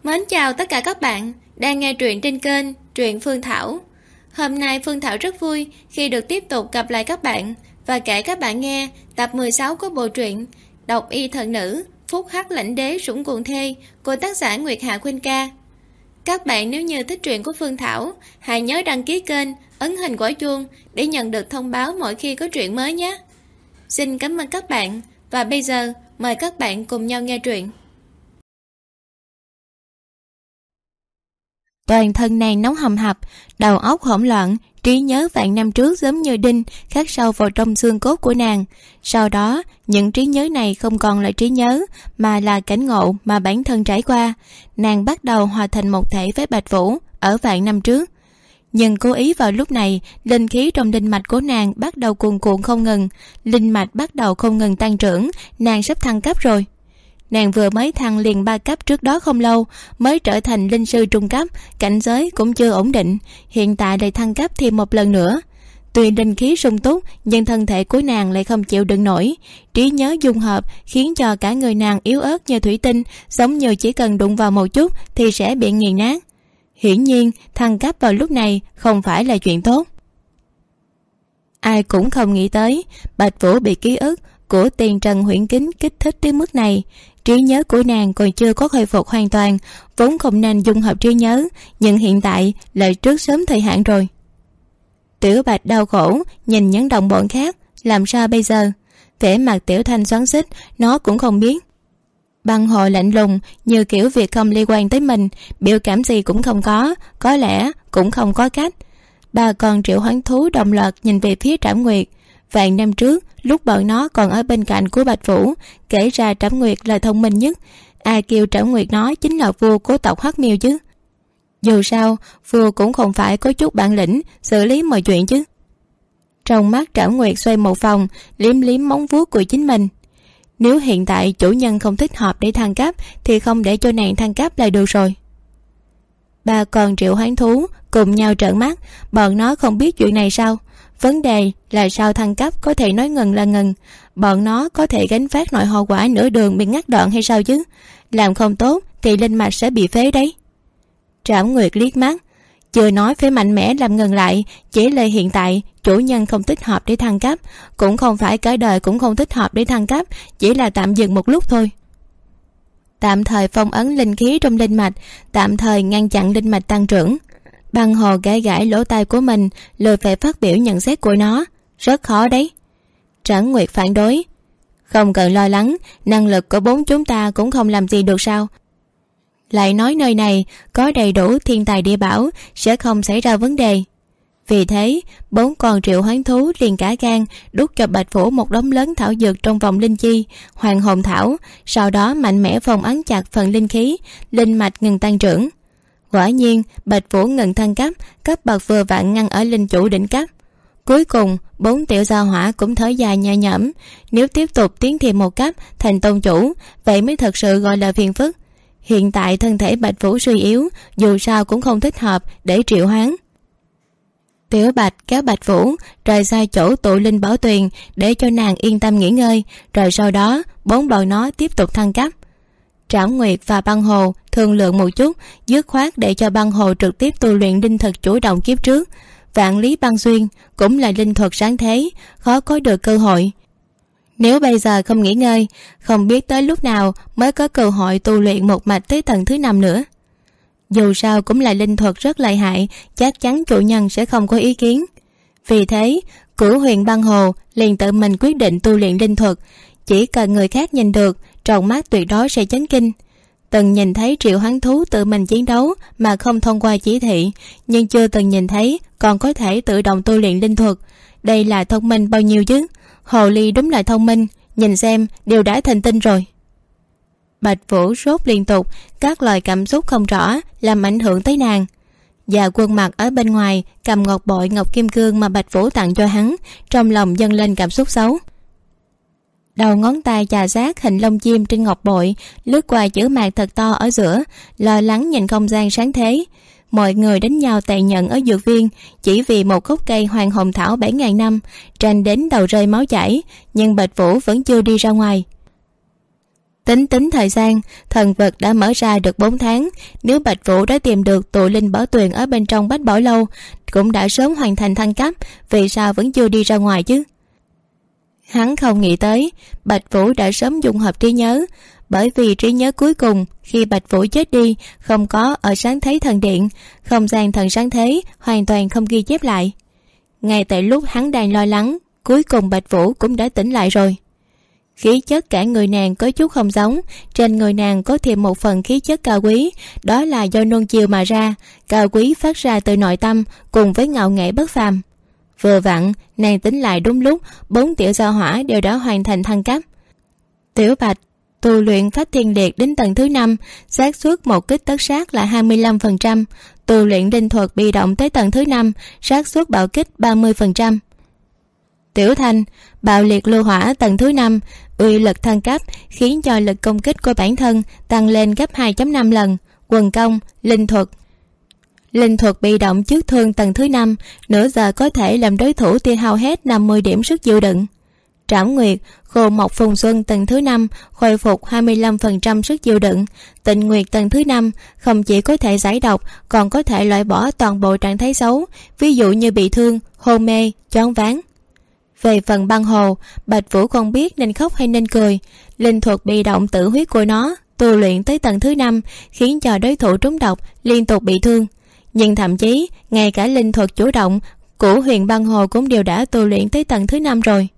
Mến chào tất cả các bạn đang nghe truyện trên kênh Truyện Phương Thảo. Hôm nay Phương Thảo rất vui khi được tiếp tục gặp lại các bạn và kể các bạn nghe tập 16 của bộ truyện Độc Y Thần Nữ Phúc Hắc Lãnh Đế Sủng Cuồng Thê của tác giả Nguyệt Hạ Khuynh Ca. Các bạn nếu như thích truyện của Phương Thảo, hãy nhớ đăng ký kênh, ấn hình quả chuông để nhận được thông báo mỗi khi có truyện mới nhé. Xin cảm ơn các bạn và bây giờ mời các bạn cùng nhau nghe truyện. Toàn thân nàng nóng hầm hập, đầu óc hỗn loạn, trí nhớ vạn năm trước giống như đinh khắc sâu vào trong xương cốt của nàng. Sau đó, những trí nhớ này không còn là trí nhớ mà là cảnh ngộ mà bản thân trải qua. Nàng bắt đầu hòa thành một thể với Bạch Vũ ở vạn năm trước. Nhưng cố ý vào lúc này, linh khí trong linh mạch của nàng bắt đầu cuồn cuộn không ngừng, linh mạch bắt đầu không ngừng tăng trưởng, nàng sắp thăng cấp rồi. Nàng vừa mới thăng liền 3 cấp trước đó không lâu, mới trở thành linh sư trung cấp, cảnh giới cũng chưa ổn định, hiện tại lại thăng cấp thêm một lần nữa. Tuy linh khí sung túc, nhưng thân thể của nàng lại không chịu đựng nổi, trí nhớ dung hợp khiến cho cả người nàng yếu ớt như thủy tinh, giống như chỉ cần đụng vào một chút thì sẽ bị nghiền nát. Hiển nhiên, thăng cấp vào lúc này không phải là chuyện tốt. Ai cũng không nghĩ tới, Bạch Vũ bị ký ức của Tiền Trần Huyễn Kính kích thích tới mức này. Trí nhớ của nàng còn chưa có khôi phục hoàn toàn, vốn không nên dung hợp trí nhớ, nhưng hiện tại lại trước sớm thời hạn rồi. Tiểu Bạch đau khổ nhìn những đồng bọn khác, làm sao bây giờ? Vẻ mặt Tiểu Thanh xoắn xít, nó cũng không biết. Băng Hồ lạnh lùng như kiểu việc không liên quan tới mình, biểu cảm gì cũng không có lẽ cũng không có cách. Ba con Triệu Hoán Thú đồng loạt nhìn về phía Trảm Nguyệt. Vạn năm trước, lúc bọn nó còn ở bên cạnh của Bạch Vũ, kể ra Trảm Nguyệt là thông minh nhất. Ai kêu Trảm Nguyệt nói chính là vua của tộc Hắc Miêu chứ. Dù sao, vua cũng không phải có chút bản lĩnh xử lý mọi chuyện chứ. Trong mắt Trảm Nguyệt xoay một vòng, liếm liếm móng vuốt của chính mình. Nếu hiện tại chủ nhân không thích hợp để thăng cấp thì không để cho nàng thăng cấp là được rồi. Ba con Triệu Hoán Thú cùng nhau trợn mắt, bọn nó không biết chuyện này sao? Vấn đề là sao thăng cấp có thể nói ngừng là ngừng, bọn nó có thể gánh vác nội hậu quả nửa đường bị ngắt đoạn hay sao chứ? Làm không tốt thì linh mạch sẽ bị phế đấy. Trảm Nguyệt liếc mắt, chưa nói phải mạnh mẽ làm ngừng lại, chỉ là hiện tại chủ nhân không thích hợp để thăng cấp, cũng không phải cả đời cũng không thích hợp để thăng cấp, chỉ là tạm dừng một lúc thôi. Tạm thời phong ấn linh khí trong linh mạch, tạm thời ngăn chặn linh mạch tăng trưởng. Băng Hồ gãi gãi lỗ tai của mình, lười phải phát biểu nhận xét của nó. Rất khó đấy. Trảm Nguyệt phản đối. Không cần lo lắng, năng lực của bốn chúng ta cũng không làm gì được sao? Lại nói nơi này có đầy đủ thiên tài địa bảo, sẽ không xảy ra vấn đề. Vì thế, 4 con Triệu Hoán Thú liền cả gan đút cho Bạch Vũ một đống lớn thảo dược trong vòng linh chi, Hoàng Hồn Thảo, sau đó mạnh mẽ phong ấn chặt phần linh khí, linh mạch ngừng tăng trưởng. Quả nhiên, Bạch Vũ ngừng thăng cấp, cấp bậc vừa vặn ngăn ở linh chủ đỉnh cấp. Cuối cùng, 4 tiểu gia hỏa cũng thở dài nhẹ nhõm, nếu tiếp tục tiến thêm một cấp thành tôn chủ, vậy mới thật sự gọi là phiền phức. Hiện tại thân thể Bạch Vũ suy yếu, dù sao cũng không thích hợp để triệu hoán. Tiểu Bạch kéo Bạch Vũ rời xa chỗ tụ linh bảo tuyền để cho nàng yên tâm nghỉ ngơi, rồi sau đó 4 bọn nó tiếp tục thăng cấp. Trảm Nguyệt và Băng Hồ thương lượng một chút, dứt khoát để cho Băng Hồ trực tiếp tu luyện linh thực chủ động kiếp trước. Vạn Lý Băng Xuyên cũng là linh thuật sáng thế, khó có được cơ hội. Nếu bây giờ không nghỉ ngơi, không biết tới lúc nào mới có cơ hội tu luyện một mạch tới tầng thứ 5 nữa. Dù sao cũng là linh thuật rất lợi hại, chắc chắn chủ nhân sẽ không có ý kiến. Vì thế, Cửu Huyền Băng Hồ liền tự mình quyết định tu luyện linh thuật. Chỉ cần người khác nhìn được, trong mắt tuyệt đối sẽ chấn kinh. Từng nhìn thấy Triệu Hoán Thú tự mình chiến đấu mà không thông qua chỉ thị, nhưng chưa từng nhìn thấy còn có thể tự động tu luyện linh thuật. Đây là thông minh bao nhiêu chứ? Hồ ly đúng là thông minh, nhìn xem đều đã thành tinh rồi. Bạch Vũ sốt liên tục, các lời cảm xúc không rõ làm ảnh hưởng tới nàng. Và Quân Mặc ở bên ngoài cầm ngọc bội ngọc kim cương mà Bạch Vũ tặng cho hắn, trong lòng dâng lên cảm xúc xấu. Đầu ngón tay chà sát hình lông chim trên ngọc bội, lướt qua chữ mạc thật to ở giữa, lo lắng nhìn không gian sáng thế. Mọi người đánh nhau tàn nhẫn ở dược viên chỉ vì một gốc cây Hoàng Hồn Thảo 7.000 năm, tranh đến đầu rơi máu chảy, nhưng Bạch Vũ vẫn chưa đi ra ngoài. Tính thời gian, thần vật đã mở ra được 4 tháng. Nếu Bạch Vũ đã tìm được tụ linh bảo tuyền ở bên trong Bách Bảo Lâu, cũng đã sớm hoàn thành thăng cấp, vì sao vẫn chưa đi ra ngoài chứ? Hắn không nghĩ tới Bạch Vũ đã sớm dung hợp trí nhớ, bởi vì trí nhớ cuối cùng khi Bạch Vũ chết đi không có ở sáng thế thần điện, không gian thần sáng thế hoàn toàn không ghi chép lại. Ngay tại lúc hắn đang lo lắng, cuối cùng Bạch Vũ cũng đã tỉnh lại rồi. Khí chất cả người nàng có chút không giống, trên người nàng có thêm một phần khí chất cao quý, đó là do nuông chiều mà ra, cao quý phát ra từ nội tâm cùng với ngạo nghệ bất phàm. Vừa vặn nàng tỉnh lại đúng lúc 4 tiểu gia hỏa đều đã hoàn thành thăng cấp. Tiểu Bạch tu luyện Pháp Thiên Liệt đến tầng thứ 5, xác suất một kích tất sát là 25%, tu luyện linh thuật bị động tới tầng thứ 5, xác suất bạo kích 30%. Tiểu Thanh bạo liệt lưu hỏa tầng thứ 5, uy lực thăng cấp khiến cho lực công kích của bản thân tăng lên gấp 2.5 lần. Quần công linh thuật bị động trước thương tầng thứ 5, nửa giờ có thể làm đối thủ tiêu hao hết 50 điểm sức chịu đựng. Trảm Nguyệt khô mộc phùng xuân tầng thứ 5, khôi phục 25% sức chịu đựng. Tịnh Nguyệt tầng thứ 5 không chỉ có thể giải độc, còn có thể loại bỏ toàn bộ trạng thái xấu, ví dụ như bị thương, hôn mê, choáng váng. Về phần băng hồ, Bạch Vũ không biết nên khóc hay nên cười. Linh thuật bị động tử huyết của nó tu luyện tới tầng thứ 5 khiến cho đối thủ trúng độc liên tục bị thương, nhưng thậm chí ngay cả linh thuật chủ động của Huyền Băng Hồ cũng đều đã tu luyện tới tầng thứ 5 rồi.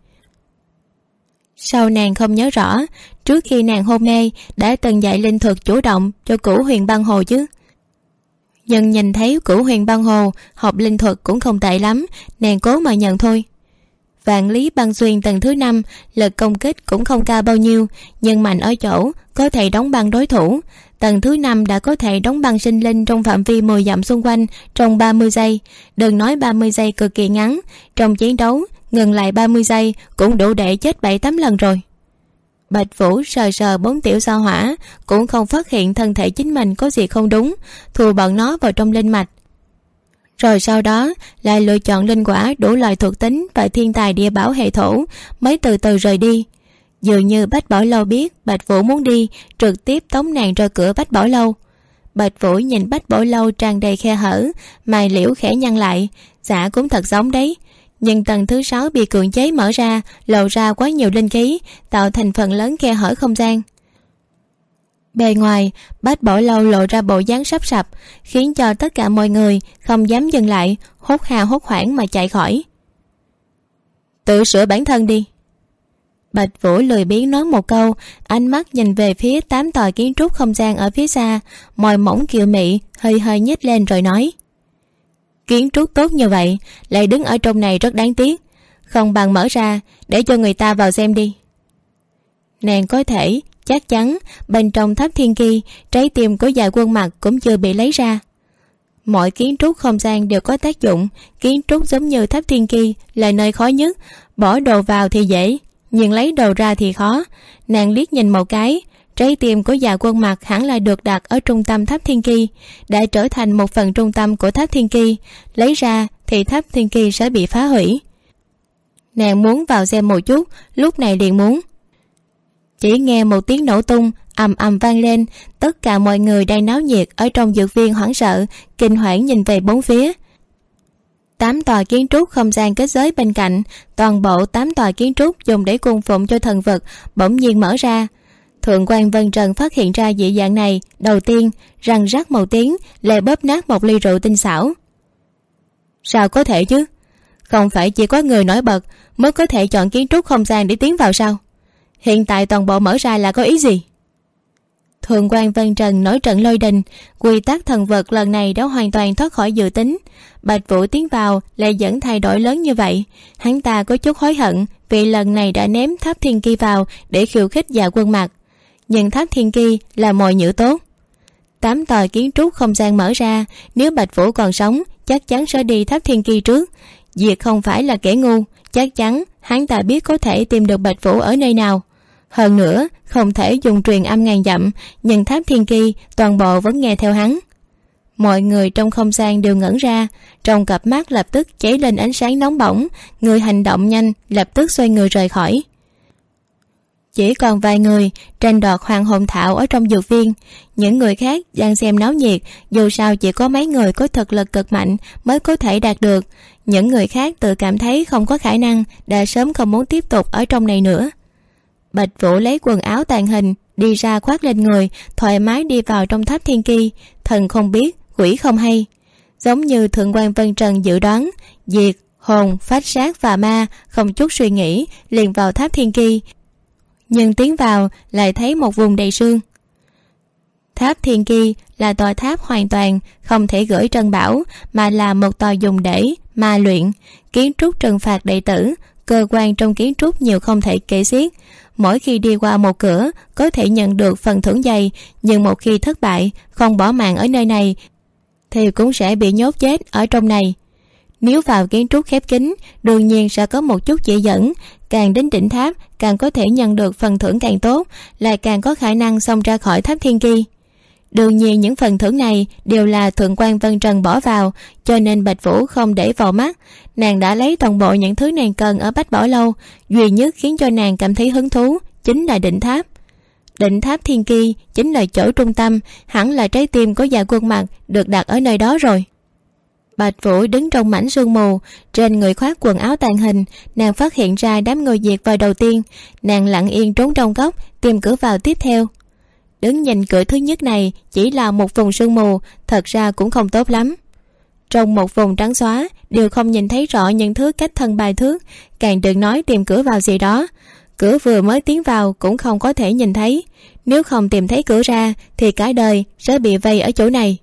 Sau nàng không nhớ rõ trước khi nàng hôn mê đã từng dạy linh thuật chủ động cho Cửu Huyền Băng Hồ chứ. Nhưng nhìn thấy Cửu Huyền Băng Hồ học linh thuật cũng không tệ lắm, nàng cố mà nhận thôi. Vạn Lý Băng Xuyên tầng thứ 5 lực công kích cũng không cao bao nhiêu, nhưng mạnh ở chỗ có thể đóng băng đối thủ. Tầng thứ 5 đã có thể đóng băng sinh linh trong phạm vi 10 dặm xung quanh trong 30 giây. Đừng nói 30 giây cực kỳ ngắn, trong chiến đấu ngừng lại 30 giây cũng đủ để chết 7-8 lần rồi. Bạch Vũ sờ sờ 4 tiểu sao hỏa, cũng không phát hiện thân thể chính mình có gì không đúng, thu bọn nó vào trong linh mạch. Rồi sau đó lại lựa chọn linh quả đủ loại thuộc tính và thiên tài địa bảo hệ thổ, mới từ từ rời đi. Dường như Bách Bảo Lâu biết Bạch Vũ muốn đi, trực tiếp tống nàng ra cửa Bách Bảo Lâu. Bạch Vũ nhìn Bách Bảo Lâu tràn đầy khe hở, mày liễu khẽ nhăn lại, dạ cũng thật giống đấy. Nhưng tầng thứ 6 bị cưỡng chế mở ra, lộ ra quá nhiều linh khí, tạo thành phần lớn khe hở không gian. Bề ngoài Bách Bảo Lâu lộ ra bộ dáng sắp sập, khiến cho tất cả mọi người không dám dừng lại, hốt hà hốt hoảng mà chạy khỏi. Tự sửa bản thân đi. Bạch Vũ lười biếng nói một câu, ánh mắt nhìn về phía 8 tòa kiến trúc không gian ở phía xa, môi mỏng kiều mị hơi hơi nhếch lên rồi nói: kiến trúc tốt như vậy lại đứng ở trong này rất đáng tiếc, không bằng mở ra để cho người ta vào xem đi. Nàng có thể chắc chắn bên trong tháp thiên kỳ, trái tim của Dạ Quân Mặc cũng chưa bị lấy ra. Mọi kiến trúc không gian đều có tác dụng, kiến trúc giống như tháp thiên kỳ là nơi khó nhất, bỏ đồ vào thì dễ, nhưng lấy đồ ra thì khó. Nàng liếc nhìn một cái, trái tim của Dạ Quân Mặc hẳn là được đặt ở trung tâm tháp thiên kỳ, đã trở thành một phần trung tâm của tháp thiên kỳ, lấy ra thì tháp thiên kỳ sẽ bị phá hủy. Nàng muốn vào xem một chút, lúc này liền muốn. Chỉ nghe một tiếng nổ tung ầm ầm vang lên, tất cả mọi người đang náo nhiệt ở trong dược viên hoảng sợ kinh hoảng nhìn về bốn phía. 8 tòa kiến trúc không gian kết giới bên cạnh, toàn bộ 8 tòa kiến trúc dùng để cung phụng cho thần vật bỗng nhiên mở ra. Thượng quan Vân Trần phát hiện ra dị dạng này, đầu tiên răng rắc một tiếng lè bóp nát một ly rượu tinh xảo. Sao có thể chứ? Không phải chỉ có người nổi bật mới có thể chọn kiến trúc không gian để tiến vào sao? Hiện tại toàn bộ mở ra là có ý gì? Thượng quan Vân Trần nổi trận lôi đình, quy tắc thần vật lần này đã hoàn toàn thoát khỏi dự tính. Bạch Vũ tiến vào lại dẫn thay đổi lớn như vậy, hắn ta có chút hối hận vì lần này đã ném tháp thiên kỳ vào để khiêu khích Dạ Quân Mặc. Nhưng tháp thiên kỳ là mồi nhử tốt. 8 tòa kiến trúc không gian mở ra, nếu Bạch Vũ còn sống chắc chắn sẽ đi tháp thiên kỳ trước. Diệt không phải là kẻ ngu, chắc chắn hắn ta biết có thể tìm được Bạch Vũ ở nơi nào. Hơn nữa không thể dùng truyền âm ngàn dặm, nhưng tháp thiên kỳ toàn bộ vẫn nghe theo hắn. Mọi người trong không gian đều ngẩn ra, trong cặp mắt lập tức cháy lên ánh sáng nóng bỏng, người hành động nhanh lập tức xoay người rời khỏi. chỉ còn vài người tranh đoạt hoàng hồn thảo ở trong dược viên. Những người khác đang xem náo nhiệt, dù sao chỉ có mấy người có thực lực cực mạnh mới có thể đạt được. Những người khác tự cảm thấy không có khả năng, đã sớm không muốn tiếp tục ở trong này nữa. Bạch Vũ lấy quần áo tàn hình đi ra khoác lên người, thoải mái đi vào trong tháp thiên ki. Thần không biết quỷ không hay, giống như thượng quan Vân Trần dự đoán, diệt hồn, phách sát và ma không chút suy nghĩ liền vào tháp thiên ki. Nhưng tiến vào lại thấy một vùng đầy sương. Tháp thiên ki là tòa tháp hoàn toàn không thể gửi trân bảo, mà là một tòa dùng để ma luyện, kiến trúc trừng phạt đệ tử. Cơ quan trong kiến trúc nhiều không thể kể xiết. Mỗi khi đi qua một cửa có thể nhận được phần thưởng dày, nhưng một khi thất bại không bỏ mạng ở nơi này thì cũng sẽ bị nhốt chết ở trong này. Nếu vào kiến trúc khép kín, đương nhiên sẽ có một chút chỉ dẫn, càng đến đỉnh tháp càng có thể nhận được phần thưởng càng tốt, lại càng có khả năng xông ra khỏi tháp thiên ki. Đương nhiên những phần thưởng này đều là thượng quan Vân Trần bỏ vào, cho nên Bạch Vũ không để vào mắt. Nàng đã lấy toàn bộ những thứ nàng cần ở Bách Bảo Lâu, duy nhất khiến cho nàng cảm thấy hứng thú chính là đỉnh tháp. Đỉnh tháp thiên ki chính là chỗ trung tâm, hẳn là trái tim của Dạ Quân Mặc được đặt ở nơi đó rồi. Bạch Vũ đứng trong mảnh sương mù, trên người khoác quần áo tàn hình. Nàng phát hiện ra đám người diệt vào đầu tiên, nàng lặng yên trốn trong góc tìm cửa vào tiếp theo. Đứng nhìn cửa thứ nhất này chỉ là một vùng sương mù, thật ra cũng không tốt lắm. Trong một vùng trắng xóa đều không nhìn thấy rõ những thứ cách thân bài thước, càng đừng nói tìm cửa vào gì đó. Cửa vừa mới tiến vào cũng không có thể nhìn thấy, nếu không tìm thấy cửa ra thì cả đời sẽ bị vây ở chỗ này.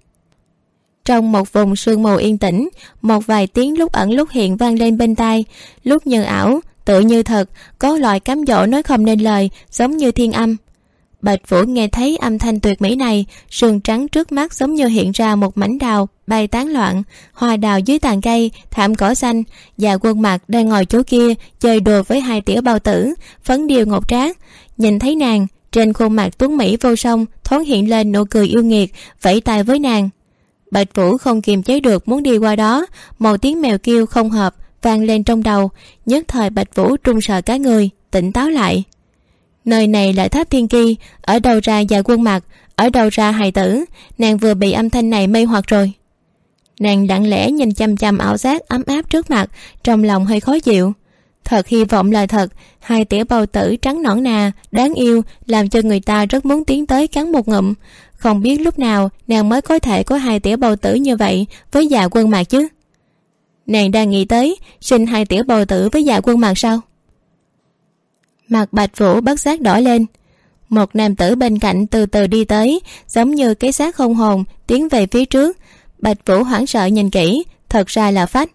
Trong một vùng sương mù yên tĩnh, một vài tiếng lúc ẩn lúc hiện vang lên bên tai, lúc như ảo tự như thật, có loại cám dỗ nói không nên lời, giống như thiên âm. Bạch Vũ nghe thấy âm thanh tuyệt mỹ này, sườn trắng trước mắt giống như hiện ra một mảnh đào bay tán loạn, hoa đào dưới tàn cây, thảm cỏ xanh. Dạ Quân Mặc đang ngồi chỗ kia chơi đùa với hai tiểu bao tử, phấn điêu ngọc trác. Nhìn thấy nàng, trên khuôn mặt tuấn mỹ vô song thoáng hiện lên nụ cười yêu nghiệt, vẫy tay với nàng. Bạch Vũ không kiềm chế được muốn đi qua đó, một tiếng mèo kêu không hợp vang lên trong đầu, nhất thời Bạch Vũ trung sợ cả người, tỉnh táo lại. Nơi này là tháp thiên ki, ở đâu ra Dạ Quân Mặc, ở đâu ra hài tử? Nàng vừa bị âm thanh này mê hoặc rồi. Nàng lặng lẽ nhìn chăm chăm ảo giác ấm áp trước mặt, trong lòng hơi khó chịu. Thật hy vọng là thật, hai tiểu bầu tử trắng nõn nà đáng yêu làm cho người ta rất muốn tiến tới cắn một ngụm. Không biết lúc nào nàng mới có thể có hai tiểu bầu tử như vậy với Dạ Quân Mặc chứ. Nàng đang nghĩ tới sinh hai tiểu bầu tử với Dạ Quân Mặc sao? Mặt Bạch Vũ bất giác đỏ lên. Một nam tử bên cạnh từ từ đi tới, giống như cái xác không hồn tiến về phía trước. Bạch Vũ hoảng sợ nhìn kỹ, thật ra là Phách.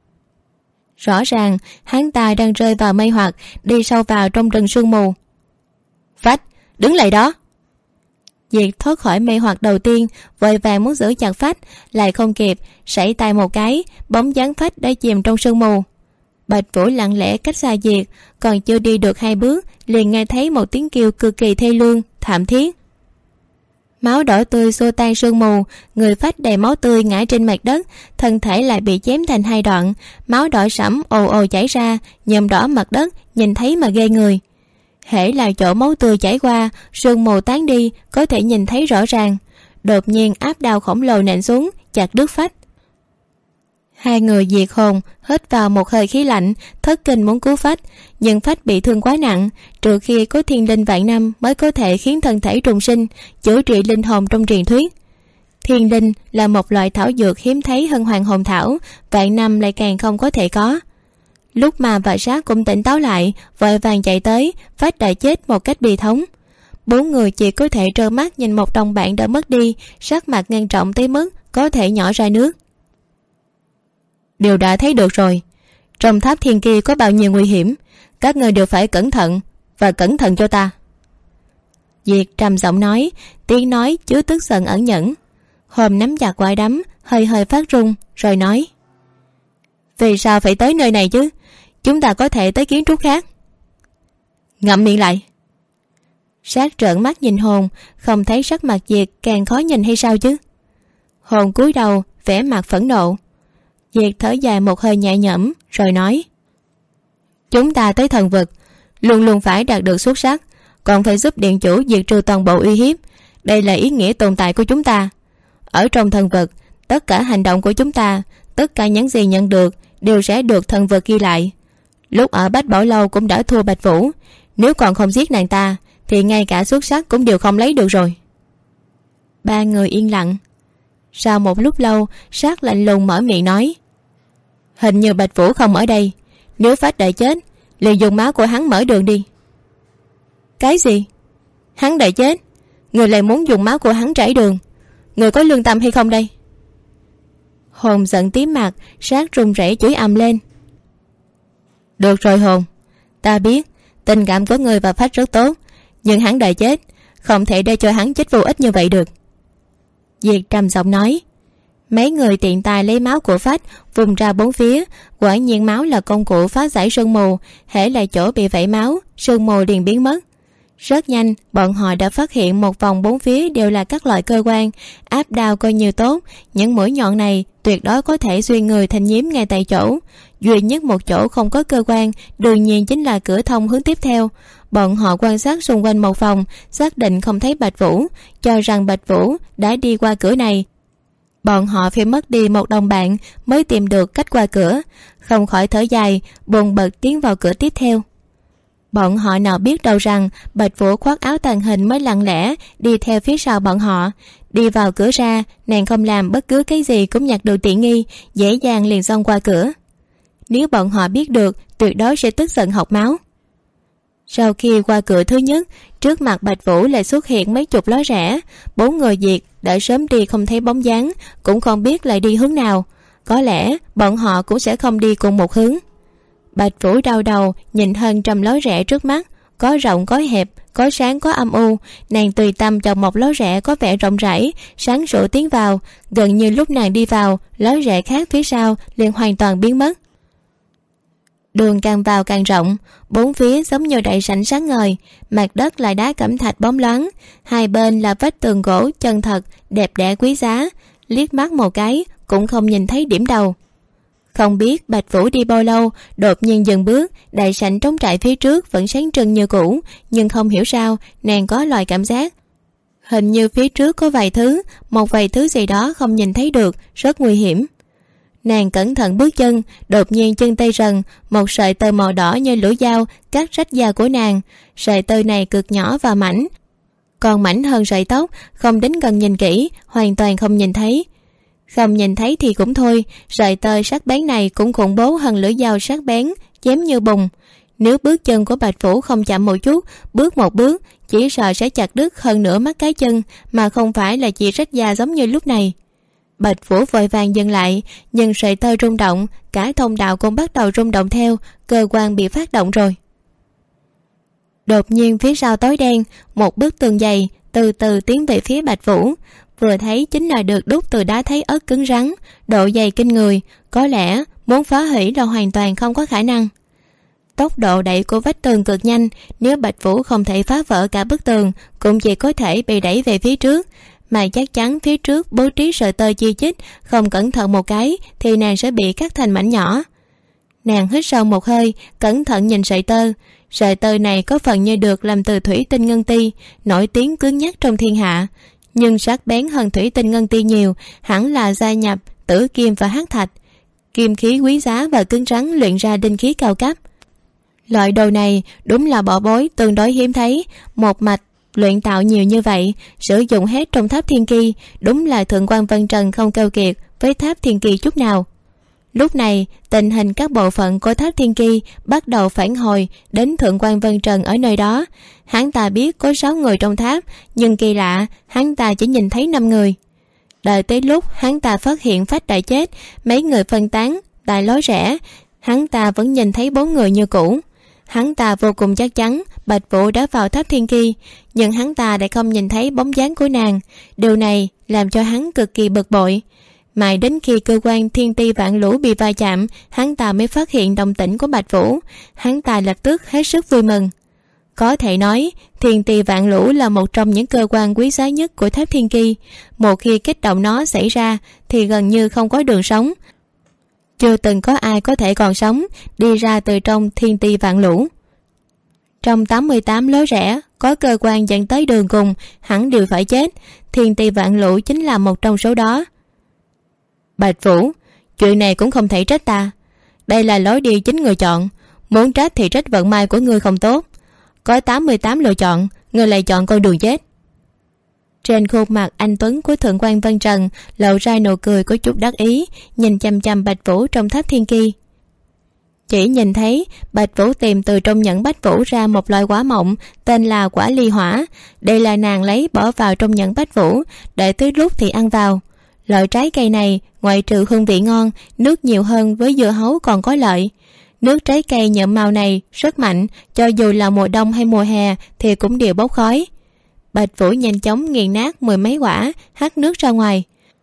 Rõ ràng hắn ta đang rơi vào mê hoặc, đi sâu vào trong rừng sương mù. Phách, đứng lại đó! Diệt thoát khỏi mê hoặc đầu tiên, vội vàng muốn giữ chặt Phách, lại không kịp, sẩy tay một cái, bóng dáng Phách đã chìm trong sương mù. Bạch Vũ lặng lẽ cách xa Diệt, còn chưa đi được hai bước liền nghe thấy một tiếng kêu cực kỳ thê lương, thảm thiết. Máu đỏ tươi xô tan sương mù, người Phách đầy máu tươi ngã trên mặt đất, thân thể lại bị chém thành hai đoạn, máu đỏ sẫm ồ ồ chảy ra, nhuộm đỏ mặt đất, nhìn thấy mà ghê người. Hễ là chỗ máu tươi chảy qua, sương mù tán đi, có thể nhìn thấy rõ ràng. Đột nhiên áp đao khổng lồ nện xuống, chặt đứt Phách. Hai người diệt hồn hít vào một hơi khí lạnh, thất kinh muốn cứu Phách, nhưng Phách bị thương quá nặng, trừ khi có thiên linh vạn năm mới có thể khiến thân thể trùng sinh, chữa trị linh hồn trong truyền thuyết. Thiên linh là một loại thảo dược hiếm thấy hơn hoàng hồn thảo, vạn năm lại càng không có thể có. Lúc mà bà sát cũng tỉnh táo lại, vội vàng chạy tới, Phách đã chết một cách bi thống. Bốn người chỉ có thể trơ mắt nhìn một đồng bạn đã mất đi, sắc mặt nghiêm trọng tới mức có thể nhỏ ra nước. Đều đã thấy được rồi, trong tháp thiên kia có bao nhiêu nguy hiểm, các người đều phải cẩn thận, và cẩn thận cho ta. Diệt trầm giọng nói, tiếng nói chứa tức giận ẩn nhẫn. Hòm nắm chặt quả đấm, hơi hơi phát run, rồi nói: Vì sao phải tới nơi này chứ? Chúng ta có thể tới kiến trúc khác. Ngậm miệng lại. Sát trợn mắt nhìn Hồn, không thấy sắc mặt Diệt càng khó nhìn hay sao chứ? Hồn cúi đầu, vẻ mặt phẫn nộ. Diệt thở dài một hơi nhẹ nhõm, rồi nói: Chúng ta tới thần vực, luôn luôn phải đạt được xuất sắc, còn phải giúp điện chủ diệt trừ toàn bộ uy hiếp. Đây là ý nghĩa tồn tại của chúng ta. Ở trong thần vực, tất cả hành động của chúng ta, tất cả những gì nhận được đều sẽ được thần vực ghi lại. Lúc ở Bách Bảo Lâu cũng đã thua Bạch Vũ, nếu còn không giết nàng ta thì ngay cả xuất sắc cũng đều không lấy được rồi. Ba người yên lặng. Sau một lúc lâu, Sát lạnh lùng mở miệng nói: hình như Bạch Vũ không ở đây. Nếu Phách đã chết, liền dùng máu của hắn mở đường đi. Cái gì? Hắn đã chết, người lại muốn dùng máu của hắn trải đường? Người có lương tâm hay không đây? Hồn giận tím mặt, Sát run rẩy chửi ầm lên. Được rồi Hồn, ta biết tình cảm của người và Phách rất tốt, nhưng hắn đã chết, không thể để cho hắn chết vô ích như vậy được. Diệt trầm giọng nói. Mấy người tiện tay lấy máu của Phách vùng ra bốn phía. Quả nhiên máu là công cụ phá giải sương mù, hễ là chỗ bị vẩy máu, sương mù liền biến mất. Rất nhanh, bọn họ đã phát hiện một vòng bốn phía đều là các loại cơ quan. Áp đao coi như tốt, những mũi nhọn này tuyệt đối có thể xuyên người thành nhím ngay tại chỗ. Duy nhất một chỗ không có cơ quan đương nhiên chính là cửa thông hướng tiếp theo. Bọn họ quan sát xung quanh một vòng, xác định không thấy Bạch Vũ, cho rằng Bạch Vũ đã đi qua cửa này. Bọn họ phải mất đi một đồng bạn mới tìm được cách qua cửa, không khỏi thở dài, buồn bực tiến vào cửa tiếp theo. Bọn họ nào biết đâu rằng Bạch Vũ khoác áo tàng hình mới lặng lẽ đi theo phía sau bọn họ. Đi vào cửa ra, nàng không làm bất cứ cái gì cũng nhặt được tiện nghi, dễ dàng liền xông qua cửa. Nếu bọn họ biết được, tuyệt đối sẽ tức giận học máu. Sau khi qua cửa thứ nhất, trước mặt Bạch Vũ lại xuất hiện mấy chục lối rẽ. 4 người Diệt đã sớm đi không thấy bóng dáng, cũng không biết lại đi hướng nào. Có lẽ bọn họ cũng sẽ không đi cùng một hướng. Bạch Vũ đau đầu nhìn hơn 100 lối rẽ trước mắt, có rộng có hẹp, có sáng có âm u. Nàng tùy tâm chọn một lối rẽ có vẻ rộng rãi, sáng sủa tiến vào. Gần như lúc nàng đi vào, lối rẽ khác phía sau liền hoàn toàn biến mất. Đường càng vào càng rộng, bốn phía giống như đại sảnh sáng ngời, mặt đất là đá cẩm thạch bóng loáng, hai bên là vách tường gỗ chân thật, đẹp đẽ quý giá, liếc mắt một cái cũng không nhìn thấy điểm đầu. Không biết Bạch Vũ đi bao lâu, đột nhiên dừng bước, đại sảnh trống trải phía trước vẫn sáng trưng như cũ, nhưng không hiểu sao nàng có loại cảm giác hình như phía trước có một vài thứ gì đó không nhìn thấy được, rất nguy hiểm. Nàng cẩn thận bước chân, đột nhiên chân tay rần, một sợi tơ màu đỏ như lưỡi dao cắt rách da của nàng. Sợi tơ này cực nhỏ và mảnh, còn mảnh hơn sợi tóc, không đến gần nhìn kỹ hoàn toàn không nhìn thấy. Không nhìn thấy thì cũng thôi, sợi tơ sắc bén này cũng khủng bố hơn lưỡi dao sắc bén, chém như bùn. Nếu bước chân của Bạch Vũ không chậm một chút, bước một bước, chỉ sợ sẽ chặt đứt hơn nửa mắt cái chân, mà không phải là chỉ rách da giống như lúc này. Bạch Vũ vội vàng dừng lại, nhưng sợi tơ rung động, cả thông đạo cũng bắt đầu rung động theo, cơ quan bị phát động rồi. Đột nhiên phía sau tối đen, một bức tường dày từ từ tiến về phía Bạch Vũ. Vừa thấy chính là được đúc từ đá thấy ớt cứng rắn, độ dày kinh người, có lẽ muốn phá hủy là hoàn toàn không có khả năng. Tốc độ đẩy của vách tường cực nhanh, nếu Bạch Vũ không thể phá vỡ cả bức tường, cũng chỉ có thể bị đẩy về phía trước. Mà chắc chắn phía trước bố trí sợi tơ chi chít, không cẩn thận một cái thì nàng sẽ bị cắt thành mảnh nhỏ. Nàng hít sâu một hơi, cẩn thận nhìn sợi tơ. Sợi tơ này có phần như được làm từ thủy tinh ngân ti, nổi tiếng cứng nhắc trong thiên hạ, nhưng sắc bén hơn thủy tinh ngân ti nhiều, hẳn là gia nhập tử kim và hắc thạch, kim khí quý giá và cứng rắn luyện ra đinh khí cao cấp. Loại đồ này đúng là bảo bối tương đối hiếm thấy, một mạch luyện tạo nhiều như vậy, sử dụng hết trong tháp thiên kỳ, đúng là thượng quan Vân Trần không keo kiệt với tháp thiên kỳ chút nào. Lúc này, tình hình các bộ phận của tháp thiên kỳ bắt đầu phản hồi đến thượng quan Vân Trần ở nơi đó. Hắn ta biết có 6 người trong tháp, nhưng kỳ lạ, hắn ta chỉ nhìn thấy 5 người. Đợi tới lúc hắn ta phát hiện Phách đã chết, mấy người phân tán tại lối rẽ, hắn ta vẫn nhìn thấy 4 người như cũ. Hắn ta vô cùng chắc chắn Bạch Vũ đã vào tháp thiên kỳ, nhưng hắn ta lại không nhìn thấy bóng dáng của nàng. Điều này làm cho hắn cực kỳ bực bội. Mãi đến khi cơ quan thiên ti vạn lũ bị va chạm, hắn ta mới phát hiện động tĩnh của Bạch Vũ. Hắn ta lập tức hết sức vui mừng. Có thể nói, thiên ti vạn lũ là một trong những cơ quan quý giá nhất của tháp thiên kỳ. Một khi kích động nó xảy ra thì gần như không có đường sống. Chưa từng có ai có thể còn sống đi ra từ trong thiên ti vạn lũ. Trong 88 lối rẽ có cơ quan dẫn tới đường cùng, hẳn đều phải chết. Thiên ti vạn lũ chính là một trong số đó. Bạch Vũ, chuyện này cũng không thể trách ta. Đây là lối đi chính người chọn. Muốn trách thì trách vận may của ngươi không tốt. Có 88 lựa chọn, ngươi lại chọn con đường chết. Trên khuôn mặt anh tuấn của thượng quan Vân Trần lộ ra nụ cười có chút đắc ý, nhìn chăm chăm Bạch Vũ trong tháp thiên kỳ. Chỉ nhìn thấy Bạch Vũ tìm từ trong nhẫn Bách Vũ ra một loại quả mọng tên là quả ly hỏa. Đây là nàng lấy bỏ vào trong nhẫn Bách Vũ, đợi tới lúc thì ăn vào. Loại trái cây này ngoại trừ hương vị ngon, nước nhiều hơn với dưa hấu còn có lợi. Nước trái cây nhợm màu này rất mạnh, cho dù là mùa đông hay mùa hè thì cũng đều bốc khói. Bạch Vũ nhanh chóng nghiền nát 10 mấy quả, hắt nước ra ngoài.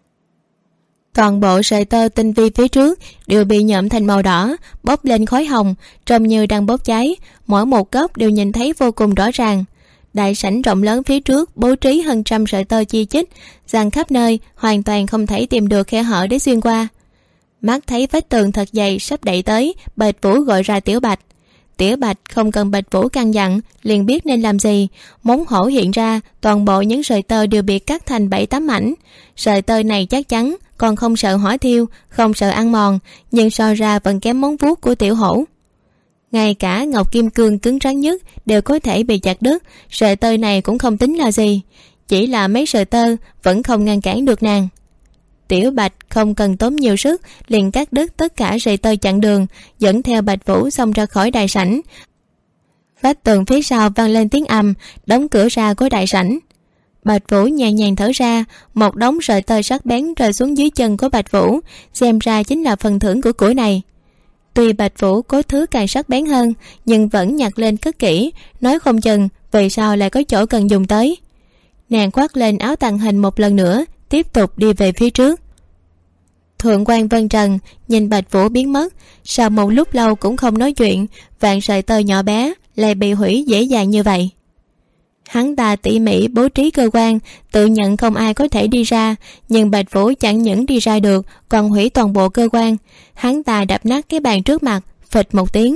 Toàn bộ sợi tơ tinh vi phía trước đều bị nhuộm thành màu đỏ, bốc lên khói hồng, trông như đang bốc cháy. Mỗi một góc đều nhìn thấy vô cùng rõ ràng. Đại sảnh rộng lớn phía trước bố trí hơn trăm sợi tơ chi chít, dàn khắp nơi, hoàn toàn không thể tìm được khe hở để xuyên qua. Mắt thấy vách tường thật dày sắp đẩy tới, Bạch Vũ gọi ra Tiểu Bạch. Tiểu Bạch không cần Bạch Vũ căn dặn, liền biết nên làm gì. Móng hổ hiện ra, toàn bộ những sợi tơ đều bị cắt thành 7-8 mảnh. Sợi tơ này chắc chắn còn không sợ hỏa thiêu, không sợ ăn mòn, nhưng so ra vẫn kém móng vuốt của tiểu hổ. Ngay cả ngọc kim cương cứng rắn nhất đều có thể bị chặt đứt, sợi tơ này cũng không tính là gì. Chỉ là mấy sợi tơ vẫn không ngăn cản được nàng. Tiểu Bạch không cần tốn nhiều sức, liền cắt đứt tất cả sợi tơ chặn đường, dẫn theo Bạch Vũ xông ra khỏi đại sảnh. Vách tường phía sau vang lên tiếng ầm, đóng cửa ra của đại sảnh. Bạch Vũ nhẹ nhàng thở ra, một đống sợi tơ sắc bén rơi xuống dưới chân của Bạch Vũ, xem ra chính là phần thưởng của củi này. Tuy Bạch Vũ có thứ càng sắc bén hơn, nhưng vẫn nhặt lên cất kỹ, nói không chừng về sau lại có chỗ cần dùng tới. Nàng khoác lên áo tàng hình một lần nữa, tiếp tục đi về phía trước. Thượng quan Vân Trần nhìn Bạch Vũ biến mất, sau một lúc lâu cũng không nói chuyện, vạn sợi tơ nhỏ bé lại bị hủy dễ dàng như vậy. Hắn ta tỉ mỉ bố trí cơ quan, tự nhận không ai có thể đi ra, nhưng Bạch Vũ chẳng những đi ra được, còn hủy toàn bộ cơ quan. Hắn ta đập nát cái bàn trước mặt, phịch một tiếng.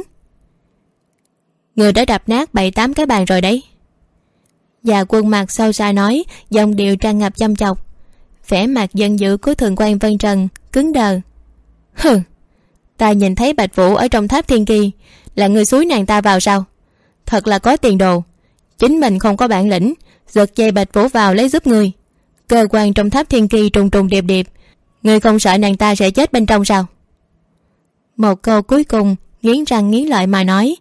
Người đã đập nát 7-8 cái bàn rồi đấy. Già Quân mặt sâu xa nói, giọng điệu tràn ngập chăm chọc. Vẻ mặt giận dữ của thượng quan Vân Trần cứng đờ. Hừ, ta nhìn thấy Bạch Vũ ở trong tháp thiên kỳ, là người xúi nàng ta vào sao? Thật là có tiền đồ. Chính mình không có bản lĩnh, giật dây Bạch Vũ vào lấy giúp người. Cơ quan trong tháp thiên kỳ trùng trùng điệp điệp, người không sợ nàng ta sẽ chết bên trong sao? Một câu cuối cùng nghiến răng nghiến lợi mà nói.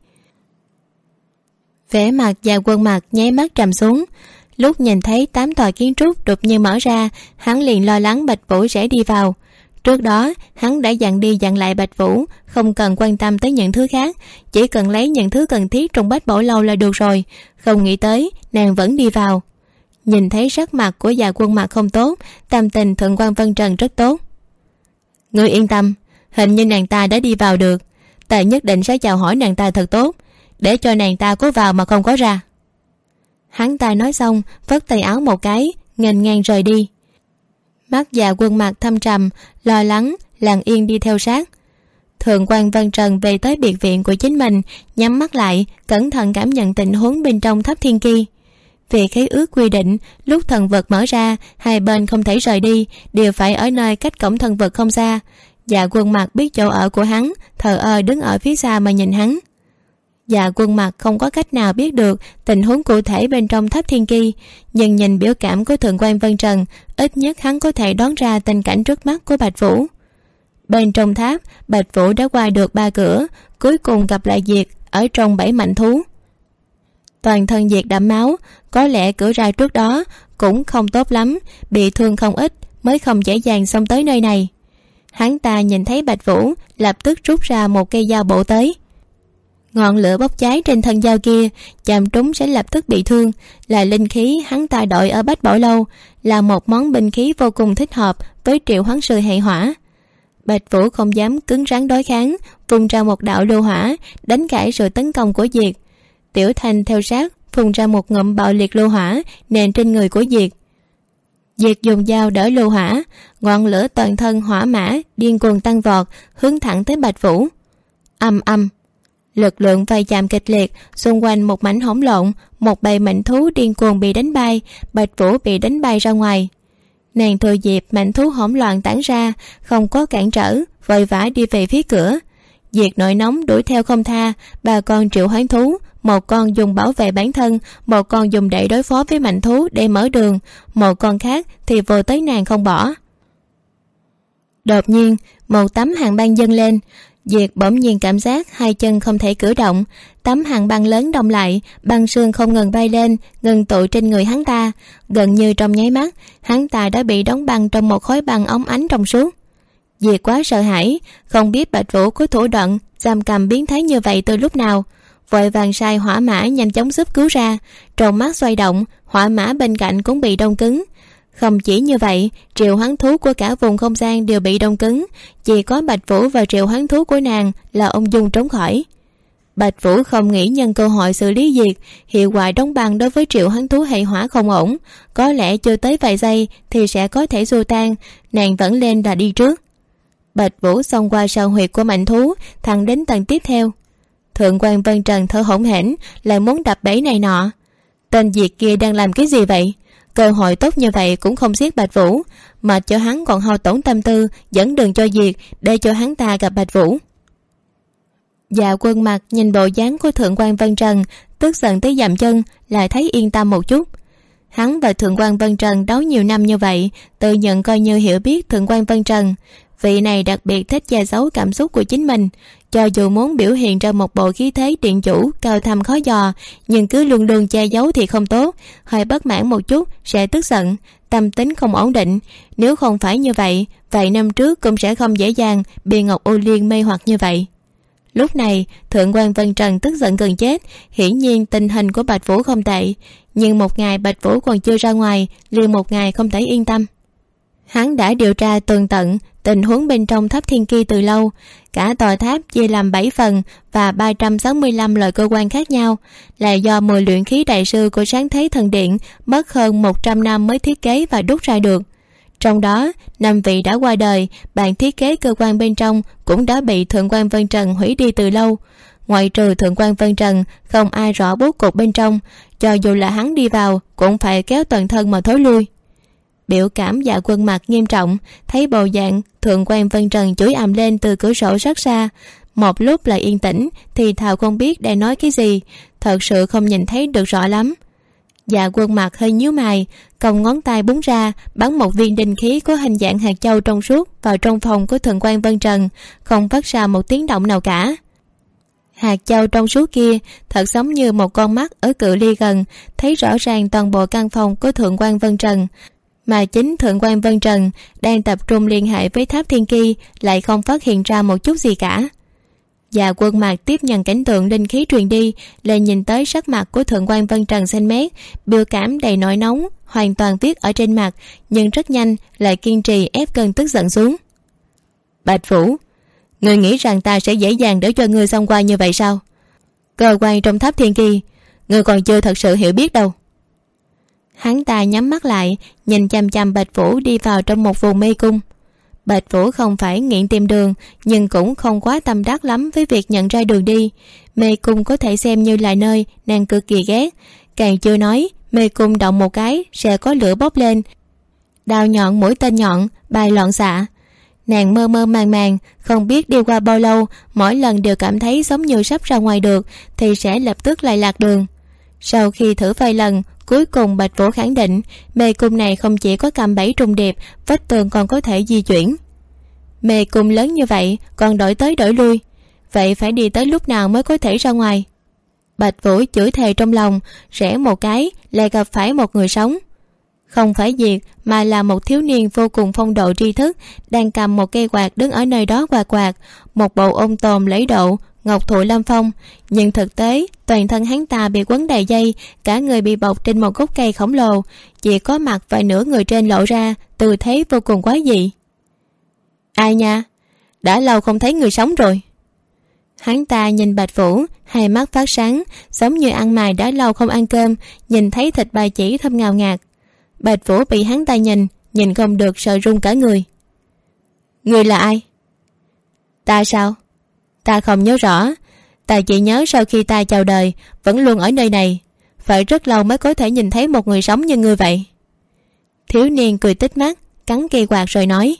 Vẻ mặt Già Quân mặt nháy mắt trầm xuống. Lúc nhìn thấy 8 tòa kiến trúc đột nhiên mở ra, hắn liền lo lắng Bạch Vũ sẽ đi vào. Trước đó hắn đã dặn đi dặn lại Bạch Vũ không cần quan tâm tới những thứ khác, chỉ cần lấy những thứ cần thiết trong Bách Bảo Lâu là được rồi. Không nghĩ tới nàng vẫn đi vào. Nhìn thấy sắc mặt của Già Quân mặt không tốt, tâm tình thượng quan Vân Trần rất tốt. Ngươi yên tâm, hình như nàng ta đã đi vào được. Ta nhất định sẽ chào hỏi nàng ta thật tốt, để cho nàng ta có vào mà không có ra. Hắn ta nói xong phất tay áo một cái, nghênh ngang rời đi. Mắt Già Quân mặt thâm trầm, lo lắng, lặng yên đi theo sát. Thượng quan Vân Trần về tới biệt viện của chính mình, nhắm mắt lại, cẩn thận cảm nhận tình huống bên trong tháp thiên kỳ. Vì khế ước quy định, lúc thần vật mở ra, hai bên không thể rời đi, đều phải ở nơi cách cổng thần vật không xa. Dạ Quân mặt biết chỗ ở của hắn, thờ ơ đứng ở phía xa mà nhìn hắn. Dạ Quân mặt không có cách nào biết được tình huống cụ thể bên trong tháp thiên kỳ, nhưng nhìn biểu cảm của thượng quan Vân Trần, ít nhất hắn có thể đoán ra tình cảnh trước mắt của Bạch Vũ. Bên trong tháp, Bạch Vũ đã qua được 3 cửa, cuối cùng gặp lại Diệt ở trong 7 mảnh thú. Toàn thân Diệt đẫm máu, có lẽ cửa ra trước đó cũng không tốt lắm, bị thương không ít mới không dễ dàng xông tới nơi này. Hắn ta nhìn thấy Bạch Vũ, lập tức rút ra một cây dao bổ tới. Ngọn lửa bốc cháy trên thân dao kia, chạm trúng sẽ lập tức bị thương, là linh khí hắn ta đội ở Bách Bảo Lâu, là một món binh khí vô cùng thích hợp với triệu hoán sư hệ hỏa. Bạch Vũ không dám cứng rắn đối kháng, phun ra một đạo lưu hỏa, đánh cãi sự tấn công của Diệt. Tiểu Thanh theo sát, phun ra một ngụm bạo liệt lưu hỏa, nện trên người của Diệt. Diệt dùng dao đỡ lưu hỏa, ngọn lửa toàn thân hỏa mã điên cuồng tăng vọt, hướng thẳng tới Bạch Vũ. Ầm ầm, Lực lượng va chạm kịch liệt, xung quanh một mảnh hỗn lộn, một bầy mãnh thú điên cuồng bị đánh bay, Bạch Vũ bị đánh bay ra ngoài. Nàng thừa dịp mãnh thú hỗn loạn tản ra, không có cản trở, vội vã đi về phía cửa. Diệt nổi nóng đuổi theo không tha, 3 con triệu hoán thú, một con dùng bảo vệ bản thân, một con dùng để đối phó với mãnh thú để mở đường, một con khác thì vô tới nàng không bỏ. Đột nhiên một tấm hàng băng dâng lên, Diệt bỗng nhiên cảm giác hai chân không thể cử động, tấm hàng băng lớn đông lại, băng sương không ngừng bay lên, ngừng tụ trên người hắn ta. Gần như trong nháy mắt, hắn ta đã bị đóng băng trong một khối băng óng ánh trong suốt. Diệt quá sợ hãi, không biết Bạch Vũ có thủ đoạn giam cầm biến thái như vậy từ lúc nào, vội vàng sai hỏa mã nhanh chóng giúp cứu ra. Trong mắt xoay động, hỏa mã bên cạnh cũng bị đông cứng. Không chỉ như vậy, triệu hoán thú của cả vùng không gian đều bị đông cứng, chỉ có Bạch Vũ và triệu hoán thú của nàng là ung dung trốn khỏi. Bạch Vũ không nghĩ nhân cơ hội xử lý Diệt, hiệu quả đóng băng đối với triệu hoán thú hệ hỏa không ổn, có lẽ chưa tới vài giây thì sẽ có thể xua tan, nàng vẫn lên là đi trước. Bạch Vũ xông qua sào huyệt của mạnh thú, thẳng đến tầng tiếp theo. Thượng quan Vân Trần thở hổn hển, lại muốn đập bẫy này nọ. Tên Diệt kia đang làm cái gì vậy? Cơ hội tốt như vậy cũng không giết Bạch Vũ, mà cho hắn còn hao tổn tâm tư dẫn đường cho Diệt để cho hắn ta gặp Bạch Vũ. Dạ Quân Mặc nhìn bộ dáng của Thượng quan Vân Trần, tức giận tới dậm chân, lại thấy yên tâm một chút. Hắn và Thượng quan Vân Trần đấu nhiều năm như vậy, tự nhận coi như hiểu biết Thượng quan Vân Trần. Vị này đặc biệt thích che giấu cảm xúc của chính mình, cho dù muốn biểu hiện ra một bộ khí thế điện chủ cao thâm khó dò, nhưng cứ luôn luôn che giấu thì không tốt, hơi bất mãn một chút sẽ tức giận, tâm tính không ổn định. Nếu không phải như vậy, vài năm trước cũng sẽ không dễ dàng bị Ngọc Ô Liên mê hoặc như vậy. Lúc này Thượng quan Vân Trần tức giận gần chết, hiển nhiên tình hình của Bạch Vũ không tệ, nhưng một ngày Bạch Vũ còn chưa ra ngoài, liền một ngày không thể yên tâm. Hắn đã điều tra tường tận tình huống bên trong tháp Thiên Ki từ lâu. Cả tòa tháp chia làm 7 phần và 365 loại cơ quan khác nhau, là do 10 luyện khí đại sư của Sáng Thế Thần Điện mất hơn 100 năm mới thiết kế và đúc ra được. Trong đó 5 vị đã qua đời, bản thiết kế cơ quan bên trong cũng đã bị Thượng quan Vân Trần hủy đi từ lâu. Ngoại trừ Thượng quan Vân Trần, không ai rõ bố cục bên trong, cho dù là hắn đi vào cũng phải kéo toàn thân mà thối lui. Biểu cảm Dạ Quân Mặc nghiêm trọng, thấy bộ dạng Thượng quan Vân Trần chửi ầm lên từ cửa sổ rất xa, một lúc lại yên tĩnh thì thào không biết đang nói cái gì, thật sự không nhìn thấy được rõ lắm. Dạ Quân Mặc hơi nhíu mày, cong ngón tay búng ra, bắn một viên đinh khí có hình dạng hạt châu trong suốt vào trong phòng của Thượng quan Vân Trần, không phát ra một tiếng động nào cả. Hạt châu trong suốt kia thật giống như một con mắt ở cự ly gần, thấy rõ ràng toàn bộ căn phòng của Thượng quan Vân Trần, mà chính Thượng quan Vân Trần đang tập trung liên hệ với tháp Thiên Ki lại không phát hiện ra một chút gì cả. Dạ Quân Mặc tiếp nhận cảnh tượng linh khí truyền đi, lại nhìn tới sắc mặt của Thượng quan Vân Trần xanh mét, biểu cảm đầy nỗi nóng hoàn toàn viết ở trên mặt, nhưng rất nhanh lại kiên trì ép cơn tức giận xuống. Bạch Vũ, ngươi nghĩ rằng ta sẽ dễ dàng để cho ngươi xông qua như vậy sao? Cơ quan trong tháp Thiên Ki ngươi còn chưa thật sự hiểu biết đâu. Hắn ta nhắm mắt lại, nhìn chăm chăm Bạch Vũ đi vào trong một vùng mê cung. Bạch Vũ không phải nghiện tìm đường, nhưng cũng không quá tâm đắc lắm với việc nhận ra đường đi. Mê cung có thể xem như là nơi nàng cực kỳ ghét, càng chưa nói mê cung động một cái sẽ có lửa bốc lên, đao nhọn mũi tên nhọn bay loạn xạ. Nàng mơ mơ màng màng, không biết đi qua bao lâu, mỗi lần đều cảm thấy giống như sắp ra ngoài được thì sẽ lập tức lại lạc đường. Sau khi thử vài lần, cuối cùng Bạch Vũ khẳng định mê cung này không chỉ có cạm bẫy trùng điệp, vách tường còn có thể di chuyển. Mê cung lớn như vậy còn đổi tới đổi lui, vậy phải đi tới lúc nào mới có thể ra ngoài? Bạch Vũ chửi thề trong lòng, rẽ một cái lại gặp phải một người sống. Không phải Diệt mà là một thiếu niên vô cùng phong độ tri thức, đang cầm một cây quạt đứng ở nơi đó quạt quạt, một bộ ôn tồn lẫy độ ngọc thụ lâm phong, nhưng thực tế toàn thân hắn ta bị quấn đầy dây, cả người bị bọc trên một gốc cây khổng lồ, chỉ có mặt và nửa người trên lộ ra, tư thế vô cùng quái dị. Ai nha, đã lâu không thấy người sống rồi. Hắn ta nhìn Bạch Vũ, hai mắt phát sáng, giống như ăn mày đã lâu không ăn cơm, nhìn thấy thịt ba chỉ thơm ngào ngạt. Bạch Vũ bị hắn ta nhìn không được sợ run cả người. Người là ai? Ta sao? Ta không nhớ rõ. Ta chỉ nhớ sau khi ta chào đời vẫn luôn ở nơi này, phải rất lâu mới có thể nhìn thấy một người sống như ngươi vậy. Thiếu niên cười tít mắt, cắn cây quạt rồi nói: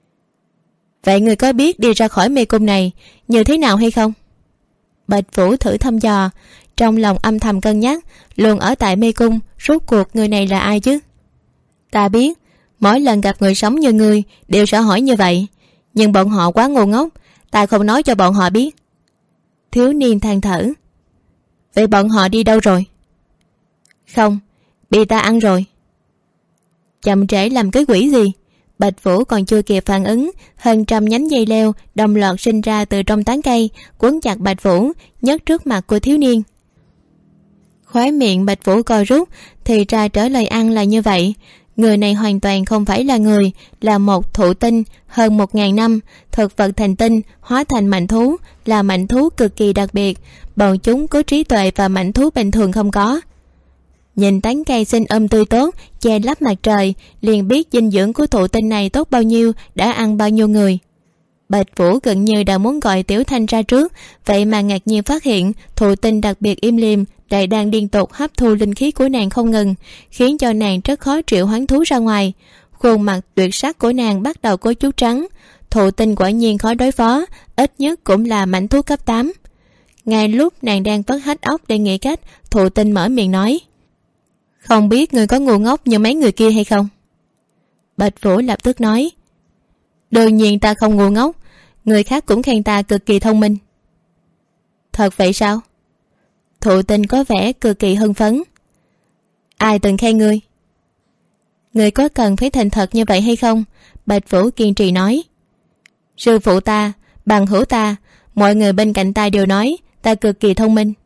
Vậy ngươi có biết đi ra khỏi mê cung này như thế nào hay không? Bạch Vũ thử thăm dò, trong lòng âm thầm cân nhắc, luôn ở tại mê cung, rốt cuộc người này là ai chứ? Ta biết mỗi lần gặp người sống như ngươi đều sẽ hỏi như vậy, nhưng bọn họ quá ngu ngốc, ta không nói cho bọn họ biết. Thiếu niên than thở: Vậy bọn họ đi đâu rồi? Không, bị ta ăn rồi. Chậm trễ làm cái quỷ gì? Bạch Vũ còn chưa kịp phản ứng, hơn trăm nhánh dây leo đồng loạt sinh ra từ trong tán cây, quấn chặt Bạch Vũ, nhấc trước mặt của thiếu niên. Khóe miệng Bạch Vũ co rút, thì ra trở lời ăn là như vậy. Người này hoàn toàn không phải là người, là một thụ tinh hơn 1000 năm, thực vật thành tinh hóa thành mạnh thú, là mạnh thú cực kỳ đặc biệt. Bọn chúng có trí tuệ và mạnh thú bình thường không có. Nhìn tán cây xinh tươi tốt, che lấp mặt trời, liền biết dinh dưỡng của thụ tinh này tốt bao nhiêu, đã ăn bao nhiêu người. Bạch Vũ gần như đã muốn gọi Tiểu Thanh ra trước, vậy mà ngạc nhiên phát hiện thụ tinh đặc biệt im lìm lại đang liên tục hấp thu linh khí của nàng không ngừng, khiến cho nàng rất khó triệu hoán thú ra ngoài. Khuôn mặt tuyệt sắc của nàng bắt đầu có chút trắng. Thụ tinh quả nhiên khó đối phó, ít nhất cũng là mãnh thú cấp 8. Ngay lúc nàng đang vắt hết óc để nghĩ cách, thụ tinh mở miệng nói: Không biết người có ngu ngốc như mấy người kia hay không? Bạch Vũ lập tức nói: Đương nhiên ta không ngu ngốc, người khác cũng khen ta cực kỳ thông minh. Thật vậy sao? Thụ tinh có vẻ cực kỳ hưng phấn. Ai từng khen ngươi? Ngươi có cần phải thành thật như vậy hay không? Bạch Vũ kiên trì nói: Sư phụ ta, bằng hữu ta, mọi người bên cạnh ta đều nói ta cực kỳ thông minh.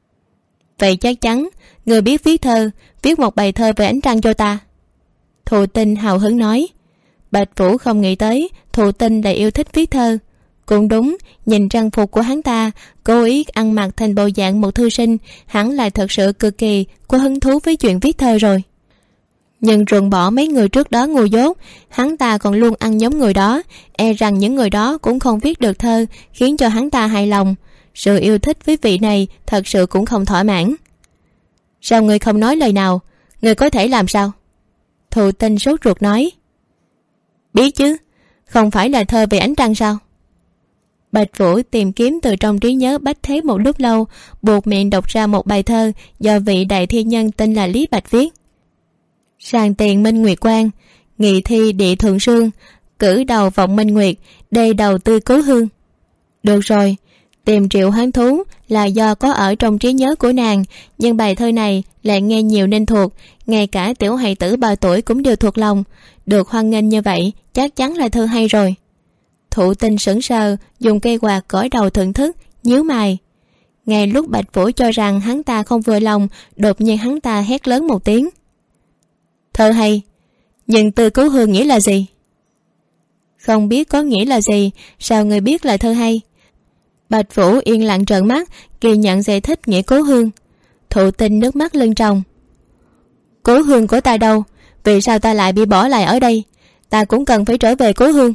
Vậy chắc chắn ngươi biết viết thơ, viết một bài thơ về ánh trăng cho ta. Thụ tinh hào hứng nói. Bạch Vũ không nghĩ tới thụ tinh lại yêu thích viết thơ. Cũng đúng, nhìn trang phục của hắn ta, cố ý ăn mặc thành bộ dạng một thư sinh, hắn lại thật sự cực kỳ có hứng thú với chuyện viết thơ rồi. Nhưng ruồng bỏ mấy người trước đó ngu dốt, hắn ta còn luôn ăn giống người đó, e rằng những người đó cũng không viết được thơ, khiến cho hắn ta hài lòng. Sự yêu thích với vị này thật sự cũng không thỏa mãn. Sao người không nói lời nào? Người có thể làm sao? Thụ tinh sốt ruột nói. Biết chứ, không phải là thơ về ánh trăng sao? Bạch Vũ tìm kiếm từ trong trí nhớ bách thế một lúc lâu, buộc miệng đọc ra một bài thơ do vị đại thi nhân tên là Lý Bạch viết. Sàng tiền minh nguyệt quang, nghị thi địa thượng sương, cử đầu vọng minh nguyệt, đây đầu tư cứu hương. Được rồi, tìm triệu hoán thú là do có ở trong trí nhớ của nàng, nhưng bài thơ này lại nghe nhiều nên thuộc, ngay cả tiểu hài tử 3 tuổi cũng đều thuộc lòng. Được hoan nghênh như vậy, chắc chắn là thơ hay rồi. Thụ tinh sững sờ, dùng cây quạt gõ đầu thưởng thức, nhíu mày. Ngay lúc Bạch Vũ cho rằng hắn ta không vừa lòng, đột nhiên hắn ta hét lớn một tiếng. Thơ hay, nhưng tư cứu hương nghĩa là gì? Không biết có nghĩa là gì, sao người biết là thơ hay? Bạch Vũ yên lặng trợn mắt, kỳ nhận giải thích nghĩa cố hương. Thụ tinh nước mắt lưng tròng. Cố hương của ta đâu? Vì sao ta lại bị bỏ lại ở đây? Ta cũng cần phải trở về cố hương.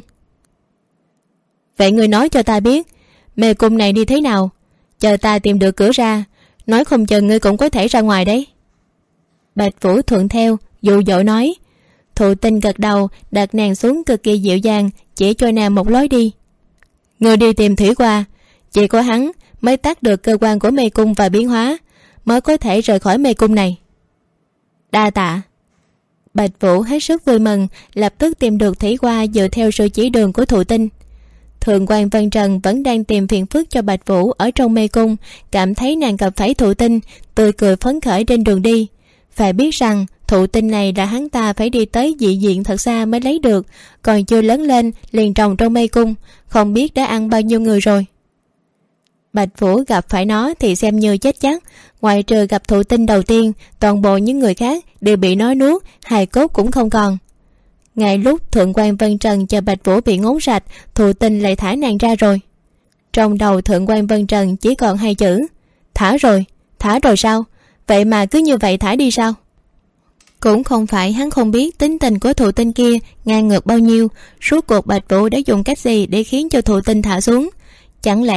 Vậy người nói cho ta biết mê cung này đi thế nào, chờ ta tìm được cửa ra, nói không chừng ngươi cũng có thể ra ngoài đấy. Bạch Vũ thuận theo, dụ dỗ nói. Thụ tinh gật đầu, đặt nàng xuống cực kỳ dịu dàng, chỉ cho nàng một lối đi. Ngươi đi tìm thủy qua, chỉ có hắn mới tắt được cơ quan của mê cung và biến hóa, mới có thể rời khỏi mê cung này. Đa tạ. Bạch Vũ hết sức vui mừng, lập tức tìm được thủy qua dựa theo sự chỉ đường của thụ tinh. Thượng quan Vân Trần vẫn đang tìm phiền phức cho Bạch Vũ ở trong mê cung, cảm thấy nàng gặp phải thụ tinh, tươi cười phấn khởi trên đường đi. Phải biết rằng thụ tinh này là hắn ta phải đi tới dị diện thật xa mới lấy được, còn chưa lớn lên liền trồng trong mê cung, không biết đã ăn bao nhiêu người rồi. Bạch Vũ gặp phải nó thì xem như chết chắc, ngoại trừ gặp thụ tinh đầu tiên, toàn bộ những người khác đều bị nó nuốt, hài cốt cũng không còn. Ngay lúc Thượng quan Vân Trần chờ Bạch Vũ bị ngốn sạch, thụ tinh lại thả nàng ra rồi. Trong đầu Thượng quan Vân Trần chỉ còn 2 chữ: thả rồi sao? Vậy mà cứ như vậy thả đi sao? Cũng không phải hắn không biết tính tình của thụ tinh kia ngang ngược bao nhiêu, suốt cuộc Bạch Vũ đã dùng cách gì để khiến cho thụ tinh thả xuống. Chẳng lẽ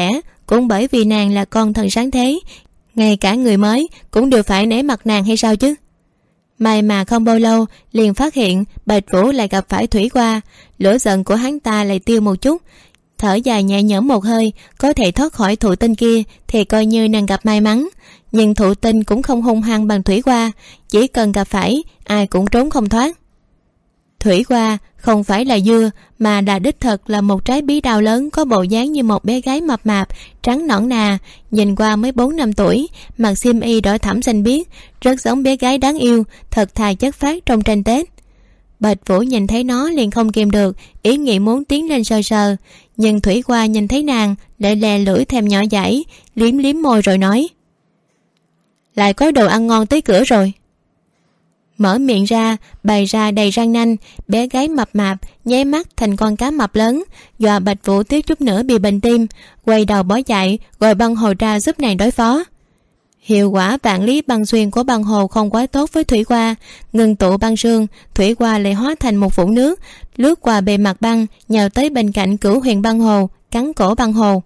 cũng bởi vì nàng là con thần sáng thế, ngay cả người mới cũng đều phải nể mặt nàng hay sao chứ. May mà không bao lâu liền phát hiện Bạch Vũ lại gặp phải Thủy Hoa, lửa giận của hắn ta lại tiêu một chút, thở dài nhẹ nhõm một hơi, có thể thoát khỏi thụ tinh kia thì coi như nàng gặp may mắn. Nhưng thụ tinh cũng không hung hăng bằng Thủy Hoa, chỉ cần gặp phải ai cũng trốn không thoát. Thủy Hoa không phải là dưa mà là đích thực là một trái bí đao lớn, có bộ dáng như một bé gái mập mạp trắng nõn nà, nhìn qua mới 4-5 tuổi, mặc xiêm y đỏ thẫm xanh biếc, rất giống bé gái đáng yêu, thật thà chất phác trong tranh Tết. Bạch Vũ nhìn thấy nó liền không kìm được ý nghĩ muốn tiến lên sờ sờ, nhưng Thủy Hoa nhìn thấy nàng lại lè lưỡi thèm nhỏ dãi, liếm liếm môi rồi nói: lại có đồ ăn ngon tới cửa rồi. Mở miệng ra bày ra đầy răng nanh, bé gái mập mạp nháy mắt thành con cá mập lớn, dọa Bạch Vũ thiếu chút nữa bị bệnh tim, quay đầu bỏ chạy gọi băng hồ ra giúp nàng đối phó. Hiệu quả vạn lý băng xuyên của băng hồ không quá tốt với Thủy Hoa, ngừng tụ băng sương, Thủy Hoa lại hóa thành một vũng nước lướt qua bề mặt băng, nhào tới bên cạnh Cửu Huyền băng hồ, cắn cổ băng hồ.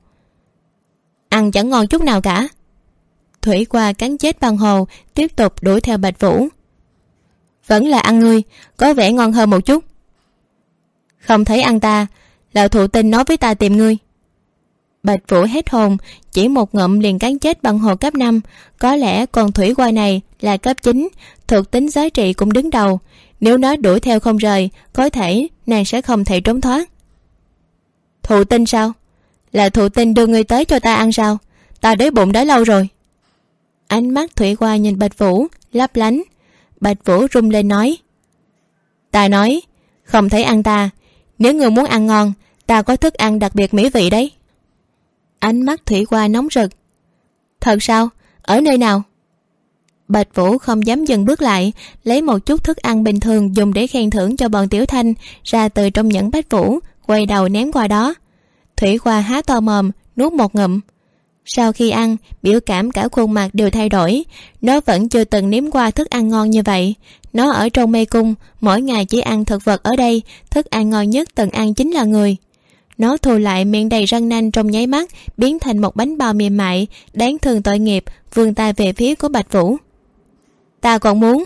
Ăn chẳng ngon chút nào cả. Thủy Hoa cắn chết băng hồ, tiếp tục đuổi theo Bạch Vũ. Vẫn là ăn ngươi, có vẻ ngon hơn một chút. Không thấy ăn ta, lão thụ tinh nói với ta tìm ngươi. Bạch Vũ hết hồn, chỉ một ngụm liền cắn chết băng hồ cấp 5. Có lẽ con Thủy Hoa này là cấp 9, thuộc tính giá trị cũng đứng đầu. Nếu nó đuổi theo không rời, có thể nàng sẽ không thể trốn thoát. Thụ tinh sao? Là thụ tinh đưa ngươi tới cho ta ăn sao? Ta đói bụng đã lâu rồi. Ánh mắt Thủy Hoa nhìn Bạch Vũ lấp lánh. Bạch Vũ rung lên nói: ta nói không thấy ăn ta, nếu ngươi muốn ăn ngon, ta có thức ăn đặc biệt mỹ vị đấy. Ánh mắt Thủy Hoa nóng rực. Thật sao? Ở nơi nào? Bạch Vũ không dám dừng bước lại, lấy một chút thức ăn bình thường dùng để khen thưởng cho bọn Tiểu Thanh ra từ trong nhẫn Bạch Vũ, quay đầu ném qua đó. Thủy Hoa há to mồm nuốt một ngụm. Sau khi ăn, biểu cảm cả khuôn mặt đều thay đổi. Nó vẫn chưa từng nếm qua thức ăn ngon như vậy. Nó ở trong mê cung, mỗi ngày chỉ ăn thực vật ở đây, thức ăn ngon nhất từng ăn chính là người. Nó thu lại miệng đầy răng nanh trong nháy mắt, biến thành một bánh bao mềm mại, đáng thương tội nghiệp, vươn tay về phía của Bạch Vũ. Ta còn muốn.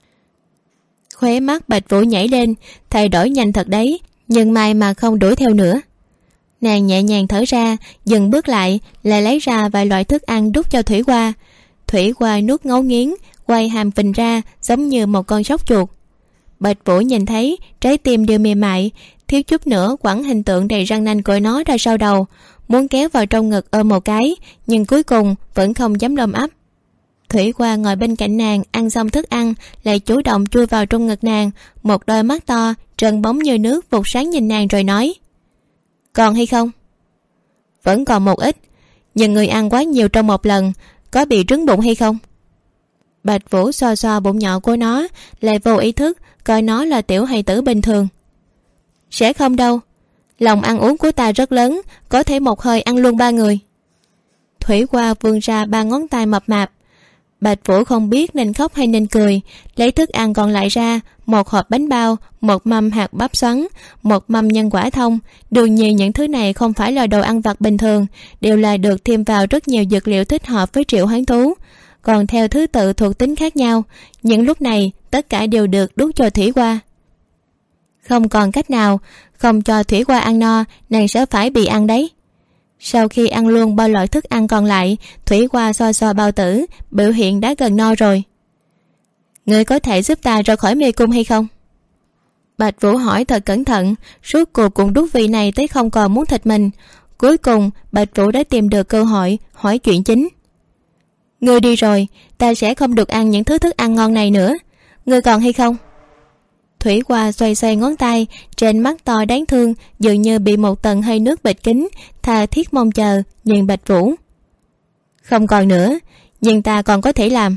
Khóe mắt Bạch Vũ nhảy lên, thay đổi nhanh thật đấy, nhưng may mà không đuổi theo nữa. Nàng nhẹ nhàng thở ra, dừng bước lại, lại lấy ra vài loại thức ăn đút cho Thủy Hoa. Thủy Hoa nuốt ngấu nghiến, quay hàm phình ra giống như một con sóc chuột. Bạch Vũ nhìn thấy trái tim đều mềm mại, thiếu chút nữa quẳng hình tượng đầy răng nanh của nó ra sau đầu, muốn kéo vào trong ngực ôm một cái, nhưng cuối cùng vẫn không dám ôm ấp. Thủy Hoa ngồi bên cạnh nàng, ăn xong thức ăn lại chủ động chui vào trong ngực nàng, một đôi mắt to trơn bóng như nước vụt sáng nhìn nàng rồi nói: còn hay không? Vẫn còn một ít, nhưng người ăn quá nhiều trong một lần, có bị trứng bụng hay không? Bạch Vũ xoa xoa bụng nhỏ của nó, lại vô ý thức coi nó là tiểu hài tử bình thường. Sẽ không đâu, lòng ăn uống của ta rất lớn, có thể một hơi ăn luôn 3 người. Thủy Hoa vươn ra 3 ngón tay mập mạp. Bạch Vũ không biết nên khóc hay nên cười, lấy thức ăn còn lại ra, một hộp bánh bao, một mâm hạt bắp xoắn, một mâm nhân quả thông. Đương nhiên những thứ này không phải là đồ ăn vặt bình thường, đều là được thêm vào rất nhiều dược liệu thích hợp với triệu hoán thú, còn theo thứ tự thuộc tính khác nhau. Những lúc này tất cả đều được đút cho Thủy Hoa. Không còn cách nào, không cho Thủy Hoa ăn no, nàng sẽ phải bị ăn đấy. Sau khi ăn luôn bao loại thức ăn còn lại, Thủy Hoa xoa xoa bao tử, biểu hiện đã gần no rồi. Ngươi có thể giúp ta ra khỏi mê cung hay không? Bạch Vũ hỏi thật cẩn thận, suốt cuộc cũng đút vị này tới không còn muốn thịt mình. Cuối cùng Bạch Vũ đã tìm được cơ hội hỏi chuyện chính. Ngươi đi rồi, ta sẽ không được ăn những thứ thức ăn ngon này nữa. Ngươi còn hay không? Thủy Hoa xoay xoay ngón tay, trên mắt to đáng thương dường như bị một tầng hơi nước bịt kín, tha thiết mong chờ nhìn Bạch Vũ. Không còn nữa, nhưng ta còn có thể làm.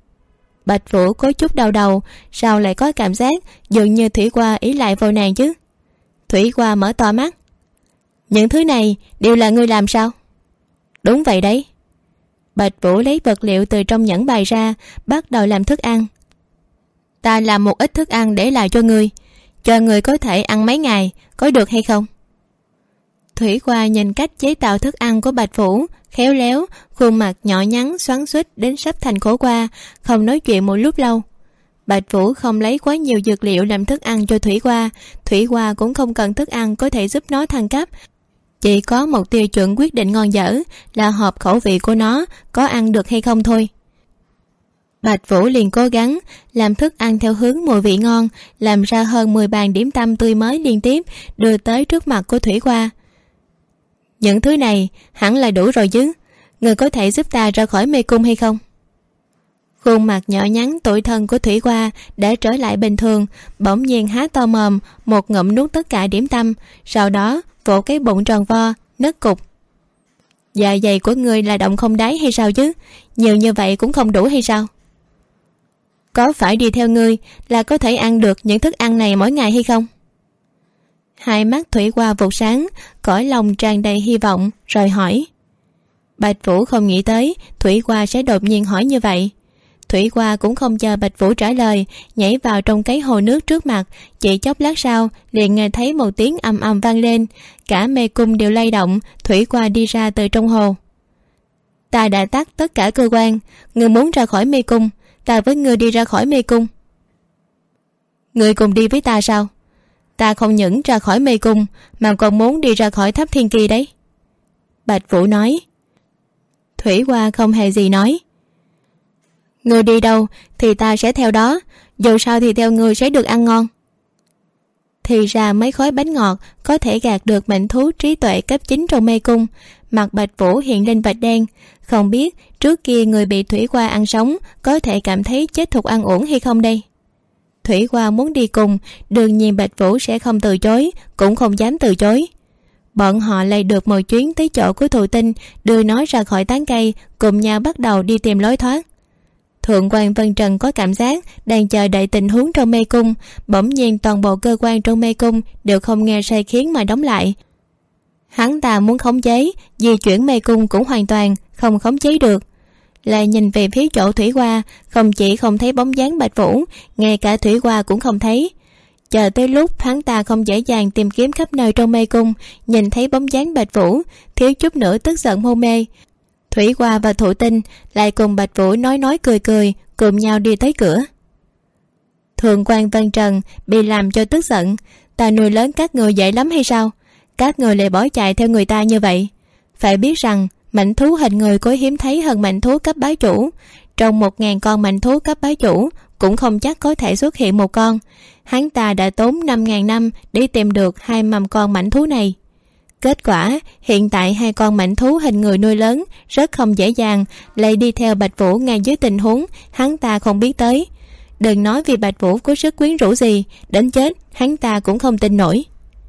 Bạch Vũ có chút đau đầu, sao lại có cảm giác dường như Thủy Hoa ý lại vào nàng chứ? Thủy Hoa mở to mắt. Những thứ này đều là ngươi làm sao? Đúng vậy đấy. Bạch Vũ lấy vật liệu từ trong nhẫn bày ra, bắt đầu làm thức ăn. Ta làm một ít thức ăn để lại cho ngươi có thể ăn mấy ngày, có được hay không? Thủy Hoa nhìn cách chế tạo thức ăn của Bạch Vũ, khéo léo, khuôn mặt nhỏ nhắn xoắn xuýt đến sắp thành khổ qua, không nói chuyện một lúc lâu. Bạch Vũ không lấy quá nhiều dược liệu làm thức ăn cho Thủy Hoa. Thủy Hoa cũng không cần thức ăn có thể giúp nó thăng cấp, chỉ có một tiêu chuẩn quyết định ngon dở là hợp khẩu vị của nó, có ăn được hay không thôi. Bạch Vũ liền cố gắng làm thức ăn theo hướng mùi vị ngon, làm ra hơn 10 bàn điểm tâm tươi mới liên tiếp đưa tới trước mặt của Thủy Hoa. Những thứ này hẳn là đủ rồi chứ, người có thể giúp ta ra khỏi mê cung hay không? Khuôn mặt nhỏ nhắn tủi thân của Thủy Hoa đã trở lại bình thường, bỗng nhiên há to mồm, một ngụm nuốt tất cả điểm tâm, sau đó vỗ cái bụng tròn vo, nấc cục. Dạ dày của ngươi là động không đáy hay sao chứ? Nhiều như vậy cũng không đủ hay sao? Có phải đi theo ngươi là có thể ăn được những thức ăn này mỗi ngày hay không? Hai mắt Thủy Hoa vụt sáng, cõi lòng tràn đầy hy vọng, rồi hỏi. Bạch Vũ không nghĩ tới Thủy Hoa sẽ đột nhiên hỏi như vậy. Thủy Hoa cũng không chờ Bạch Vũ trả lời, nhảy vào trong cái hồ nước trước mặt. Chỉ chốc lát sau liền nghe thấy một tiếng ầm ầm vang lên, cả mê cung đều lay động. Thủy Hoa đi ra từ trong hồ. Ta đã tắt tất cả cơ quan, ngươi muốn ra khỏi mê cung, ta với ngươi đi ra khỏi mê cung. Ngươi cùng đi với ta sao? Ta không những ra khỏi mê cung mà còn muốn đi ra khỏi tháp thiên kỳ đấy. Bạch Vũ nói. Thủy Hoa không hề gì nói. Ngươi đi đâu thì ta sẽ theo đó, dù sao thì theo ngươi sẽ được ăn ngon. Thì ra mấy khói bánh ngọt có thể gạt được mệnh thú trí tuệ cấp 9 trong mê cung. Mặt Bạch Vũ hiện lên vạch đen, không biết trước kia người bị Thủy Hoa ăn sống có thể cảm thấy chết thục ăn uổng hay không đây. Thủy Hoa muốn đi cùng, đương nhiên Bạch Vũ sẽ không từ chối, cũng không dám từ chối. Bọn họ lại được một chuyến tới chỗ của Thụ Tinh, đưa nó ra khỏi tán cây, cùng nhau bắt đầu đi tìm lối thoát. Thượng quan Vân Trần có cảm giác đang chờ đợi tình huống trong mê cung, bỗng nhiên toàn bộ cơ quan trong mê cung đều không nghe sai khiến mà đóng lại. Hắn ta muốn khống chế, di chuyển mê cung cũng hoàn toàn không khống chế được. Lại nhìn về phía chỗ Thủy Hoa, không chỉ không thấy bóng dáng Bạch Vũ, ngay cả Thủy Hoa cũng không thấy. Chờ tới lúc hắn ta không dễ dàng tìm kiếm khắp nơi trong mê cung, nhìn thấy bóng dáng Bạch Vũ, thiếu chút nữa tức giận hôn mê. Thủy Hoa và Thụ Tinh lại cùng Bạch Vũ nói cười cười, cùng nhau đi tới cửa. Thượng quan Vân Trần bị làm cho tức giận. Ta nuôi lớn các người dễ lắm hay sao? Các người lại bỏ chạy theo người ta như vậy. Phải biết rằng mãnh thú hình người có hiếm thấy hơn mãnh thú cấp bá chủ. Trong 1000 con mãnh thú cấp bá chủ cũng không chắc có thể xuất hiện một con. Hắn ta đã tốn 5000 năm để tìm được 2 mầm con mãnh thú này. Kết quả hiện tại 2 con mãnh thú hình người nuôi lớn rất không dễ dàng lại đi theo Bạch Vũ ngay dưới tình huống hắn ta không biết tới. Đừng nói vì Bạch Vũ có sức quyến rũ gì, đến chết hắn ta cũng không tin nổi.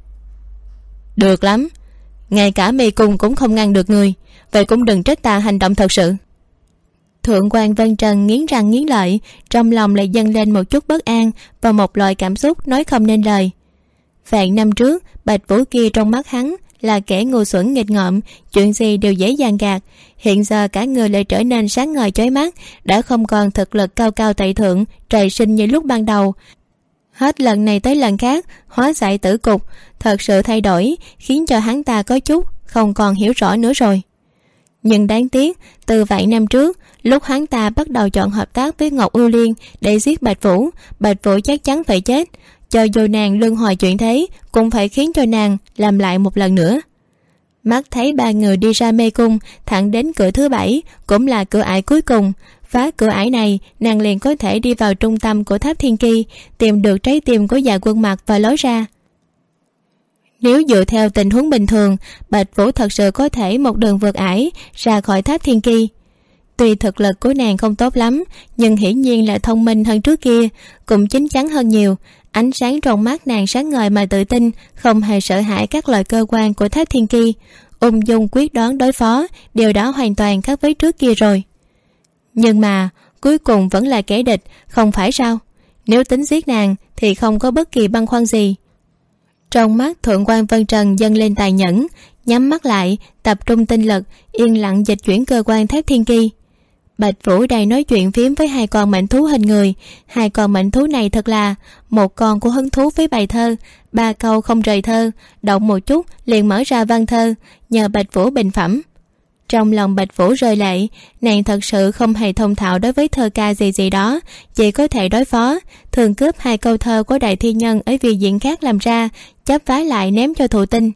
Được lắm, ngay cả mê cung cũng không ngăn được người, vậy cũng đừng trách ta hành động thật sự. Thượng quan Vân Trần nghiến răng nghiến lợi, trong lòng lại dâng lên một chút bất an và một loại cảm xúc nói không nên lời. Vạn năm trước Bạch Vũ kia trong mắt hắn là kẻ ngu xuẩn nghịch ngợm, chuyện gì đều dễ dàng gạt. Hiện giờ cả người lại trở nên sáng ngời chói mắt, đã không còn thực lực cao cao tại thượng trời sinh như lúc ban đầu. Hết lần này tới lần khác hóa giải tử cục, thật sự thay đổi, khiến cho hắn ta có chút không còn hiểu rõ nữa rồi. Nhưng đáng tiếc, từ vài năm trước, lúc hắn ta bắt đầu chọn hợp tác với Ngọc Ưu Liên để giết Bạch Vũ chắc chắn phải chết. Cho dù nàng luân hồi chuyện thế, cũng phải khiến cho nàng làm lại một lần nữa. Mắt thấy 3 người đi ra mê cung, thẳng đến cửa thứ 7, cũng là cửa ải cuối cùng. Phá cửa ải này, nàng liền có thể đi vào trung tâm của tháp thiên kỳ, tìm được trái tim của Dạ Quân Mặc và lối ra. Nếu dựa theo tình huống bình thường, Bạch Vũ thật sự có thể một đường vượt ải ra khỏi tháp thiên kỳ. Tuy thực lực của nàng không tốt lắm, nhưng hiển nhiên là thông minh hơn trước kia, cũng chín chắn hơn nhiều. Ánh sáng trong mắt nàng sáng ngời mà tự tin, không hề sợ hãi các loại cơ quan của tháp thiên kỳ. Ung dung quyết đoán đối phó, điều đó hoàn toàn khác với trước kia rồi. Nhưng mà cuối cùng vẫn là kẻ địch, không phải sao? Nếu tính giết nàng thì không có bất kỳ băn khoăn gì. Trong mắt Thượng quan Vân Trần dâng lên tài nhẫn, nhắm mắt lại, tập trung tinh lực, yên lặng dịch chuyển cơ quan tháp thiên kỳ. Bạch Vũ đang nói chuyện phím với 2 con mãnh thú hình người. 2 con mãnh thú này thật là, một con của hứng thú với bài thơ, 3 câu không rời thơ, động một chút liền mở ra văn thơ, nhờ Bạch Vũ bình phẩm. Trong lòng Bạch Vũ rơi lệ, nàng thật sự không hề thông thạo đối với thơ ca gì đó, chỉ có thể đối phó, thường cướp 2 câu thơ của đại thi nhân ở vị diện khác làm ra, chắp vá lại ném cho Thụ Tinh.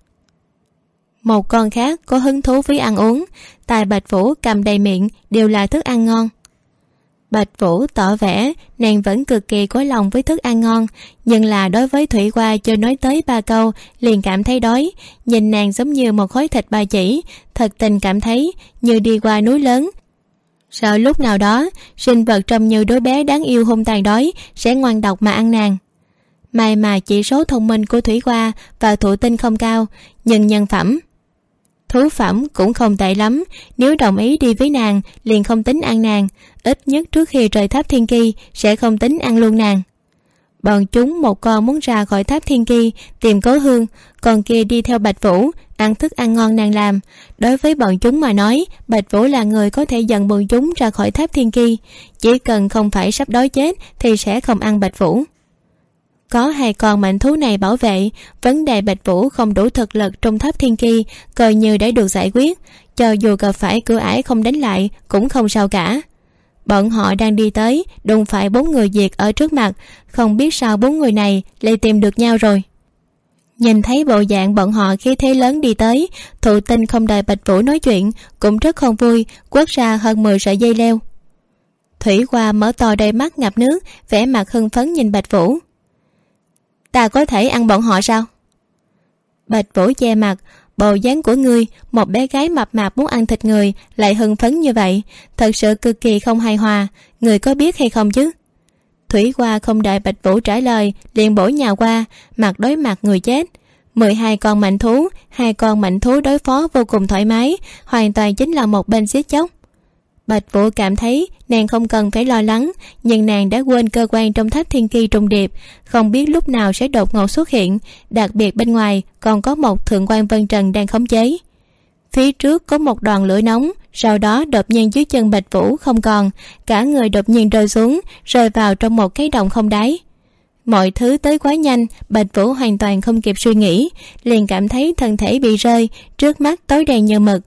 Một con khác có hứng thú với ăn uống, tài Bạch Vũ cầm đầy miệng đều là thức ăn ngon. Bạch Vũ tỏ vẻ nàng vẫn cực kỳ có lòng với thức ăn ngon, nhưng là đối với Thủy Hoa chưa nói tới 3 câu liền cảm thấy đói, nhìn nàng giống như một khối thịt ba chỉ, thật tình cảm thấy như đi qua núi lớn. Sợ lúc nào đó sinh vật trông như đứa bé đáng yêu hung tàn đói sẽ ngoan độc mà ăn nàng. May mà chỉ số thông minh của Thủy Hoa và Thụ Tinh không cao, nhưng nhân phẩm thú phẩm cũng không tệ lắm, nếu đồng ý đi với nàng liền không tính ăn nàng, ít nhất trước khi rời tháp Thiên Ki sẽ không tính ăn luôn nàng. Bọn chúng một con muốn ra khỏi tháp Thiên Ki tìm Cố Hương, còn kia đi theo Bạch Vũ ăn thức ăn ngon nàng làm. Đối với bọn chúng mà nói, Bạch Vũ là người có thể dẫn bọn chúng ra khỏi tháp Thiên Ki, chỉ cần không phải sắp đói chết thì sẽ không ăn Bạch Vũ. Có 2 con mạnh thú này bảo vệ, vấn đề Bạch Vũ không đủ thực lực trong tháp Thiên Ki coi như đã được giải quyết, cho dù gặp phải cửa ải không đánh lại cũng không sao cả. Bọn họ đang đi tới, đụng phải 4 người Việt ở trước mặt, không biết sao 4 người này lại tìm được nhau rồi. Nhìn thấy bộ dạng bọn họ khi thế lớn đi tới, Thụ Tinh không đợi Bạch Vũ nói chuyện cũng rất không vui, quất ra hơn 10 sợi dây leo. Thủy Hoa mở to đôi mắt ngập nước, vẻ mặt hưng phấn nhìn Bạch Vũ. Ta có thể ăn bọn họ sao? Bạch Vũ che mặt, bộ dáng của ngươi, một bé gái mập mạp muốn ăn thịt người lại hưng phấn như vậy, thật sự cực kỳ không hài hòa, người có biết hay không chứ? Thủy Hoa không đợi Bạch Vũ trả lời liền bổ nhào qua, mặt đối mặt người chết. 12 con mạnh thú, 2 con mạnh thú đối phó vô cùng thoải mái, hoàn toàn chính là một bên giết chóc. Bạch Vũ cảm thấy nàng không cần phải lo lắng, nhưng nàng đã quên cơ quan trong tháp Thiên Ki trùng điệp, không biết lúc nào sẽ đột ngột xuất hiện, đặc biệt bên ngoài còn có một thượng quan Vân Trần đang khống chế. Phía trước có một đoàn lửa nóng, sau đó đột nhiên dưới chân Bạch Vũ không còn, cả người đột nhiên rơi xuống, rơi vào trong một cái động không đáy. Mọi thứ tới quá nhanh, Bạch Vũ hoàn toàn không kịp suy nghĩ, liền cảm thấy thân thể bị rơi, trước mắt tối đen như mực.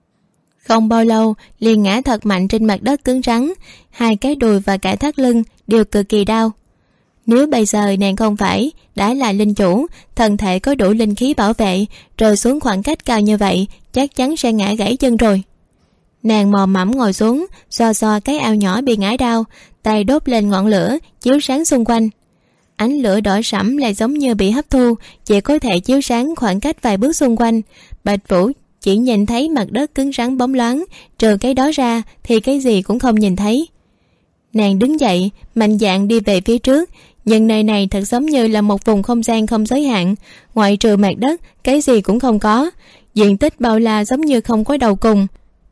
Không bao lâu liền ngã thật mạnh trên mặt đất cứng rắn, 2 cái đùi và cả thắt lưng đều cực kỳ đau. Nếu bây giờ nàng không phải đã là linh chủ, thân thể có đủ linh khí bảo vệ, rơi xuống khoảng cách cao như vậy chắc chắn sẽ ngã gãy chân rồi. Nàng mò mẫm ngồi xuống, xoa cái ao nhỏ bị ngã đau, tay đốt lên ngọn lửa chiếu sáng xung quanh. Ánh lửa đỏ sẫm lại giống như bị hấp thu, chỉ có thể chiếu sáng khoảng cách vài bước xung quanh. Bạch Vũ chỉ nhìn thấy mặt đất cứng rắn bóng loáng, trừ cái đó ra thì cái gì cũng không nhìn thấy. Nàng đứng dậy, mạnh dạn đi về phía trước, nhưng nơi này thật giống như là một vùng không gian không giới hạn, ngoại trừ mặt đất cái gì cũng không có, diện tích bao la giống như không có đầu cùng.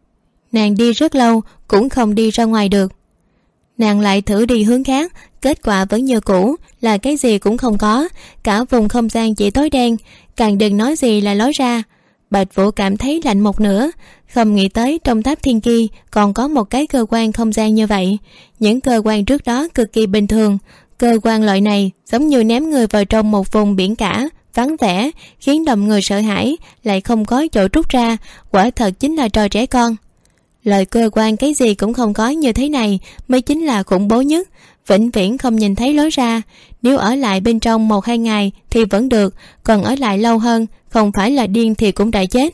Nàng đi rất lâu cũng không đi ra ngoài được. Nàng lại thử đi hướng khác, kết quả vẫn như cũ, là cái gì cũng không có, cả vùng không gian chỉ tối đen, càng đừng nói gì là lối ra. Bạch Vũ cảm thấy lạnh một nửa, không nghĩ tới trong tháp Thiên Ki còn có một cái cơ quan không gian như vậy. Những cơ quan trước đó cực kỳ bình thường, cơ quan loại này giống như ném người vào trong một vùng biển cả vắng vẻ, khiến lòng người sợ hãi, lại không có chỗ trút ra, quả thật chính là trò trẻ con. Loại cơ quan cái gì cũng không có như thế này mới chính là khủng bố nhất, vĩnh viễn không nhìn thấy lối ra. Nếu ở lại bên trong 1-2 ngày thì vẫn được, còn ở lại lâu hơn không phải là điên thì cũng đã chết.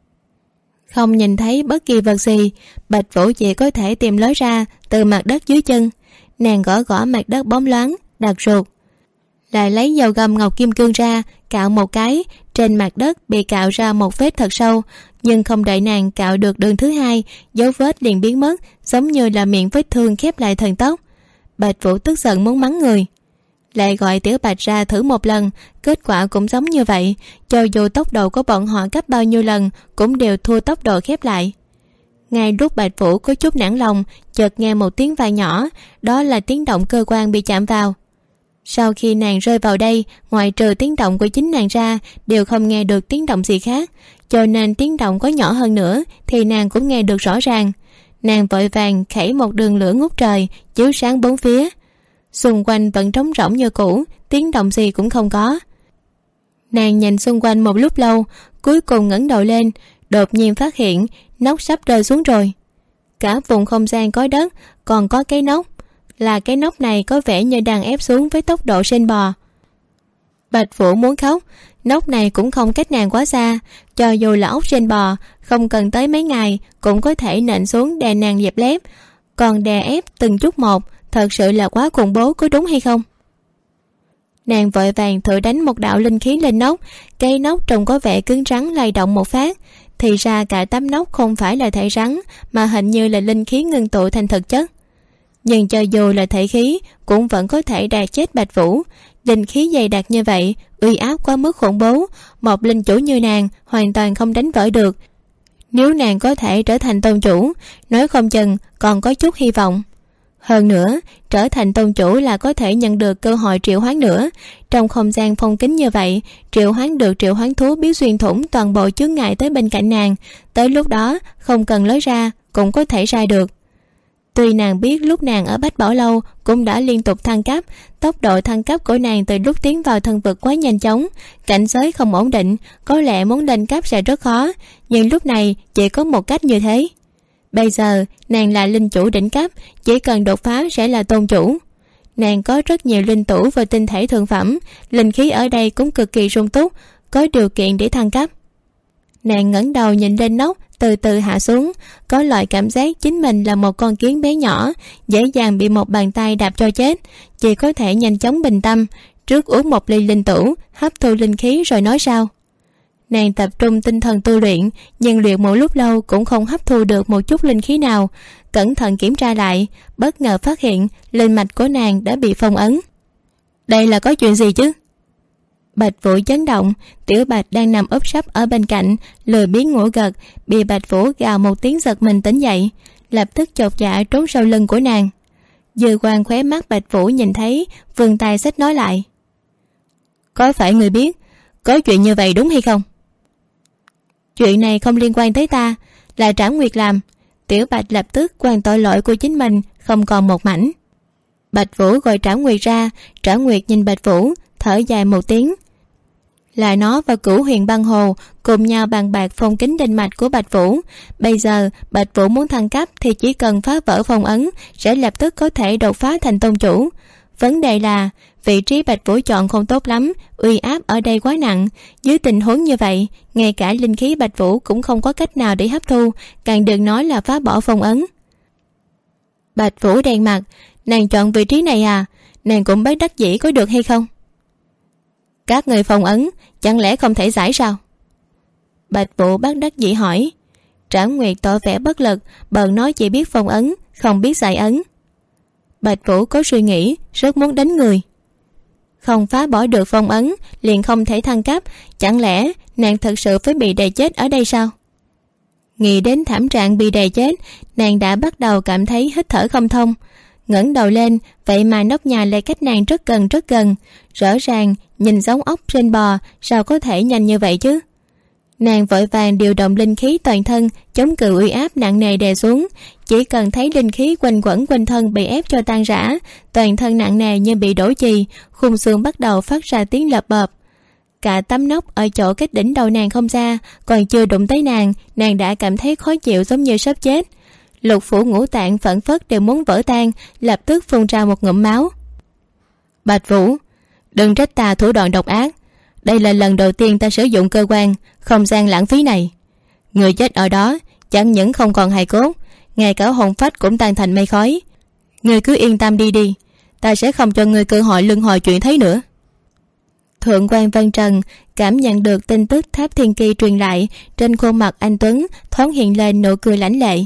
Không nhìn thấy bất kỳ vật gì, Bạch Vũ chỉ có thể tìm lối ra từ mặt đất dưới chân. Nàng gõ mặt đất bóng loáng, đặt ruột, lại lấy dầu găm ngọc kim cương ra cạo một cái, trên mặt đất bị cạo ra một vết thật sâu, nhưng không đợi nàng cạo được đường thứ 2, dấu vết liền biến mất, giống như là miệng vết thương khép lại thần tốc. Bạch Vũ tức giận muốn mắng người, lại gọi Tiểu Bạch ra thử một lần, kết quả cũng giống như vậy, cho dù tốc độ của bọn họ gấp bao nhiêu lần cũng đều thua tốc độ khép lại. Ngay lúc Bạch Vũ có chút nản lòng, chợt nghe một tiếng va nhỏ, đó là tiếng động cơ quan bị chạm vào. Sau khi nàng rơi vào đây, ngoại trừ tiếng động của chính nàng ra, đều không nghe được tiếng động gì khác, cho nên tiếng động có nhỏ hơn nữa thì nàng cũng nghe được rõ ràng. Nàng vội vàng khẩy một đường lửa ngút trời, chiếu sáng bốn phía. Xung quanh vẫn trống rỗng như cũ, tiếng động gì cũng không có. Nàng nhìn xung quanh một lúc lâu, cuối cùng ngẩng đầu lên, đột nhiên phát hiện nóc sắp rơi xuống rồi. Cả vùng không gian có đất, còn có cái nóc. Là cái nóc này có vẻ như đang ép xuống với tốc độ sên bò. Bạch Vũ muốn khóc. Nóc này cũng không cách nàng quá xa, cho dù là ốc sên bò, không cần tới mấy ngày cũng có thể nện xuống đè nàng dẹp lép. Còn đè ép từng chút một, thật sự là quá khủng bố, có đúng hay không? Nàng vội vàng thử đánh một đạo linh khí lên nóc. Cây nóc trông có vẻ cứng rắn, lay động một phát, thì ra cả tấm nóc không phải là thể rắn, mà hình như là linh khí ngưng tụ thành thực chất. Nhưng cho dù là thể khí cũng vẫn có thể đè chết Bạch Vũ. Linh khí dày đặc như vậy, uy áp quá mức khủng bố, một linh chủ như nàng hoàn toàn không đánh vỡ được. Nếu nàng có thể trở thành tôn chủ, nói không chừng còn có chút hy vọng. Hơn nữa, trở thành tôn chủ là có thể nhận được cơ hội triệu hoán nữa. Trong không gian phong kín như vậy, triệu hoán được triệu hoán thú biết xuyên thủng toàn bộ chướng ngại tới bên cạnh nàng. Tới lúc đó không cần lối ra cũng có thể ra được. Tuy nàng biết lúc nàng ở Bách Bảo Lâu cũng đã liên tục thăng cấp, tốc độ thăng cấp của nàng từ lúc tiến vào thân vực quá nhanh chóng, cảnh giới không ổn định, có lẽ muốn lên cấp sẽ rất khó, nhưng lúc này chỉ có một cách như thế. Bây giờ nàng là linh chủ đỉnh cấp, chỉ cần đột phá sẽ là tôn chủ. Nàng có rất nhiều linh tủ và tinh thể thượng phẩm, linh khí ở đây cũng cực kỳ sung túc, có điều kiện để thăng cấp. Nàng ngẩng đầu nhìn lên nóc, từ từ hạ xuống, có loại cảm giác chính mình là một con kiến bé nhỏ, dễ dàng bị một bàn tay đạp cho chết. Chỉ có thể nhanh chóng bình tâm, trước uống một ly linh tủ, hấp thu linh khí rồi nói sao. Nàng tập trung tinh thần tu luyện, nhưng luyện một lúc lâu cũng không hấp thu được một chút linh khí nào. Cẩn thận kiểm tra lại, bất ngờ phát hiện linh mạch của nàng đã bị phong ấn. Đây là có chuyện gì chứ? Bạch Vũ chấn động. Tiểu Bạch đang nằm úp sấp ở bên cạnh, lười biếng ngủ gật, bị Bạch Vũ gào một tiếng giật mình tỉnh dậy, lập tức chột dạ trốn sau lưng của nàng. Dư quang khóe mắt Bạch Vũ nhìn thấy, vươn tay xách nói lại. Có phải người biết có chuyện như vậy đúng hay không? Chuyện này không liên quan tới ta, là Trảm Nguyệt làm. Tiểu Bạch lập tức quan tội lỗi của chính mình không còn một mảnh. Bạch Vũ gọi Trảm Nguyệt ra. Trảm Nguyệt nhìn Bạch Vũ, thở dài một tiếng. Là nó và Cửu Huyền Băng Hồ cùng nhau bàn bạc phong kín đinh mạch của Bạch Vũ. Bây giờ Bạch Vũ muốn thăng cấp thì chỉ cần phá vỡ phong ấn sẽ lập tức có thể đột phá thành tôn chủ. Vấn đề là vị trí Bạch Vũ chọn không tốt lắm, uy áp ở đây quá nặng. Dưới tình huống như vậy, ngay cả linh khí Bạch Vũ cũng không có cách nào để hấp thu, càng đừng nói là phá bỏ phong ấn. Bạch Vũ đen mặt. Nàng chọn vị trí này à? Nàng cũng bất đắc dĩ có được hay không? Các người phong ấn chẳng lẽ không thể giải sao? Bạch Vũ bất đắc dĩ hỏi. Trảm Nguyệt tỏ vẻ bất lực, bần nói chỉ biết phong ấn, không biết giải ấn. Bạch Vũ có suy nghĩ, rất muốn đánh người. Không phá bỏ được phong ấn liền không thể thăng cấp, chẳng lẽ nàng thật sự phải bị đè chết ở đây sao? Nghĩ đến thảm trạng bị đè chết, nàng đã bắt đầu cảm thấy hít thở không thông. Ngẩng đầu lên, vậy mà nóc nhà lại cách nàng rất gần, rõ ràng nhìn giống ốc trên bò, sao có thể nhanh như vậy chứ? Nàng vội vàng điều động linh khí toàn thân, chống cự uy áp nặng nề đè xuống. Chỉ cần thấy linh khí quanh quẩn quanh thân bị ép cho tan rã, toàn thân nặng nề như bị đổ chì, khung xương bắt đầu phát ra tiếng lợp bợp. Cả tấm nóc ở chỗ cách đỉnh đầu nàng không xa, còn chưa đụng tới nàng đã cảm thấy khó chịu giống như sắp chết. Lục phủ ngũ tạng phẫn phất đều muốn vỡ tan, lập tức phun ra một ngụm máu. Bạch Vũ, đừng trách ta thủ đoạn độc ác. Đây là lần đầu tiên ta sử dụng cơ quan không gian lãng phí này. Người chết ở đó chẳng những không còn hài cốt, ngay cả hồn phách cũng tan thành mây khói. Người cứ yên tâm đi, ta sẽ không cho người cơ hội luân hồi chuyện thấy nữa. Thượng quan Vân Trần cảm nhận được tin tức Tháp Thiên Kỳ truyền lại, trên khuôn mặt anh Tuấn thoáng hiện lên nụ cười lãnh lệ.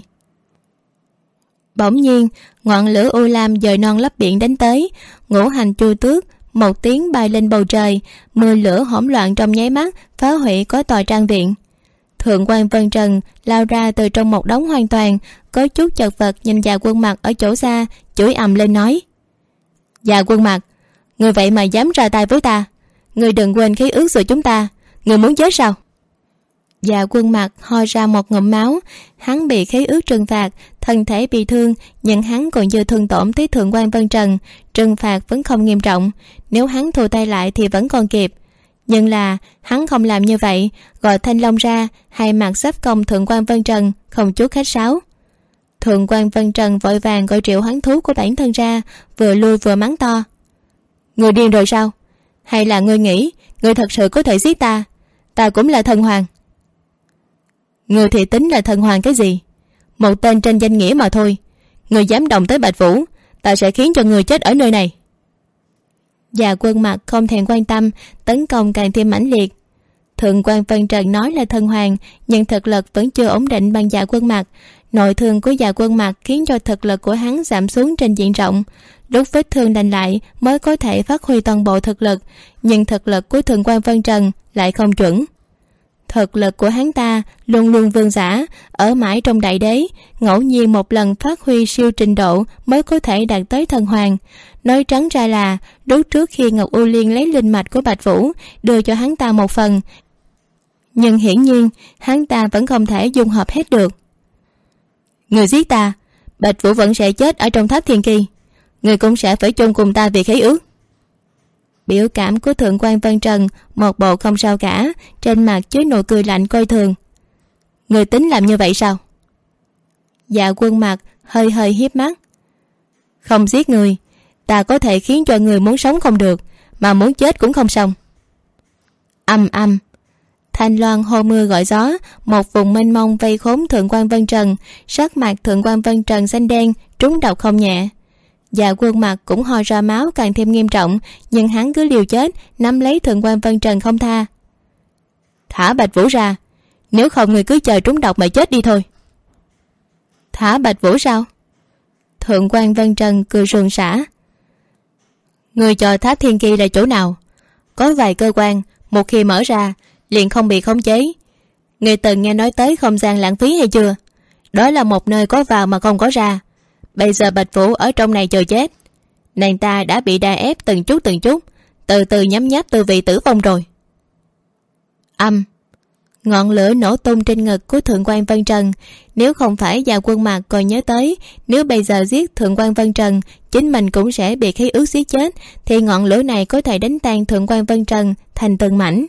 Bỗng nhiên ngọn lửa u lam dời non lấp biển đánh tới, ngũ hành chu tước một tiếng bay lên bầu trời, mưa lửa hỗn loạn trong nháy mắt phá hủy có tòa trang viện. Thượng quan Vân Trần lao ra từ trong một đống hoang toàn, có chút chật vật nhìn Dạ Quân Mặc ở chỗ xa, chửi ầm lên nói: Dạ Quân Mặc, người vậy mà dám ra tay với ta? Người đừng quên khí ước giữa chúng ta, người muốn chết sao? Dạ Quân Mặc ho ra một ngụm máu. Hắn bị khí ước trừng phạt, thân thể bị thương, nhưng hắn còn chưa thương tổn tới Thượng quan Vân Trần. Trừng phạt vẫn không nghiêm trọng, nếu hắn thu tay lại thì vẫn còn kịp. Nhưng là hắn không làm như vậy, gọi Thanh Long ra, hai mặt sắp công Thượng quan Vân Trần, không chút khách sáo. Thượng quan Vân Trần vội vàng gọi Triệu Hoán Thú của bản thân ra, vừa lui vừa mắng to: Người điên rồi sao? Hay là ngươi nghĩ ngươi thật sự có thể giết ta? Ta cũng là thần hoàng. Ngươi thì tính là thần hoàng cái gì? Một tên trên danh nghĩa mà thôi. Ngươi dám động tới Bạch Vũ, ta sẽ khiến cho ngươi chết ở nơi này. Dạ Quân Mặc không thèm quan tâm, tấn công càng thêm mãnh liệt. Thượng quan Vân Trần nói là thần hoàng, nhưng thực lực vẫn chưa ổn định bằng Dạ Quân Mặc. Nội thương của Dạ Quân Mặc khiến cho thực lực của hắn giảm xuống trên diện rộng. Lúc vết thương lành lại mới có thể phát huy toàn bộ thực lực, nhưng thực lực của Thượng quan Vân Trần lại không chuẩn. Thực lực của hắn ta luôn luôn vương giả, ở mãi trong đại đế, ngẫu nhiên một lần phát huy siêu trình độ mới có thể đạt tới thần hoàng. Nói trắng ra là lúc trước khi Ngọc U Liên lấy linh mạch của Bạch Vũ đưa cho hắn ta một phần, nhưng hiển nhiên hắn ta vẫn không thể dung hợp hết được. Người giết ta, Bạch Vũ vẫn sẽ chết ở trong tháp thiên kỳ, người cũng sẽ phải chung cùng ta vì khế ước. Biểu cảm của Thượng quan Vân Trần một bộ không sao cả, trên mặt chứa nụ cười lạnh coi thường. Người tính làm như vậy sao? Dạ Quân Mặc hơi hơi hiếp mắt. Không giết người, ta có thể khiến cho người muốn sống không được, mà muốn chết cũng không xong. Âm âm, thanh loan hô mưa gọi gió, một vùng mênh mông vây khốn Thượng quan Vân Trần. Sắc mặt Thượng quan Vân Trần xanh đen, trúng độc không nhẹ. Dạ Quân Mặc cũng ho ra máu càng thêm nghiêm trọng, nhưng hắn cứ liều chết nắm lấy Thượng quan Vân Trần không tha. Thả Bạch Vũ ra, nếu không người cứ chờ trúng độc mà chết đi thôi. Thả Bạch Vũ sao? Thượng quan Vân Trần cười suồng sã. Người cho tháp thiên kỳ là chỗ nào? Có vài cơ quan một khi mở ra liền không bị khống chế. Người từng nghe nói tới không gian lãng phí hay chưa? Đó là một nơi có vào mà không có ra. Bây giờ Bạch Vũ ở trong này chờ chết, nàng ta đã bị đè ép từng chút từ từ nhấm nháp tư vị tử vong rồi. Ngọn lửa nổ tung trên ngực của Thượng quan Vân Trần. Nếu không phải Dạ Quân Mặc còn nhớ tới nếu bây giờ giết Thượng quan Vân Trần chính mình cũng sẽ bị khí ước giết chết, thì ngọn lửa này có thể đánh tan Thượng quan Vân Trần thành từng mảnh.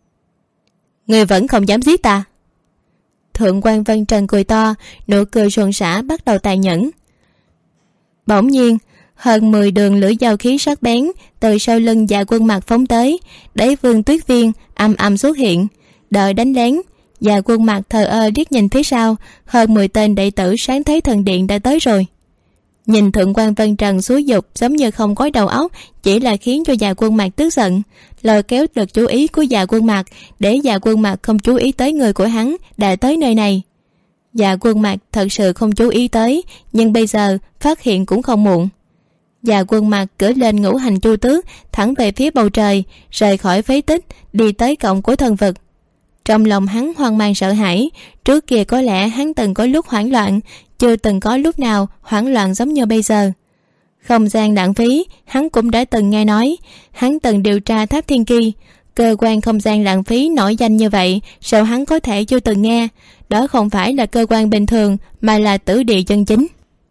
Người vẫn không dám giết ta? Thượng quan Vân Trần cười to, nụ cười suồng sã bắt đầu tàn nhẫn. Bỗng nhiên hơn 10 đường lưỡi dao khí sắc bén từ sau lưng Dạ Quân Mặc phóng tới. Đế vương Tuyết Viên âm âm xuất hiện, đợi đánh lén. Dạ Quân Mặc thờ ơ liếc nhìn phía sau, hơn 10 tên đệ tử sáng thế thần điện đã tới rồi. Nhìn Thượng quan Vân Trần xúi dục giống như không có đầu óc, chỉ là khiến cho Dạ Quân Mặc tức giận, lôi kéo được chú ý của Dạ Quân Mặc để Dạ Quân Mặc không chú ý tới người của hắn đã tới nơi này. Dạ Quân Mặc thật sự không chú ý tới, nhưng bây giờ phát hiện cũng không muộn. Dạ Quân Mặc cưỡi lên ngũ hành chu tước thẳng về phía bầu trời, rời khỏi phế tích, đi tới cổng của thần vực. Trong lòng hắn hoang mang sợ hãi. Trước kia có lẽ hắn từng có lúc hoảng loạn, chưa từng có lúc nào hoảng loạn giống như bây giờ. Không gian lãng phí hắn cũng đã từng nghe nói. Hắn từng điều tra tháp thiên kỳ, cơ quan không gian lãng phí nổi danh như vậy, sao hắn có thể chưa từng nghe? Đó không phải là cơ quan bình thường, mà là tử địa chân chính.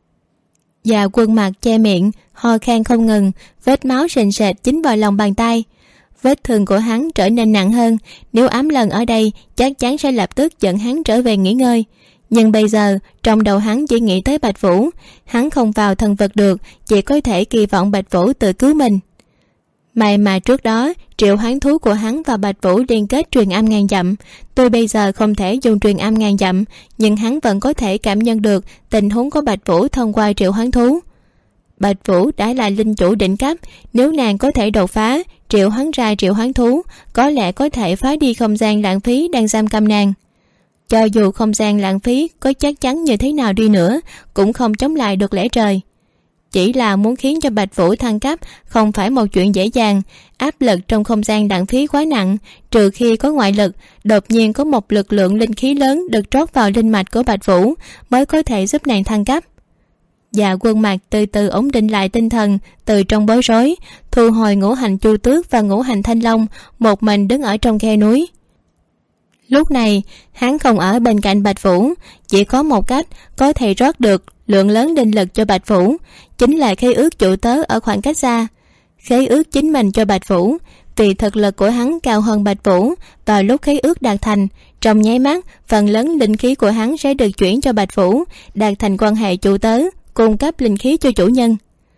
Dạ Quân Mặc che miệng, ho khan không ngừng, vết máu sền sệt dính vào lòng bàn tay. Vết thương của hắn trở nên nặng hơn, nếu Ám Lần ở đây chắc chắn sẽ lập tức dẫn hắn trở về nghỉ ngơi. Nhưng bây giờ trong đầu hắn chỉ nghĩ tới Bạch Vũ. Hắn không vào thần vực được, chỉ có thể kỳ vọng Bạch Vũ tự cứu mình. May mà trước đó triệu hoán thú của hắn và Bạch Vũ liên kết truyền âm ngàn dặm. Tuy bây giờ không thể dùng truyền âm ngàn dặm, nhưng hắn vẫn có thể cảm nhận được tình huống của Bạch Vũ thông qua triệu hoán thú. Bạch Vũ đã là linh chủ đỉnh cấp, nếu nàng có thể đột phá triệu hoán ra triệu hoán thú, có lẽ có thể phá đi không gian lãng phí đang giam cầm nàng. Cho dù không gian lãng phí có chắc chắn như thế nào đi nữa, cũng không chống lại được lẽ trời. Chỉ là muốn khiến cho Bạch Vũ thăng cấp không phải một chuyện dễ dàng. Áp lực trong không gian lãng phí quá nặng, trừ khi có ngoại lực, đột nhiên có một lực lượng linh khí lớn được trót vào linh mạch của Bạch Vũ mới có thể giúp nàng thăng cấp. Dạ Quân Mặc từ từ ổn định lại tinh thần từ trong bối rối, thu hồi ngũ hành chu tước và ngũ hành thanh long, một mình đứng ở trong khe núi. Lúc này hắn không ở bên cạnh Bạch Vũ, chỉ có một cách có thể rót được lượng lớn linh lực cho Bạch Vũ, chính là khế ước chủ tớ ở khoảng cách xa. Khế ước chính mình cho Bạch Vũ, vì thực lực của hắn cao hơn Bạch Vũ. Vào lúc khế ước đạt thành, trong nháy mắt phần lớn linh khí của hắn sẽ được chuyển cho Bạch Vũ, đạt thành quan hệ chủ tớ, cung cấp linh khí cho chủ nhân.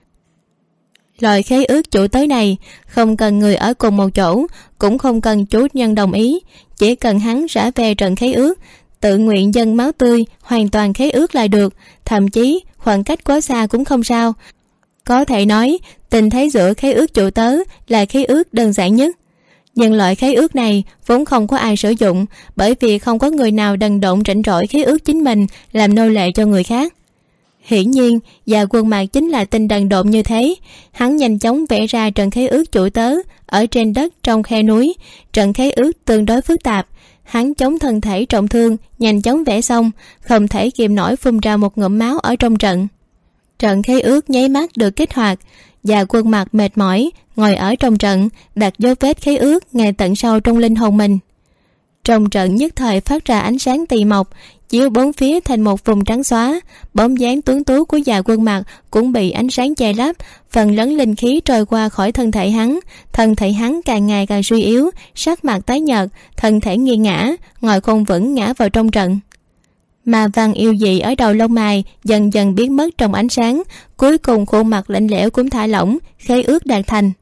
Loại khế ước chủ tớ này không cần người ở cùng một chỗ, cũng không cần chủ nhân đồng ý, chỉ cần hắn rã về trận khế ước, tự nguyện dâng máu tươi, hoàn toàn khế ước là được. Thậm chí khoảng cách quá xa cũng không sao. Có thể nói tình thế giữa khế ước chủ tớ là khế ước đơn giản nhất. Nhưng loại khế ước này vốn không có ai sử dụng, bởi vì không có người nào đần độn rảnh rỗi khế ước chính mình làm nô lệ cho người khác. Hiển nhiên Dạ Quân Mạc chính là tên đần độn như thế. Hắn nhanh chóng vẽ ra trận khế ước chủ tớ ở trên đất trong khe núi. Trận khế ước tương đối phức tạp, hắn chống thân thể trọng thương, nhanh chóng vẽ xong, không thể kìm nổi phun ra một ngụm máu ở trong trận. Trận khế ước nháy mắt được kích hoạt. Dạ Quân Mạc mệt mỏi ngồi ở trong trận, đặt dấu vết khế ước ngay tận sâu trong linh hồn mình. Trong trận nhất thời phát ra ánh sáng tì mộc, chiếu bốn phía thành một vùng trắng xóa. Bóng dáng tuấn tú của Dạ Quân Mạc cũng bị ánh sáng che lấp, phần lớn linh khí trôi qua khỏi thân thể hắn. Thân thể hắn càng ngày càng suy yếu, sắc mặt tái nhợt, thân thể nghiêng ngã, ngồi không vững ngã vào trong trận. Mà văn yêu dị ở đầu lông mày dần dần biến mất trong ánh sáng, cuối cùng khuôn mặt lạnh lẽo cũng thả lỏng, khế ước đạt thành.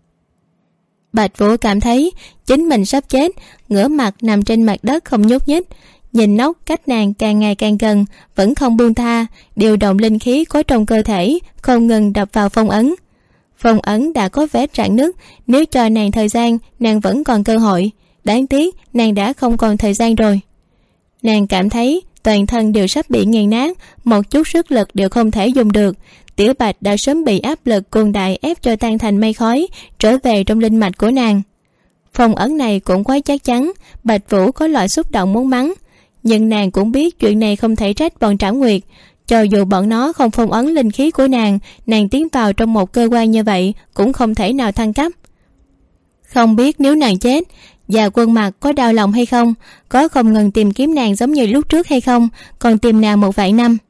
Bạch Vũ cảm thấy chính mình sắp chết, ngửa mặt nằm trên mặt đất không nhúc nhích, nhìn Nóc cách nàng càng ngày càng gần, vẫn không buông tha, điều động linh khí có trong cơ thể, không ngừng đập vào phong ấn. Phong ấn đã có vết rạn nứt, nếu cho nàng thời gian, nàng vẫn còn cơ hội. Đáng tiếc nàng đã không còn thời gian rồi. Nàng cảm thấy toàn thân đều sắp bị nghiền nát, một chút sức lực đều không thể dùng được. Tiểu Bạch đã sớm bị áp lực cường đại ép cho tan thành mây khói, trở về trong linh mạch của nàng. Phong ấn này cũng quá chắc chắn, Bạch Vũ có loại xúc động muốn mắng, nhưng nàng cũng biết chuyện này không thể trách bọn Trảm Nguyệt. Cho dù bọn nó không phong ấn linh khí của nàng tiến vào trong một cơ quan như vậy cũng không thể nào thăng cấp. Không biết nếu nàng chết, Dạ Quân Mạc có đau lòng hay không, có không ngừng tìm kiếm nàng giống như lúc trước hay không, còn tìm nàng 1 vạn năm.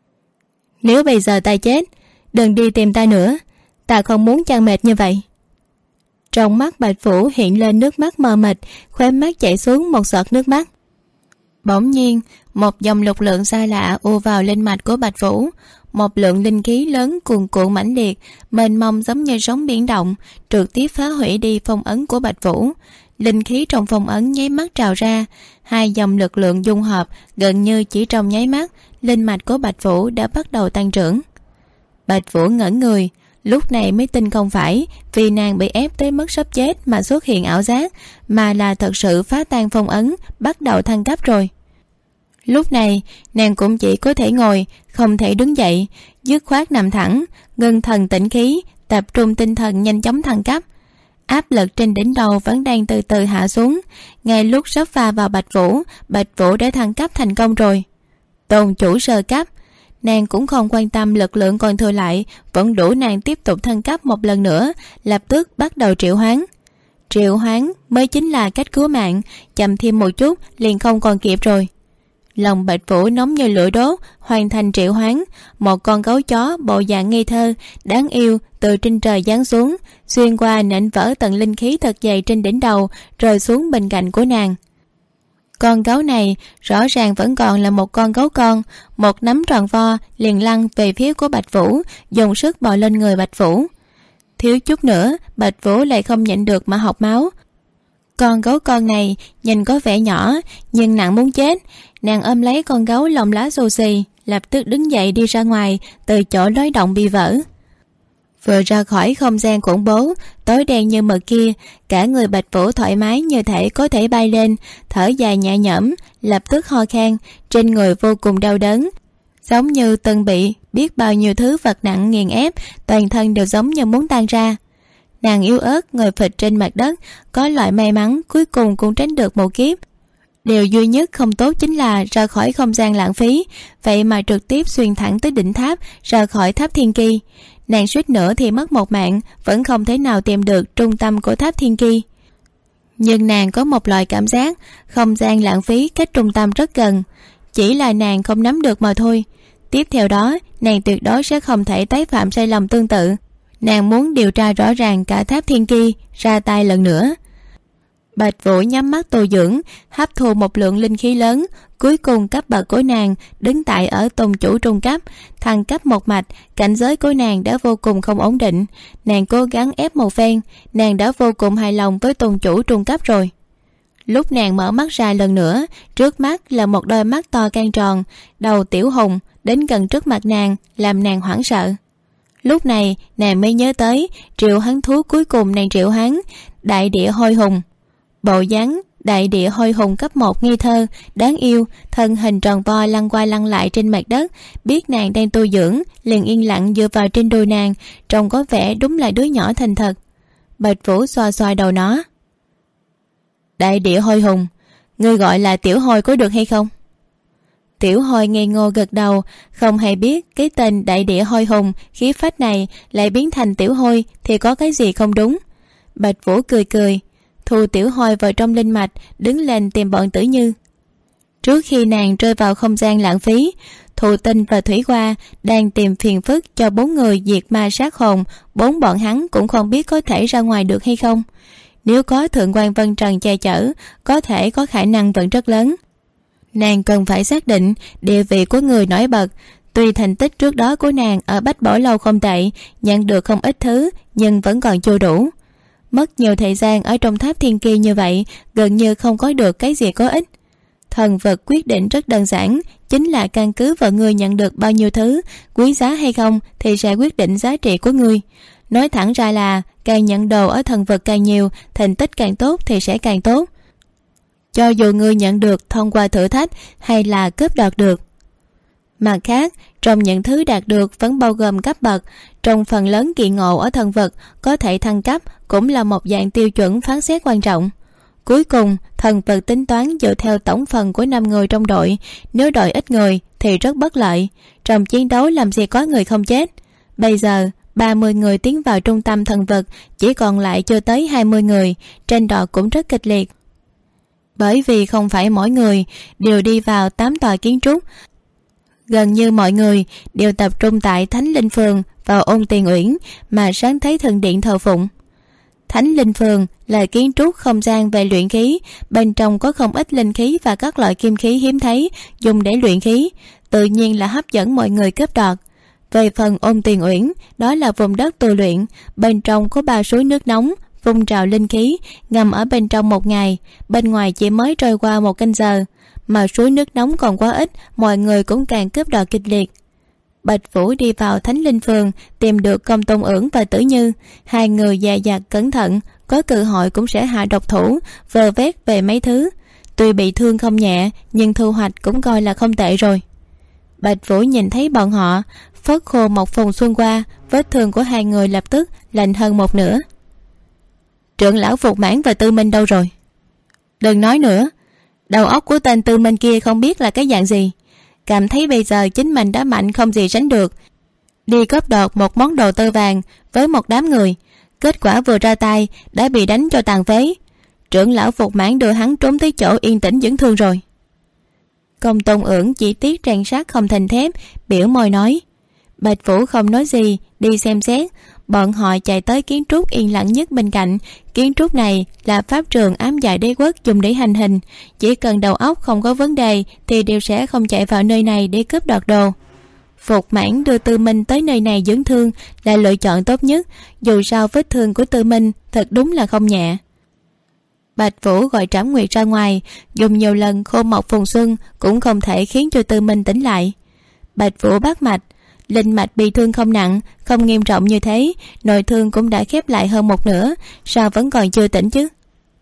Nếu bây giờ ta chết, đừng đi tìm ta nữa, ta không muốn chăn mệt như vậy. Trong mắt Bạch Vũ hiện lên nước mắt mờ mịt, khóe mắt chảy xuống một giọt nước mắt. Bỗng nhiên một dòng lực lượng xa lạ ùa vào linh mạch của Bạch Vũ. Một lượng linh khí lớn cuồn cuộn mãnh liệt, mênh mông giống như sóng biển động, trực tiếp phá hủy đi phong ấn của Bạch Vũ. Linh khí trong phong ấn nháy mắt trào ra, 2 dòng lực lượng dung hợp, gần như chỉ trong nháy mắt, linh mạch của Bạch Vũ đã bắt đầu tăng trưởng. Bạch Vũ ngẩn người, lúc này mới tin không phải vì nàng bị ép tới mức sắp chết mà xuất hiện ảo giác, mà là thật sự phá tan phong ấn, bắt đầu thăng cấp rồi. Lúc này nàng cũng chỉ có thể ngồi, không thể đứng dậy, dứt khoát nằm thẳng, ngưng thần tĩnh khí, tập trung tinh thần nhanh chóng thăng cấp. Áp lực trên đỉnh đầu vẫn đang từ từ hạ xuống. Ngay lúc sắp va vào Bạch Vũ đã thăng cấp thành công rồi. Tôn chủ sơ cấp. Nàng cũng không quan tâm lực lượng còn thừa lại, vẫn đủ nàng tiếp tục thăng cấp một lần nữa, lập tức bắt đầu triệu hoán. Triệu hoán mới chính là cách cứu mạng, chậm thêm một chút liền không còn kịp rồi. Lòng Bạch Vũ nóng như lửa đốt, hoàn thành triệu hoán. Một con gấu chó bộ dạng ngây thơ đáng yêu từ trên trời giáng xuống, xuyên qua nện vỡ tầng linh khí thật dày trên đỉnh đầu, rơi xuống bên cạnh của nàng. Con gấu này rõ ràng vẫn còn là một con gấu con, một nắm tròn vo liền lăn về phía của Bạch Vũ, dùng sức bò lên người Bạch Vũ. Thiếu chút nữa Bạch Vũ lại không nhịn được mà học máu. Con gấu con này nhìn có vẻ nhỏ nhưng nặng muốn chết. Nàng ôm lấy con gấu lông lá xù xì, lập tức đứng dậy đi ra ngoài từ chỗ lối động bị vỡ. Vừa ra khỏi không gian khủng bố tối đen như mực kia, cả người Bạch Vũ thoải mái như thể có thể bay lên, thở dài nhẹ nhõm, lập tức ho khan, trên người vô cùng đau đớn, giống như từng bị biết bao nhiêu thứ vật nặng nghiền ép, toàn thân đều giống như muốn tan ra. Nàng yếu ớt ngồi phịch trên mặt đất, có loại may mắn cuối cùng cũng tránh được một kiếp. Điều duy nhất không tốt chính là ra khỏi không gian lãng phí, vậy mà trực tiếp xuyên thẳng tới đỉnh tháp, ra khỏi tháp Thiên Ki. Nàng suýt nữa thì mất một mạng, vẫn không thể nào tìm được trung tâm của tháp Thiên Ki. Nhưng nàng có một loại cảm giác không gian lãng phí cách trung tâm rất gần, chỉ là nàng không nắm được mà thôi. Tiếp theo đó nàng tuyệt đối sẽ không thể tái phạm sai lầm tương tự. Nàng muốn điều tra rõ ràng cả tháp thiên ki, ra tay lần nữa. Bạch Vũ nhắm mắt tu dưỡng, hấp thu một lượng linh khí lớn. Cuối cùng cấp bậc của nàng đứng tại ở tôn chủ trung cấp, thăng cấp một mạch. Cảnh giới của nàng đã vô cùng không ổn định. Nàng cố gắng ép một phen, nàng đã vô cùng hài lòng với tôn chủ trung cấp rồi. Lúc nàng mở mắt ra lần nữa, trước mắt là một đôi mắt to can tròn, đầu tiểu hùng đến gần trước mặt nàng, làm nàng hoảng sợ. Lúc này nàng mới nhớ tới triệu hoán thú cuối cùng nàng triệu hoán, đại địa hôi hùng. Bộ dáng đại địa hôi hùng cấp 1 nghi thơ, đáng yêu, thân hình tròn vo lăn qua lăn lại trên mặt đất. Biết nàng đang tu dưỡng, liền yên lặng dựa vào trên đùi nàng, trông có vẻ đúng là đứa nhỏ thành thật. Bạch Vũ xoa xoa đầu nó. Đại địa hôi hùng, ngươi gọi là tiểu hôi có được hay không? Tiểu hôi ngây ngô gật đầu, không hề biết cái tên đại địa hôi hùng khí phách này lại biến thành tiểu hôi thì có cái gì không đúng. Bạch Vũ cười cười, thu tiểu hôi vào trong linh mạch, đứng lên tìm bọn Tử Như. Trước khi nàng rơi vào không gian lãng phí, Thụ Tinh và Thủy Hoa đang tìm phiền phức cho 4 người diệt ma sát hồn. 4 bọn hắn cũng không biết có thể ra ngoài được hay không. Nếu có Thượng quan Vân Trần che chở, có thể có khả năng vẫn rất lớn. Nàng cần phải xác định địa vị của người nổi bật. Tuy thành tích trước đó của nàng ở Bách Bảo Lâu không tệ, nhận được không ít thứ, nhưng vẫn còn chưa đủ. Mất nhiều thời gian ở trong tháp thiên ki như vậy, gần như không có được cái gì có ích. Thần vật quyết định rất đơn giản, chính là căn cứ vào người nhận được bao nhiêu thứ, quý giá hay không thì sẽ quyết định giá trị của người. Nói thẳng ra là càng nhận đồ ở thần vật càng nhiều, thành tích càng tốt thì sẽ càng tốt, cho dù người nhận được thông qua thử thách hay là cướp đoạt được. Mặt khác, trong những thứ đạt được vẫn bao gồm cấp bậc. Trong phần lớn kỳ ngộ ở thần vật có thể thăng cấp cũng là một dạng tiêu chuẩn phán xét quan trọng. Cuối cùng, thần vật tính toán dựa theo tổng phần của 5 người trong đội. Nếu đội ít người thì rất bất lợi, trong chiến đấu làm gì có người không chết. Bây giờ 30 người tiến vào trung tâm thần vật, chỉ còn lại chưa tới 20 người, tranh đoạt cũng rất kịch liệt. Bởi vì không phải mỗi người đều đi vào 8 tòa kiến trúc, gần như mọi người đều tập trung tại Thánh Linh Phường và Ôn Tiền Uyển mà sáng thấy thần điện thờ phụng. Thánh Linh Phường là kiến trúc không gian về luyện khí, bên trong có không ít linh khí và các loại kim khí hiếm thấy dùng để luyện khí, tự nhiên là hấp dẫn mọi người cướp đoạt. Về phần Ôn Tiền Uyển, đó là vùng đất tu luyện, bên trong có 3 suối nước nóng vung trào linh khí, ngầm ở bên trong 1 ngày, bên ngoài chỉ mới trôi qua 1 canh giờ. Mà suối nước nóng còn quá ít, mọi người cũng càng cướp đoạt kịch liệt. Bạch Vũ đi vào Thánh Linh Phường, tìm được Công Tôn Ưởng và Tử Như. 2 người dè dặt cẩn thận, có cơ hội cũng sẽ hạ độc thủ, vơ vét về mấy thứ. Tuy bị thương không nhẹ, nhưng thu hoạch cũng coi là không tệ rồi. Bạch Vũ nhìn thấy bọn họ, phất khô một phùng xuân qua, vết thương của 2 người lập tức lành hơn một nửa. Trưởng lão Phục Mãn và Tư Minh đâu rồi? Đừng nói nữa, đầu óc của tên Tư Minh kia không biết là cái dạng gì, cảm thấy bây giờ chính mình đã mạnh không gì sánh được, đi cướp đoạt một món đồ tơ vàng với một đám người, kết quả vừa ra tay đã bị đánh cho tàn phế. Trưởng lão Phục Mãn đưa hắn trốn tới chỗ yên tĩnh dưỡng thương rồi. Công Tôn Ưởng chỉ tiếc rèn sắt không thành thép, biểu môi nói. Bạch Vũ không nói gì, đi xem xét. Bọn họ chạy tới kiến trúc yên lặng nhất bên cạnh. Kiến trúc này là pháp trường ám dạ đế quốc dùng để hành hình, chỉ cần đầu óc không có vấn đề thì đều sẽ không chạy vào nơi này để cướp đoạt đồ. Phục Mãn đưa Tư Minh tới nơi này dưỡng thương là lựa chọn tốt nhất, dù sao vết thương của Tư Minh thật đúng là không nhẹ. Bạch Vũ gọi Trảm Nguyệt ra ngoài, dùng nhiều lần khô mộc phùng xuân cũng không thể khiến cho Tư Minh tỉnh lại. Bạch Vũ bắt mạch, linh mạch bị thương không nặng, không nghiêm trọng như thế, nội thương cũng đã khép lại hơn một nửa, sao vẫn còn chưa tỉnh chứ?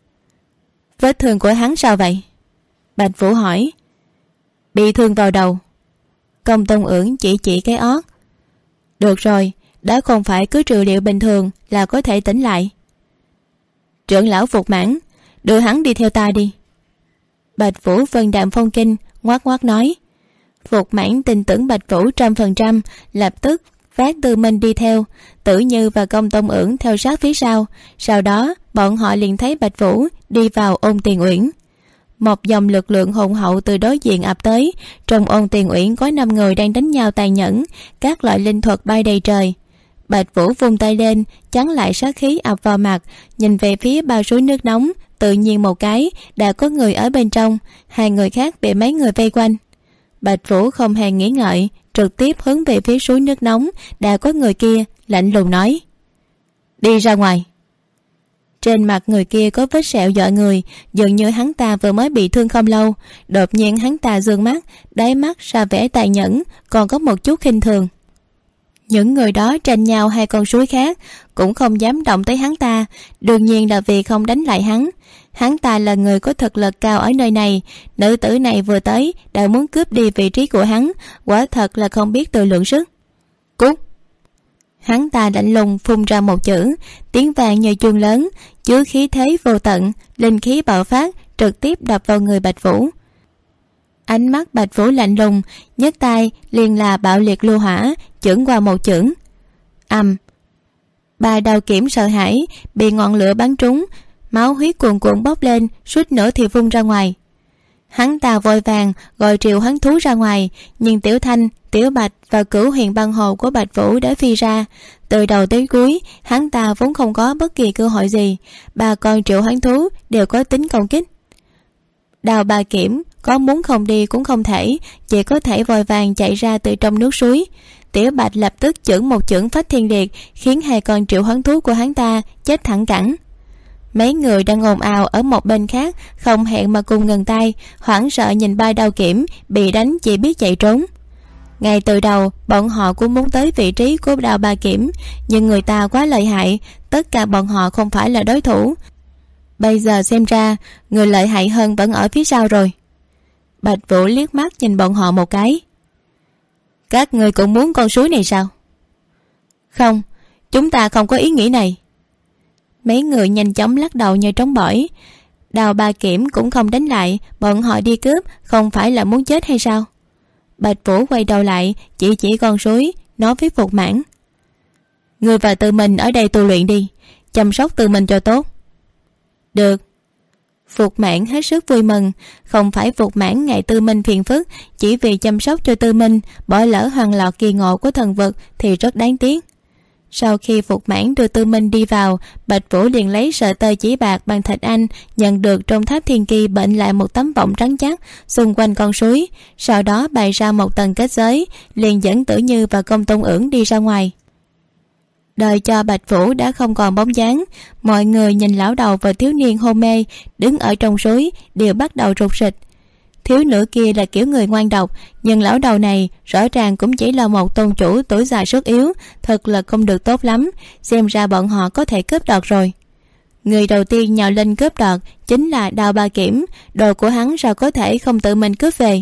Vết thương của hắn sao vậy? Bạch Vũ hỏi. Bị thương vào đầu. Công Tôn Ưởng chỉ cái ót. Được rồi, đã không phải cứ trị liệu bình thường là có thể tỉnh lại. Trưởng lão Phục Mãn, đưa hắn đi theo ta đi. Bạch Vũ vân đạm phong kinh, ngoác ngoác nói. Phục Mãn tin tưởng Bạch Vũ 100%, lập tức vác Tư Minh đi theo, Tử Như và Công Tôn Ưởng theo sát phía sau. Sau đó bọn họ liền thấy Bạch Vũ đi vào Ôn Tiền Uyển. Một dòng lực lượng hùng hậu từ đối diện ập tới. Trong Ôn Tiền Uyển có 5 người đang đánh nhau tàn nhẫn, các loại linh thuật bay đầy trời. Bạch Vũ vung tay lên chắn lại sát khí ập vào mặt, nhìn về phía bao suối nước nóng. Tự nhiên một cái đã có người ở bên trong, hai người khác bị mấy người vây quanh. Bạch Vũ không hề nghĩ ngợi, trực tiếp hướng về phía suối nước nóng đã có người kia, lạnh lùng nói: đi ra ngoài. Trên mặt người kia có vết sẹo dọa người, dường như hắn ta vừa mới bị thương không lâu. Đột nhiên hắn ta giương mắt, đáy mắt ra vẻ tàn nhẫn, còn có một chút khinh thường. Những người đó tranh nhau hai con suối khác cũng không dám động tới hắn ta, đương nhiên là vì không đánh lại hắn. Hắn ta là người có thực lực cao ở nơi này, nữ tử này vừa tới đã muốn cướp đi vị trí của hắn, quả thật là không biết tự lượng sức. Cút! Hắn ta lạnh lùng phun ra một chữ, tiếng vang như chuông lớn, chứa khí thế vô tận, linh khí bạo phát, trực tiếp đập vào người Bạch Vũ. Ánh mắt Bạch Vũ lạnh lùng, nhấc tay liền là bạo liệt lưu hỏa, chưởng qua một chưởng. Ba đao kiểm sợ hãi bị ngọn lửa bắn trúng, máu huyết cuồn cuộn bốc lên, suýt nữa thì vung ra ngoài. Hắn ta vội vàng gọi triệu hoán thú ra ngoài, nhưng Tiểu Thanh, Tiểu Bạch và Cửu Huyền Băng Hồ của Bạch Vũ đã phi ra. Từ đầu tới cuối hắn ta vốn không có bất kỳ cơ hội gì, ba con triệu hoán thú đều có tính công kích. Đào Ba Kiểm có muốn không đi cũng không thể, chỉ có thể vội vàng chạy ra từ trong nước suối. Tiểu Bạch lập tức chưởng một chưởng phách thiên liệt, khiến hai con triệu hoán thú của hắn ta chết thẳng cẳng. Mấy người đang ồn ào ở một bên khác không hẹn mà cùng ngừng tay, hoảng sợ nhìn ba đao kiểm bị đánh chỉ biết chạy trốn. Ngay từ đầu bọn họ cũng muốn tới vị trí của Đào Ba Kiểm, nhưng người ta quá lợi hại, tất cả bọn họ không phải là đối thủ. Bây giờ xem ra người lợi hại hơn vẫn ở phía sau rồi. Bạch Vũ liếc mắt nhìn bọn họ một cái. Các người cũng muốn con suối này sao? Không, chúng ta không có ý nghĩ này. Mấy người nhanh chóng lắc đầu như trống bỏi. Đào Ba Kiểm cũng không đánh lại, bọn họ đi cướp không phải là muốn chết hay sao? Bạch Vũ quay đầu lại chỉ con suối, nói với Phục Mãn: người và Tự Mình ở đây tu luyện đi, chăm sóc Tự Mình cho tốt. Được. Phục Mãn hết sức vui mừng, không phải Phục Mãn ngại Tư Minh phiền phức, chỉ vì chăm sóc cho Tư Minh bỏ lỡ hoàng lọt kỳ ngộ của thần vực thì rất đáng tiếc. Sau khi Phục Mãn đưa Tư Minh đi vào, Bạch Vũ liền lấy sợi tơ chỉ bạc bằng thạch anh nhận được trong tháp thiên kỳ bệnh lại một tấm vọng trắng chắc xung quanh con suối, sau đó bày ra một tầng kết giới, liền dẫn Tử Như và Công Tôn Ưỡng đi ra ngoài. Đợi cho Bạch Vũ đã không còn bóng dáng, mọi người nhìn lão đầu và thiếu niên hôn mê đứng ở trong suối đều bắt đầu rụt rịch. Thiếu nữ kia là kiểu người ngoan độc, nhưng lão đầu này rõ ràng cũng chỉ là một tôn chủ tuổi già sức yếu, thật là không được tốt lắm. Xem ra bọn họ có thể cướp đoạt rồi. Người đầu tiên nhào lên cướp đoạt chính là Đào Ba Kiểm, đồ của hắn sao có thể không tự mình cướp về.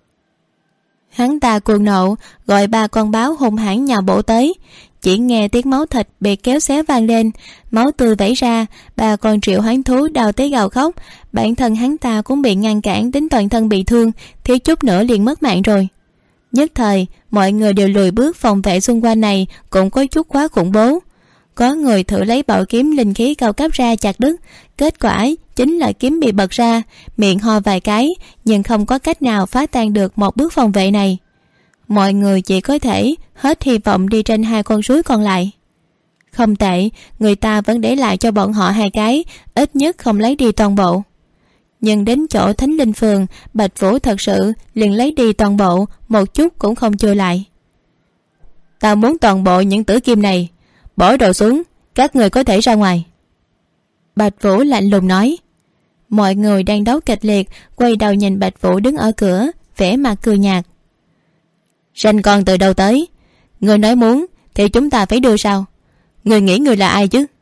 Hắn ta cuồng nộ gọi ba con báo hung hãn nhào bổ tới. Chỉ nghe tiếng máu thịt bị kéo xé vang lên, máu tươi vẩy ra, ba con triệu hoán thú đau tới gào khóc. Bản thân hắn ta cũng bị ngăn cản đến toàn thân bị thương, thiếu chút nữa liền mất mạng rồi. Nhất thời mọi người đều lùi bước phòng vệ xung quanh này cũng có chút quá khủng bố. Có người thử lấy bảo kiếm linh khí cao cấp ra chặt đứt, kết quả chính là kiếm bị bật ra, miệng ho vài cái nhưng không có cách nào phá tan được một bước phòng vệ này. Mọi người chỉ có thể hết hy vọng đi trên hai con suối còn lại. Không tệ, người ta vẫn để lại cho bọn họ hai cái, ít nhất không lấy đi toàn bộ. Nhưng đến chỗ Thánh Linh Phường, Bạch Vũ thật sự liền lấy đi toàn bộ, một chút cũng không chừa lại. Ta muốn toàn bộ những tử kim này, bỏ đồ xuống, các người có thể ra ngoài. Bạch Vũ lạnh lùng nói. Mọi người đang đấu kịch liệt quay đầu nhìn Bạch Vũ đứng ở cửa, vẻ mặt cười nhạt. Ranh con từ đâu tới? Người nói muốn thì chúng ta phải đưa sao? Người nghĩ người là ai chứ?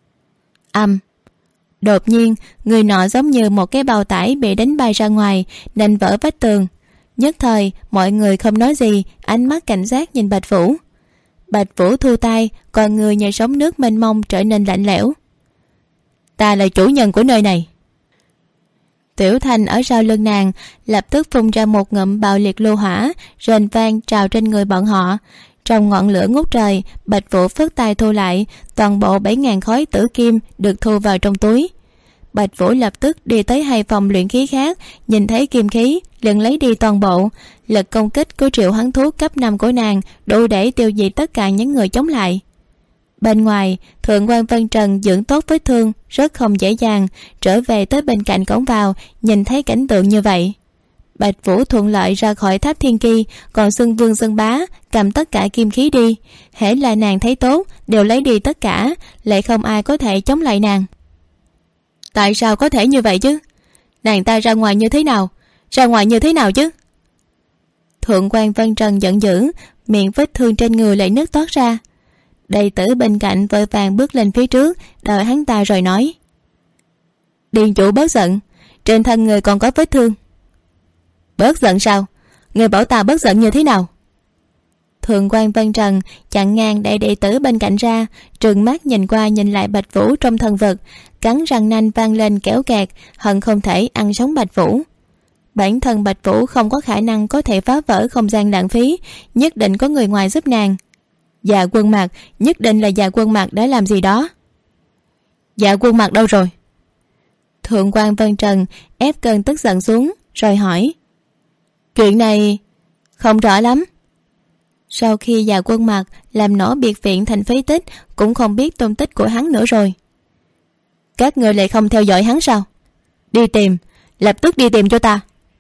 Đột nhiên người nọ giống như một cái bao tải bị đánh bay ra ngoài, nện vỡ vách tường. Nhất thời mọi người không nói gì, ánh mắt cảnh giác nhìn Bạch Vũ. Bạch Vũ thu tay, còn người như sóng nước mênh mông trở nên lạnh lẽo. Ta là chủ nhân của nơi này. Tiểu Thanh ở sau lưng nàng lập tức phun ra một ngụm bạo liệt lô hỏa, rền vang trào trên người bọn họ. Trong ngọn lửa ngút trời, Bạch Vũ phất tay thu lại, toàn bộ 7.000 khối tử kim được thu vào trong túi. Bạch Vũ lập tức đi tới hai phòng luyện khí khác, nhìn thấy kim khí liền lấy đi toàn bộ. Lực công kích của triệu hoán thú cấp 5 của nàng đủ để tiêu diệt tất cả những người chống lại. Bên ngoài, Thượng quan Vân Trần dưỡng tốt vết thương rất không dễ dàng, trở về tới bên cạnh cổng vào, nhìn thấy cảnh tượng như vậy. Bạch Vũ thuận lợi ra khỏi tháp thiên kỳ, còn Xuân Vương Xuân Bá cầm tất cả kim khí đi. hễ là nàng thấy tốt đều lấy đi tất cả, lại không ai có thể chống lại nàng. Tại sao có thể như vậy chứ? Nàng ta ra ngoài như thế nào? Ra ngoài như thế nào chứ? Thượng quan Vân Trần giận dữ, miệng vết thương trên người lại nứt toát ra. Đệ tử bên cạnh vội vàng bước lên phía trước, đợi hắn ta rồi nói: Điền chủ bớt giận, trên thân người còn có vết thương. Bớt giận sao? Người bảo ta bớt giận như thế nào? Thượng quan Vân Trần chặn ngang đẩy đệ tử bên cạnh ra, trừng mắt nhìn qua nhìn lại Bạch Vũ trong thân vực, cắn răng nanh vang lên kéo kẹt, hận không thể ăn sống Bạch Vũ. Bản thân Bạch Vũ không có khả năng có thể phá vỡ không gian lãng phí, nhất định có người ngoài giúp nàng. Dạ Quân Mạc, nhất định là Dạ Quân Mạc đã làm gì đó. Dạ Quân Mạc đâu rồi? Thượng quan Vân Trần ép cơn tức giận xuống rồi hỏi: Chuyện này không rõ lắm. Sau khi Dạ Quân Mạc làm nổ biệt viện thành phế tích, cũng không biết tung tích của hắn nữa rồi. Các người lại không theo dõi hắn sao? Đi tìm, lập tức đi tìm cho ta.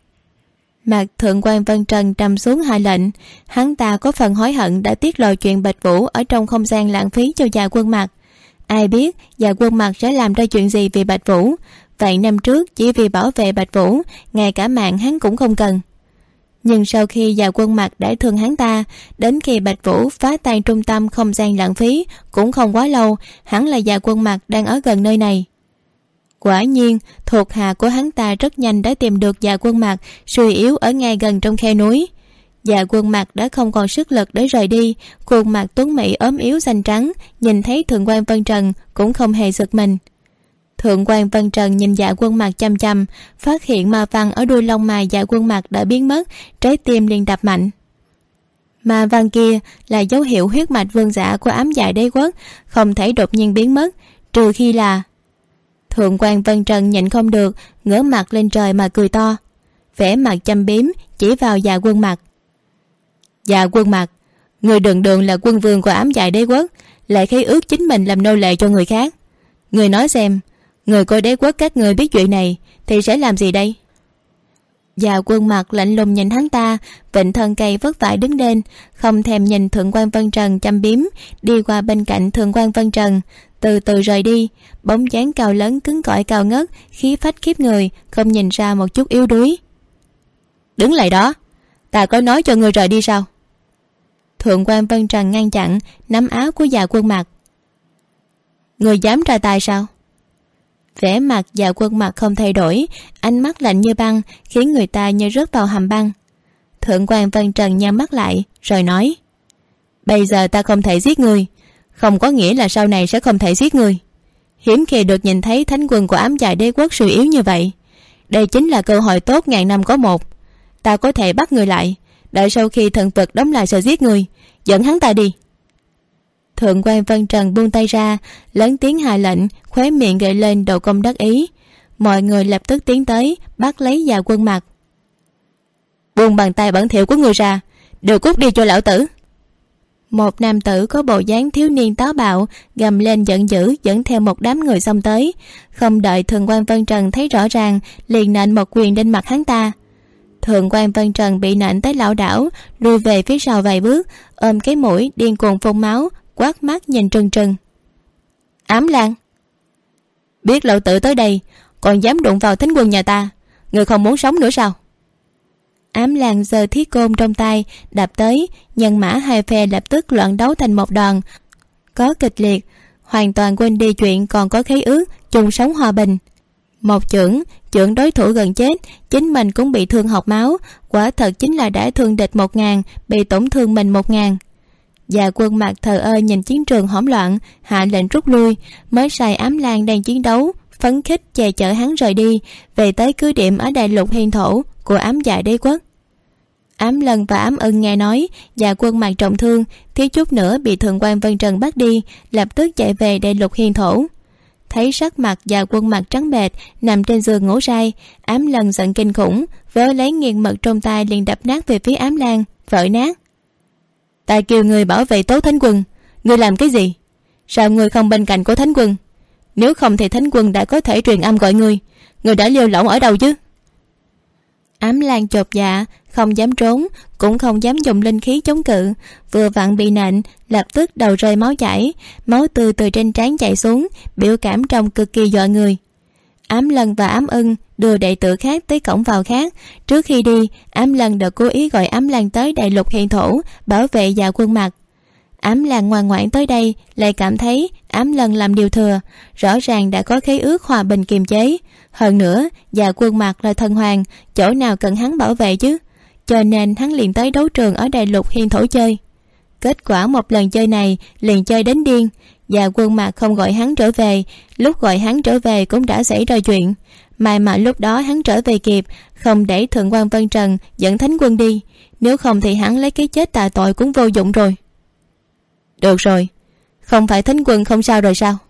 Mặt Thượng quan Vân Trần trầm xuống hạ lệnh. Hắn ta có phần hối hận đã tiết lộ chuyện Bạch Vũ ở trong không gian lãng phí cho Dạ Quân Mạc. Ai biết Dạ Quân Mạc sẽ làm ra chuyện gì vì Bạch Vũ. Vậy năm trước chỉ vì bảo vệ Bạch Vũ, ngay cả mạng hắn cũng không cần. Nhưng sau khi Dạ Quân Mạc đã thương hắn ta, đến khi Bạch Vũ phá tan trung tâm không gian lãng phí cũng không quá lâu, hẳn là Dạ Quân Mạc đang ở gần nơi này. Quả nhiên thuộc hạ của hắn ta rất nhanh đã tìm được Dạ Quân Mạc suy yếu ở ngay gần trong khe núi. Dạ Quân Mạc đã không còn sức lực để rời đi, khuôn mặt tuấn mỹ ốm yếu xanh trắng, nhìn thấy Thượng quan Vân Trần cũng không hề giật mình. Thượng quan Vân Trần nhìn Dạ Quân Mạc chăm chăm, phát hiện ma văn ở đuôi lông mày Dạ Quân Mạc đã biến mất, trái tim liền đập mạnh. Ma văn kia là dấu hiệu huyết mạch vương giả của Ám Dạ Đế Quốc, không thể đột nhiên biến mất, trừ khi là... Thượng quan Vân Trần nhịn không được, ngửa mặt lên trời mà cười to, vẻ mặt châm biếm chỉ vào Dạ Quân Mạc. Dạ Quân Mạc, người đường đường là quân vương của Ám Dạ Đế Quốc, lại khế ước chính mình làm nô lệ cho người khác. Người nói xem, người của đế quốc các người biết chuyện này thì sẽ làm gì đây? Dạ Quân Mạc lạnh lùng nhìn hắn ta, vịnh thân cây vất vả đứng lên, không thèm nhìn Thượng quan Vân Trần chăm biếm, đi qua bên cạnh Thượng quan Vân Trần, từ từ rời đi. Bóng dáng cao lớn cứng cỏi cao ngất, khí phách khiếp người, không nhìn ra một chút yếu đuối. Đứng lại đó, ta có nói cho người rời đi sao? Thượng quan Vân Trần ngăn chặn, nắm áo của Dạ Quân Mạc. Người dám ra tay sao? Vẻ mặt Dạ Quân Mạc không thay đổi, ánh mắt lạnh như băng, khiến người ta như rớt vào hầm băng. Thượng quan Vân Trần nhắm mắt lại rồi nói: Bây giờ ta không thể giết người, không có nghĩa là sau này sẽ không thể giết người. Hiếm khi được nhìn thấy thánh quân của Ám Dạ Đế Quốc suy yếu như vậy. Đây chính là cơ hội tốt ngàn năm có một. Ta có thể bắt người lại, đợi sau khi thần vực đóng lại sẽ giết người, dẫn hắn ta đi. Thượng quan Vân Trần buông tay ra, lớn tiếng hạ lệnh, khóe miệng gợi lên độ cong đắc ý. Mọi người lập tức tiến tới bắt lấy Dạ Quân Mạc. Buông bàn tay bẩn thỉu của người ra, đều cút đi cho lão tử. Một nam tử có bộ dáng thiếu niên táo bạo gầm lên giận dữ, dẫn theo một đám người xông tới. Không đợi Thượng quan Vân Trần thấy rõ ràng, liền nện một quyền lên mặt hắn ta. Thượng quan Vân Trần bị nện tới lảo đảo, lùi về phía sau vài bước, ôm cái mũi điên cuồng phun máu, quát mắt nhìn trừng trừng. Ám Lan, biết lão tử tới đây còn dám đụng vào thánh quân nhà ta, người không muốn sống nữa sao? Ám Lan giơ thiết côn trong tay đạp tới, nhân mã hai phe lập tức loạn đấu thành một đoàn, có kịch liệt, hoàn toàn quên đi chuyện còn có khế ước chung sống hòa bình. Một chưởng đối thủ gần chết, chính mình cũng bị thương học máu, quả thật chính là đã thương địch 1000, bị tổn thương mình 1000. Dạ Quân Mạc thờ ơ nhìn chiến trường hỗn loạn, hạ lệnh rút lui, mới sai Ám Lan đang chiến đấu phấn khích che chở hắn rời đi, về tới cứ điểm ở đại lục hiên thổ của Ám Dạ Đế Quốc. Ám Lân và Ám Ưng nghe nói Dạ Quân Mạc trọng thương, thiếu chút nữa bị Thượng quan Vân Trần bắt đi, lập tức chạy về đại lục hiên thổ. Thấy sắc mặt Dạ Quân Mạc trắng bệch nằm trên giường ngủ say, Ám Lân giận kinh khủng, vớ lấy nghiền mật trong tay liền đập nát về phía Ám Lan, vỡ nát. Ta kêu người bảo vệ tốt thánh quân, người làm cái gì? sao ngươi không bên cạnh của Thánh Quân? Nếu không thì Thánh Quân đã có thể truyền âm gọi ngươi. Ngươi đã lêu lỏng ở đâu chứ? Ám Lan chột dạ, không dám trốn, cũng không dám dùng linh khí chống cự. Vừa vặn bị nện, lập tức đầu rơi máu chảy, máu tươi từ trên trán chảy xuống, biểu cảm trông cực kỳ dọa người. Ám Lân và Ám Ưng đưa đệ tử khác tới cổng vào khác. Trước khi đi, Ám Lân đã cố ý gọi Ám Lan tới đại lục hiền thổ bảo vệ Dạ Quân Mặc. Ám Lan ngoan ngoãn tới đây, lại cảm thấy Ám Lân làm điều thừa, rõ ràng đã có khế ước hòa bình kiềm chế. Hơn nữa, Dạ Quân Mặc là thần hoàng, chỗ nào cần hắn bảo vệ chứ, cho nên hắn liền tới đấu trường ở đại lục hiền thổ chơi. Kết quả một lần chơi này liền chơi đến điên. Dạ Quân Mặc không gọi hắn trở về, lúc gọi hắn trở về cũng đã xảy ra chuyện. May mà lúc đó hắn trở về kịp, không để Thượng quan Vân Trần dẫn Thánh Quân đi, nếu không thì hắn lấy cái chết tạ tội cũng vô dụng rồi. Được rồi, không phải Thánh Quân không sao rồi sao?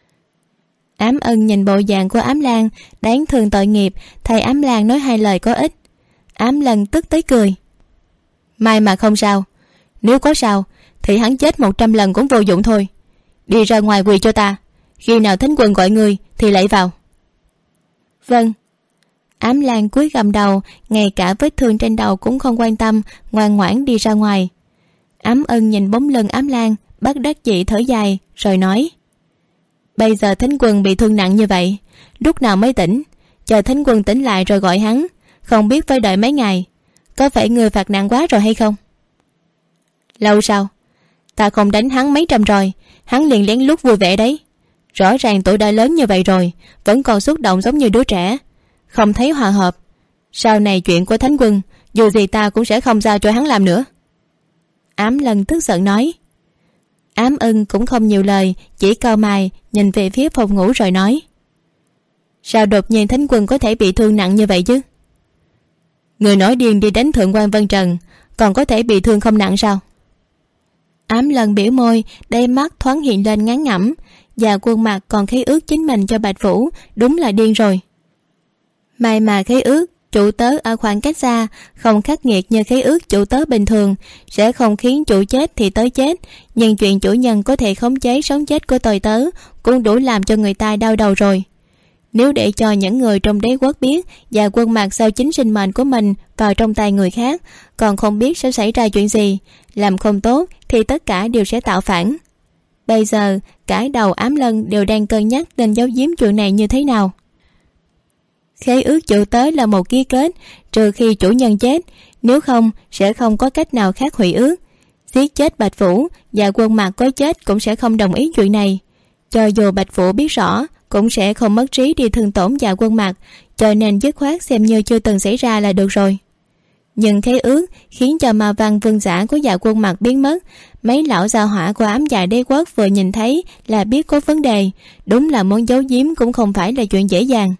Ám Ân nhìn bộ dạng của Ám Lan đáng thương tội nghiệp, thầy Ám Lan nói hai lời có ích. Ám Lân tức tới cười. May mà không sao, nếu có sao thì hắn chết 100 lần cũng vô dụng thôi. Đi ra ngoài quỳ cho ta, khi nào Thánh Quân gọi người thì lạy vào. Vâng. Ám Lan cúi gằm đầu, ngay cả vết thương trên đầu cũng không quan tâm, ngoan ngoãn đi ra ngoài. Ám Ân nhìn bóng lưng Ám Lan, bất đắc dĩ thở dài rồi nói: Bây giờ Thánh Quân bị thương nặng như vậy, lúc nào mới tỉnh? Chờ Thánh Quân tỉnh lại rồi gọi hắn, không biết phải đợi mấy ngày. Có phải người phạt nặng quá rồi hay không? Lâu sao? Ta không đánh hắn mấy trăm rồi, hắn liền lén lút vui vẻ đấy. Rõ ràng tuổi đã lớn như vậy rồi, vẫn còn xúc động giống như đứa trẻ, không thấy hòa hợp. Sau này chuyện của Thánh Quân, dù gì ta cũng sẽ không giao cho hắn làm nữa. Ám Lân tức giận nói. Ám Ưng cũng không nhiều lời, chỉ cau mày nhìn về phía phòng ngủ rồi nói: Sao đột nhiên Thánh Quân có thể bị thương nặng như vậy chứ? Người nổi điên đi đánh Thượng quan Vân Trần, còn có thể bị thương không nặng sao? Ám Lân biểu môi, đáy mắt thoáng hiện lên ngán ngẩm. Dạ Quân Mặc còn khế ước chính mình cho Bạch Vũ, đúng là điên rồi. May mà khế ước chủ tớ ở khoảng cách xa, không khắc nghiệt như khế ước chủ tớ bình thường, sẽ không khiến chủ chết thì tớ chết. Nhưng chuyện chủ nhân có thể khống chế sống chết của tôi tớ cũng đủ làm cho người ta đau đầu rồi. Nếu để cho những người trong đế quốc biết Dạ Quân Mặc sao chính sinh mệnh của mình vào trong tay người khác, còn không biết sẽ xảy ra chuyện gì, làm không tốt thì tất cả đều sẽ tạo phản. Bây giờ cả đầu Ám Lân đều đang cân nhắc nên giấu giếm chuyện này như thế nào. Khế ước chủ tớ là một ký kết, trừ khi chủ nhân chết, nếu không sẽ không có cách nào khác hủy ước. Giết chết Bạch Vũ, Dạ Quân Mặc có chết cũng sẽ không đồng ý chuyện này. Cho dù Bạch Vũ biết rõ cũng sẽ không mất trí đi thương tổn Dạ Quân Mặc, cho nên dứt khoát xem như chưa từng xảy ra là được rồi. Nhưng khế ước khiến cho ma văn vương giả của Dạ Quân Mặc biến mất. Mấy lão gia hỏa của Ám Dạ Đế Quốc vừa nhìn thấy là biết có vấn đề, đúng là muốn giấu giếm cũng không phải là chuyện dễ dàng.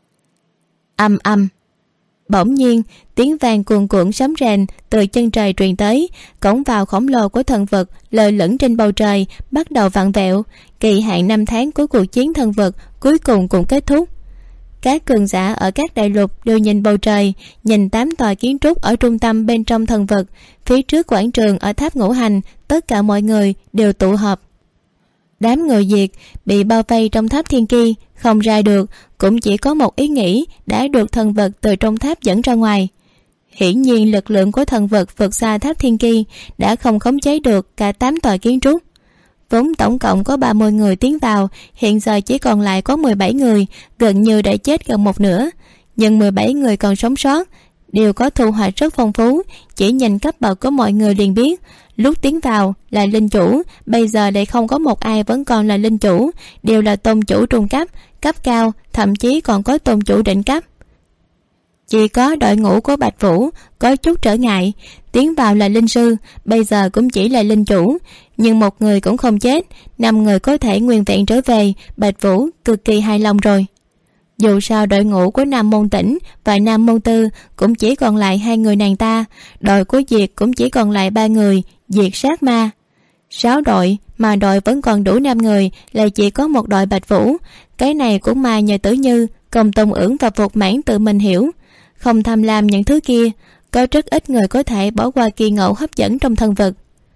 Âm âm. Bỗng nhiên tiếng vang cuồn cuộn sấm rền từ chân trời truyền tới. Cổng vào khổng lồ của thần vực lơ lửng trên bầu trời bắt đầu vặn vẹo. Kỳ hạn 5 tháng của cuộc chiến thần vực cuối cùng cũng kết thúc. Các cường giả ở các đại lục đều nhìn bầu trời, nhìn 8 tòa kiến trúc ở trung tâm bên trong thần vực. Phía trước quảng trường ở tháp Ngũ Hành, tất cả mọi người đều tụ họp. Đám người Việt bị bao vây trong tháp Thiên Ki, không ra được, cũng chỉ có một ý nghĩ đã được thần vật từ trong tháp dẫn ra ngoài. Hiển nhiên lực lượng của thần vật vượt xa tháp Thiên Ki đã không khống chế được cả 8 tòa kiến trúc. Vốn tổng cộng có 30 người tiến vào, hiện giờ chỉ còn lại có 17 người, gần như đã chết gần một nửa. Nhưng 17 người còn sống sót đều có thu hoạch rất phong phú, chỉ nhìn cấp bậc của mọi người liền biết. Lúc tiến vào là linh chủ, bây giờ lại không có một ai vẫn còn là linh chủ, đều là tôn chủ trung cấp, cấp cao, thậm chí còn có tôn chủ đỉnh cấp. Chỉ có đội ngũ của Bạch Vũ có chút trở ngại, tiến vào là linh sư, bây giờ cũng chỉ là linh chủ, nhưng một người cũng không chết, 5 người có thể nguyên vẹn trở về. Bạch Vũ cực kỳ hài lòng rồi. Dù sao đội ngũ của Nam Môn Tỉnh và Nam Môn Tư cũng chỉ còn lại 2 người nàng ta, đội của Diệt cũng chỉ còn lại 3 người, Diệt sát ma. 6 đội mà đội vẫn còn đủ 5 người, lại chỉ có một đội Bạch Vũ. Cái này cũng mà nhờ Tử Như, Công Tôn Ưỡng và Phục Mãn tự mình hiểu, không tham lam những thứ kia, có rất ít người có thể bỏ qua kỳ ngộ hấp dẫn trong thân vực.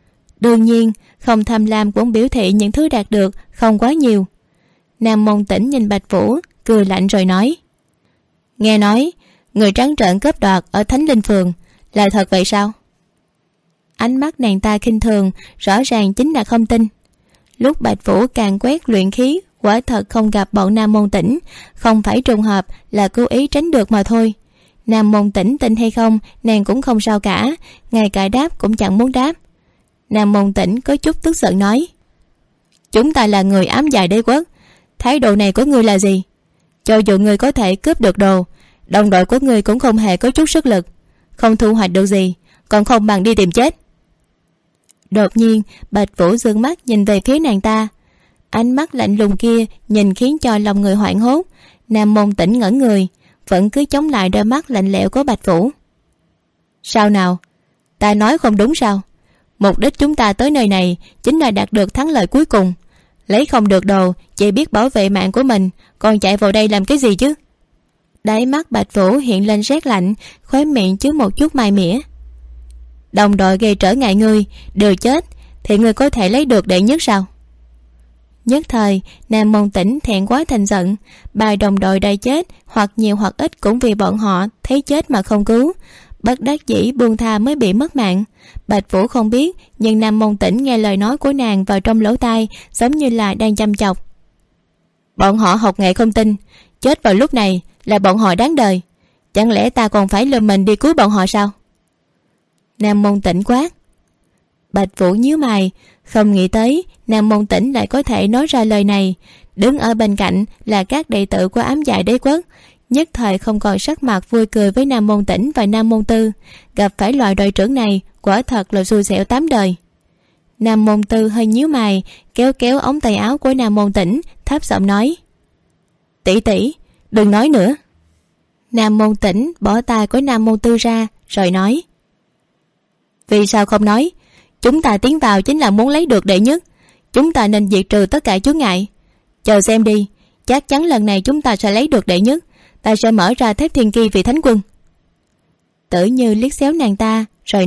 Đương nhiên không tham lam cũng biểu thị những thứ đạt được không quá nhiều. Nam Môn Tĩnh nhìn Bạch Vũ cười lạnh rồi nói: Nghe nói người trắng trợn cướp đoạt ở Thánh Linh Phường, là thật vậy sao? Ánh mắt nàng ta khinh thường, rõ ràng chính là không tin. Lúc Bạch Vũ càng quét luyện khí, quả thật không gặp bọn Nam Môn Tĩnh, không phải trùng hợp, là cố ý tránh được mà thôi. Nam Môn Tĩnh tin hay không nàng cũng không sao cả, ngay cả đáp cũng chẳng muốn đáp. Nam Môn Tĩnh có chút tức giận nói: Chúng ta là người ám dài đế quốc, thái độ này của ngươi là gì? Cho dù ngươi có thể cướp được đồ, đồng đội của ngươi cũng không hề có chút sức lực, không thu hoạch được gì, còn không bằng đi tìm chết. Đột nhiên Bạch Vũ dương mắt nhìn về phía nàng ta, ánh mắt lạnh lùng kia nhìn khiến cho lòng người hoảng hốt. Nam Môn Tĩnh ngẩn người, vẫn cứ chống lại đôi mắt lạnh lẽo của Bạch Vũ. Sao nào, ta nói không đúng sao? Mục đích chúng ta tới nơi này chính là đạt được thắng lợi cuối cùng, lấy không được đồ chỉ biết bảo vệ mạng của mình, còn chạy vào đây làm cái gì chứ? Đáy mắt Bạch Vũ hiện lên rét lạnh, khóe miệng chứa một chút mai mỉa. Đồng đội gây trở ngại ngươi đều chết thì ngươi có thể lấy được đệ nhất sao? Nhất thời Nam Môn Tĩnh thẹn quá thành giận, ba đồng đội đã chết, hoặc nhiều hoặc ít cũng vì bọn họ thấy chết mà không cứu, bất đắc dĩ buông tha mới bị mất mạng. Bạch Vũ không biết, nhưng Nam Môn Tĩnh nghe lời nói của nàng vào trong lỗ tai, giống như là đang chăm chọc. Bọn họ học nghệ không tin, chết vào lúc này là bọn họ đáng đời, chẳng lẽ ta còn phải lừa mình đi cứu bọn họ sao? Nam Môn Tĩnh quát. Bạch Vũ nhíu mày, không nghĩ tới Nam Môn Tĩnh lại có thể nói ra lời này. Đứng ở bên cạnh là các đệ tử của ám dạ đế quốc, nhất thời không còn sắc mặt vui cười với Nam Môn Tĩnh và Nam Môn Tư. Gặp phải loại đội trưởng này quả thật là xui xẻo tám đời. Nam Môn Tư hơi nhíu mày, kéo kéo ống tay áo của Nam Môn Tĩnh, thấp giọng nói: Tỷ tỷ, đừng nói nữa. Nam Môn Tĩnh bỏ tay của Nam Môn Tư ra rồi nói: Vì sao không nói? Chúng ta tiến vào chính là muốn lấy được đệ nhất, chúng ta nên diệt trừ tất cả chướng ngại. Chờ xem đi, chắc chắn lần này chúng ta sẽ lấy được đệ nhất, ta sẽ mở ra Thép Thiên Ki vì Thánh Quân. Tử Như liếc xéo nàng ta rồi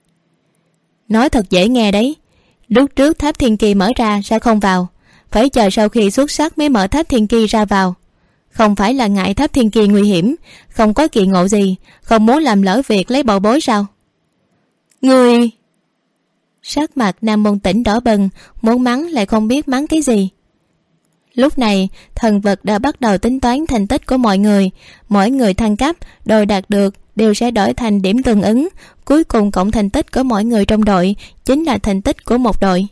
nói thật dễ nghe đấy, lúc trước Tháp Thiên Ki mở ra sẽ không vào, phải chờ sau khi xuất sắc mới mở Tháp Thiên Ki ra vào. Không phải là ngại Tháp Thiên Ki nguy hiểm, không có kỳ ngộ gì, không muốn làm lỡ việc lấy bảo bối sao? Người... Sắc mặt Nam Môn Tĩnh đỏ bừng, muốn mắng lại không biết mắng cái gì. Lúc này thần vật đã bắt đầu tính toán thành tích của mọi người. Mỗi người thăng cấp, đồ đạt được đều sẽ đổi thành điểm tương ứng, cuối cùng cộng thành tích của mỗi người trong đội chính là thành tích của một đội.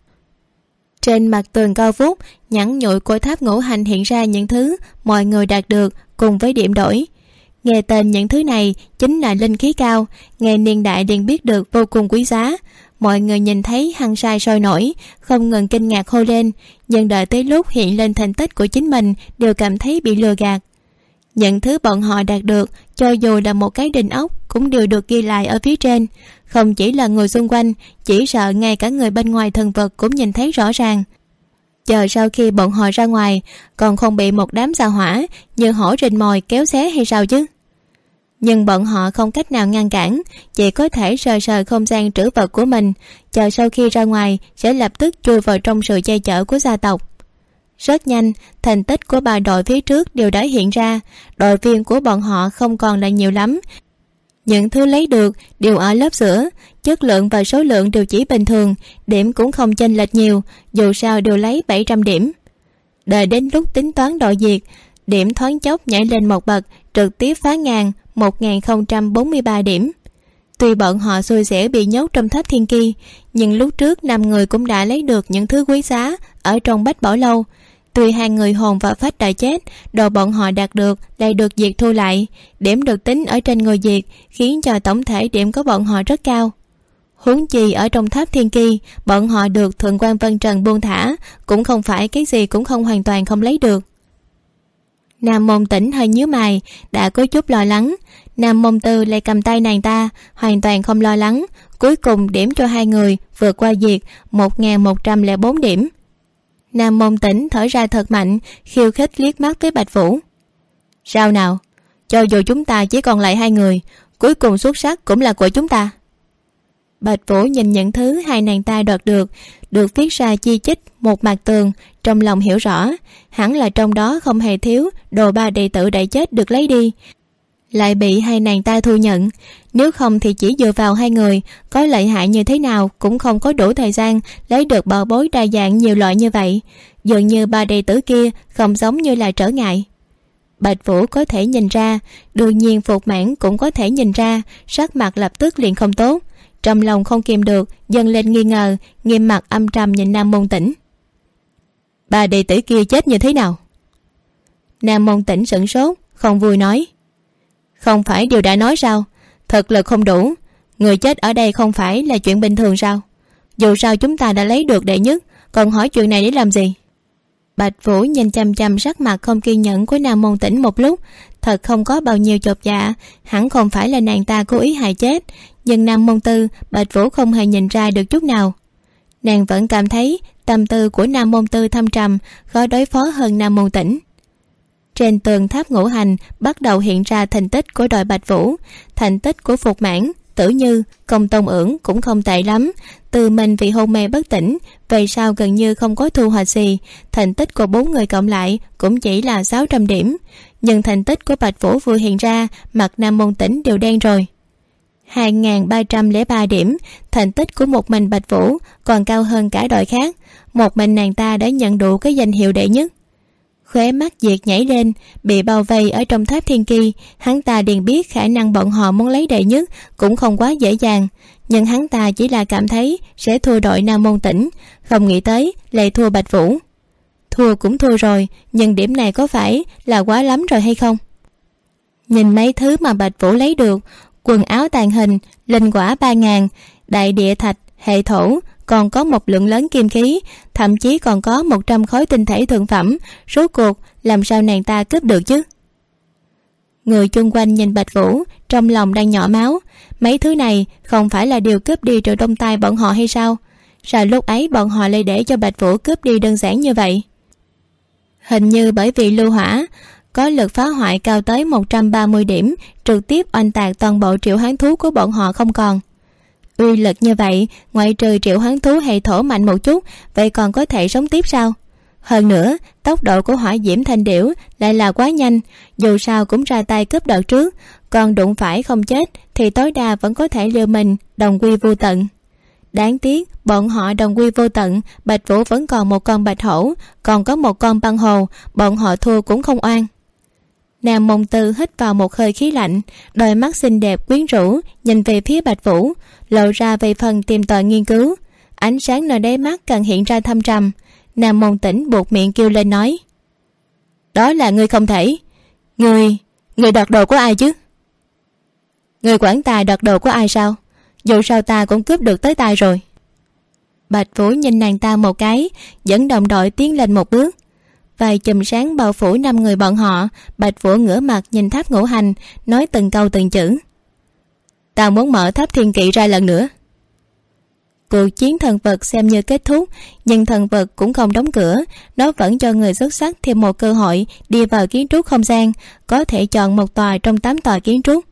Trên mặt tường cao vút nhẵn nhụi của tháp ngũ hành hiện ra những thứ mọi người đạt được cùng với điểm đổi. Nghe tên những thứ này chính là linh khí cao, nghe niên đại liền biết được vô cùng quý giá. Mọi người nhìn thấy hăng say sôi nổi, không ngừng kinh ngạc hô lên, nhưng đợi tới lúc hiện lên thành tích của chính mình đều cảm thấy bị lừa gạt. Những thứ bọn họ đạt được, cho dù là một cái đinh ốc cũng đều được ghi lại ở phía trên. Không chỉ là người xung quanh, chỉ sợ ngay cả người bên ngoài thần vật cũng nhìn thấy rõ ràng. Chờ sau khi bọn họ ra ngoài, còn không bị một đám xa hỏa như hổ rình mồi kéo xé hay sao chứ? Nhưng bọn họ không cách nào ngăn cản, chỉ có thể sờ sờ không gian trữ vật của mình, chờ sau khi ra ngoài sẽ lập tức chui vào trong sự che chở của gia tộc. Rất nhanh, thành tích của ba đội phía trước đều đã hiện ra, đội viên của bọn họ không còn là nhiều lắm. Những thứ lấy được đều ở lớp giữa, chất lượng và số lượng đều chỉ bình thường, điểm cũng không chênh lệch nhiều, dù sao đều lấy 700 điểm. Đợi đến lúc tính toán đội diệt, điểm thoáng chốc nhảy lên một bậc, trực tiếp phá ngàn, 1043 điểm. Tuy bọn họ xui xẻo bị nhốt trong Tháp Thiên Ki, nhưng lúc trước 5 người cũng đã lấy được những thứ quý giá ở trong Bách Bảo Lâu. Tuy 2 người hồn và phách đã chết, đồ bọn họ đạt được lại được diệt thu lại, điểm được tính ở trên người diệt, khiến cho tổng thể điểm của bọn họ rất cao. Huống chi ở trong Tháp Thiên Ki, bọn họ được Thượng quan Vân Trần buông thả, cũng không phải cái gì cũng không hoàn toàn không lấy được. Nam Môn Tĩnh hơi nhíu mày, đã có chút lo lắng. Nam Môn Tư lại cầm tay nàng ta, hoàn toàn không lo lắng, cuối cùng điểm cho 2 người vượt qua diệt 1104 điểm. Nam Môn Tĩnh thở ra thật mạnh, khiêu khích liếc mắt với Bạch Vũ. Sao nào, cho dù chúng ta chỉ còn lại 2 người, cuối cùng xuất sắc cũng là của chúng ta. Bạch Vũ nhìn những thứ hai nàng ta đoạt được viết ra chi chít một mặt tường, trong lòng hiểu rõ hẳn là trong đó không hề thiếu đồ ba đệ tử đã chết được lấy đi, lại bị hai nàng ta thu nhận. Nếu không thì chỉ dựa vào hai người có lợi hại như thế nào cũng không có đủ thời gian lấy được bảo bối đa dạng nhiều loại như vậy. Dường như ba đệ tử kia không giống như là trở ngại. Bạch Vũ có thể nhìn ra, đương nhiên Phục Mãn cũng có thể nhìn ra, sắc mặt lập tức liền không tốt, trong lòng không kìm được dâng lên nghi ngờ, nghiêm mặt âm trầm nhìn Nam Môn Tĩnh. Ba đệ tử kia chết như thế nào? Nam Môn Tĩnh sửng sốt, không vui nói. Không phải đều đã nói sao, thực lực không đủ, người chết ở đây không phải là chuyện bình thường sao? Dù sao chúng ta đã lấy được đệ nhất, còn hỏi chuyện này để làm gì? Bạch Vũ nhìn chăm chăm sắc mặt không kiên nhẫn của Nam Môn Tĩnh một lúc, thật không có bao nhiêu chột dạ, hẳn không phải là nàng ta cố ý hại chết, nhưng Nam Môn Tư Bạch Vũ không hề nhìn ra được chút nào. Nàng vẫn cảm thấy tâm tư của Nam Môn Tư thâm trầm, khó đối phó hơn Nam Môn Tĩnh. Trên tường tháp ngũ hành bắt đầu hiện ra thành tích của đội Bạch Vũ, thành tích của Phục Mãn, Tử Như, Công Tôn Ưỡng cũng không tệ lắm. Từ mình vì hôn mê bất tỉnh, về sau gần như không có thu hoạch gì, thành tích của 4 người cộng lại cũng chỉ là 600 điểm. Nhưng thành tích của Bạch Vũ vừa hiện ra, mặt Nam Môn Tĩnh đều đen rồi. 2.303 điểm, thành tích của một mình Bạch Vũ còn cao hơn cả đội khác. Một mình nàng ta đã nhận đủ cái danh hiệu đệ nhất. Khóe mắt Diệt nhảy lên, bị bao vây ở trong tháp thiên kỳ, hắn ta liền biết khả năng bọn họ muốn lấy đệ nhất cũng không quá dễ dàng, nhưng hắn ta chỉ là cảm thấy sẽ thua đội Nam Môn Tĩnh, không nghĩ tới lại thua Bạch Vũ. Thua cũng thua rồi, nhưng điểm này có phải là quá lắm rồi hay không? Nhìn mấy thứ mà Bạch Vũ lấy được, quần áo tàn hình, linh quả 3.000, đại địa thạch, hệ thổ, còn có một lượng lớn kim khí, thậm chí còn có 100 khối tinh thể thượng phẩm, rốt cuộc làm sao nàng ta cướp được chứ? Người chung quanh nhìn Bạch Vũ, trong lòng đang nhỏ máu. Mấy thứ này không phải là điều cướp đi từ trong tay bọn họ hay sao? Sao lúc ấy bọn họ lại để cho Bạch Vũ cướp đi đơn giản như vậy? Hình như bởi vì lưu hỏa có lực phá hoại cao tới 130 điểm, trực tiếp oanh tạc toàn bộ triệu hoán thú của bọn họ không còn. Uy lực như vậy, ngoại trừ triệu hoán thú hệ thổ mạnh một chút, vậy còn có thể sống tiếp sao? Hơn nữa, tốc độ của hỏa diễm thanh điểu lại là quá nhanh, dù sao cũng ra tay cướp đợt trước, còn đụng phải không chết thì tối đa vẫn có thể liều mình đồng quy vô tận. Đáng tiếc bọn họ đồng quy vô tận, Bạch Vũ vẫn còn một con bạch hổ, còn có một con băng hồ, bọn họ thua cũng không oan. Nam Môn Tư hít vào một hơi khí lạnh, đôi mắt xinh đẹp quyến rũ nhìn về phía Bạch Vũ, lộ ra về phần tìm tòi nghiên cứu, ánh sáng nơi đáy mắt càng hiện ra thâm trầm. Nam Môn Tĩnh buột miệng kêu lên nói: Đó là ngươi không thể. Ngươi đoạt đồ của ai chứ? Ngươi quản ta đoạt đồ của ai sao? Dù sao ta cũng cướp được tới tay rồi. Bạch Vũ nhìn nàng ta một cái, dẫn đồng đội tiến lên một bước. Vài chùm sáng bao phủ 5 người bọn họ. Bạch Vũ ngửa mặt nhìn tháp ngũ hành, nói từng câu từng chữ: Ta muốn mở tháp thiên kỵ ra lần nữa. Cuộc chiến thần vật xem như kết thúc, nhưng thần vật cũng không đóng cửa, nó vẫn cho người xuất sắc thêm một cơ hội đi vào kiến trúc không gian, có thể chọn một tòa trong 8 tòa kiến trúc.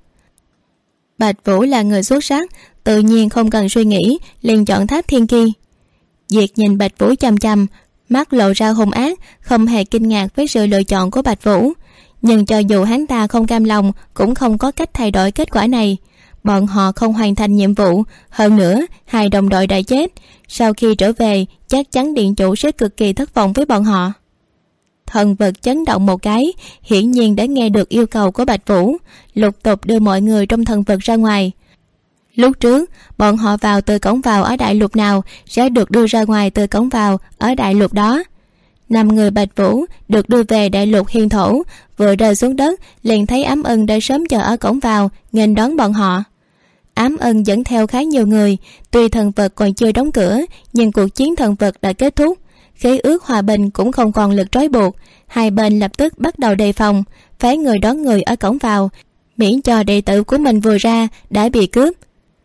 Bạch Vũ là người xuất sắc, tự nhiên không cần suy nghĩ liền chọn tháp thiên kỳ. Diệt nhìn Bạch Vũ chằm chằm, mắt lộ ra hung ác, không hề kinh ngạc với sự lựa chọn của Bạch Vũ, nhưng cho dù hắn ta không cam lòng cũng không có cách thay đổi kết quả này. Bọn họ không hoàn thành nhiệm vụ, hơn nữa 2 đồng đội đã chết, sau khi trở về chắc chắn điện chủ sẽ cực kỳ thất vọng với bọn họ. Thần vật chấn động một cái, hiển nhiên đã nghe được yêu cầu của Bạch Vũ, lục tục đưa mọi người trong thần vật ra ngoài. Lúc trước bọn họ vào từ cổng vào ở đại lục nào sẽ được đưa ra ngoài từ cổng vào ở đại lục đó. 5 người Bạch Vũ được đưa về đại lục hiên thổ, vừa rơi xuống đất liền thấy Ám Ân đã sớm chờ ở cổng vào nghênh đón bọn họ. Ám Ân dẫn theo khá nhiều người, tuy thần vật còn chưa đóng cửa nhưng cuộc chiến thần vật đã kết thúc, khế ước hòa bình cũng không còn lực trói buộc. Hai bên lập tức bắt đầu đề phòng, phái người đón người ở cổng vào, miễn cho đệ tử của mình vừa ra đã bị cướp.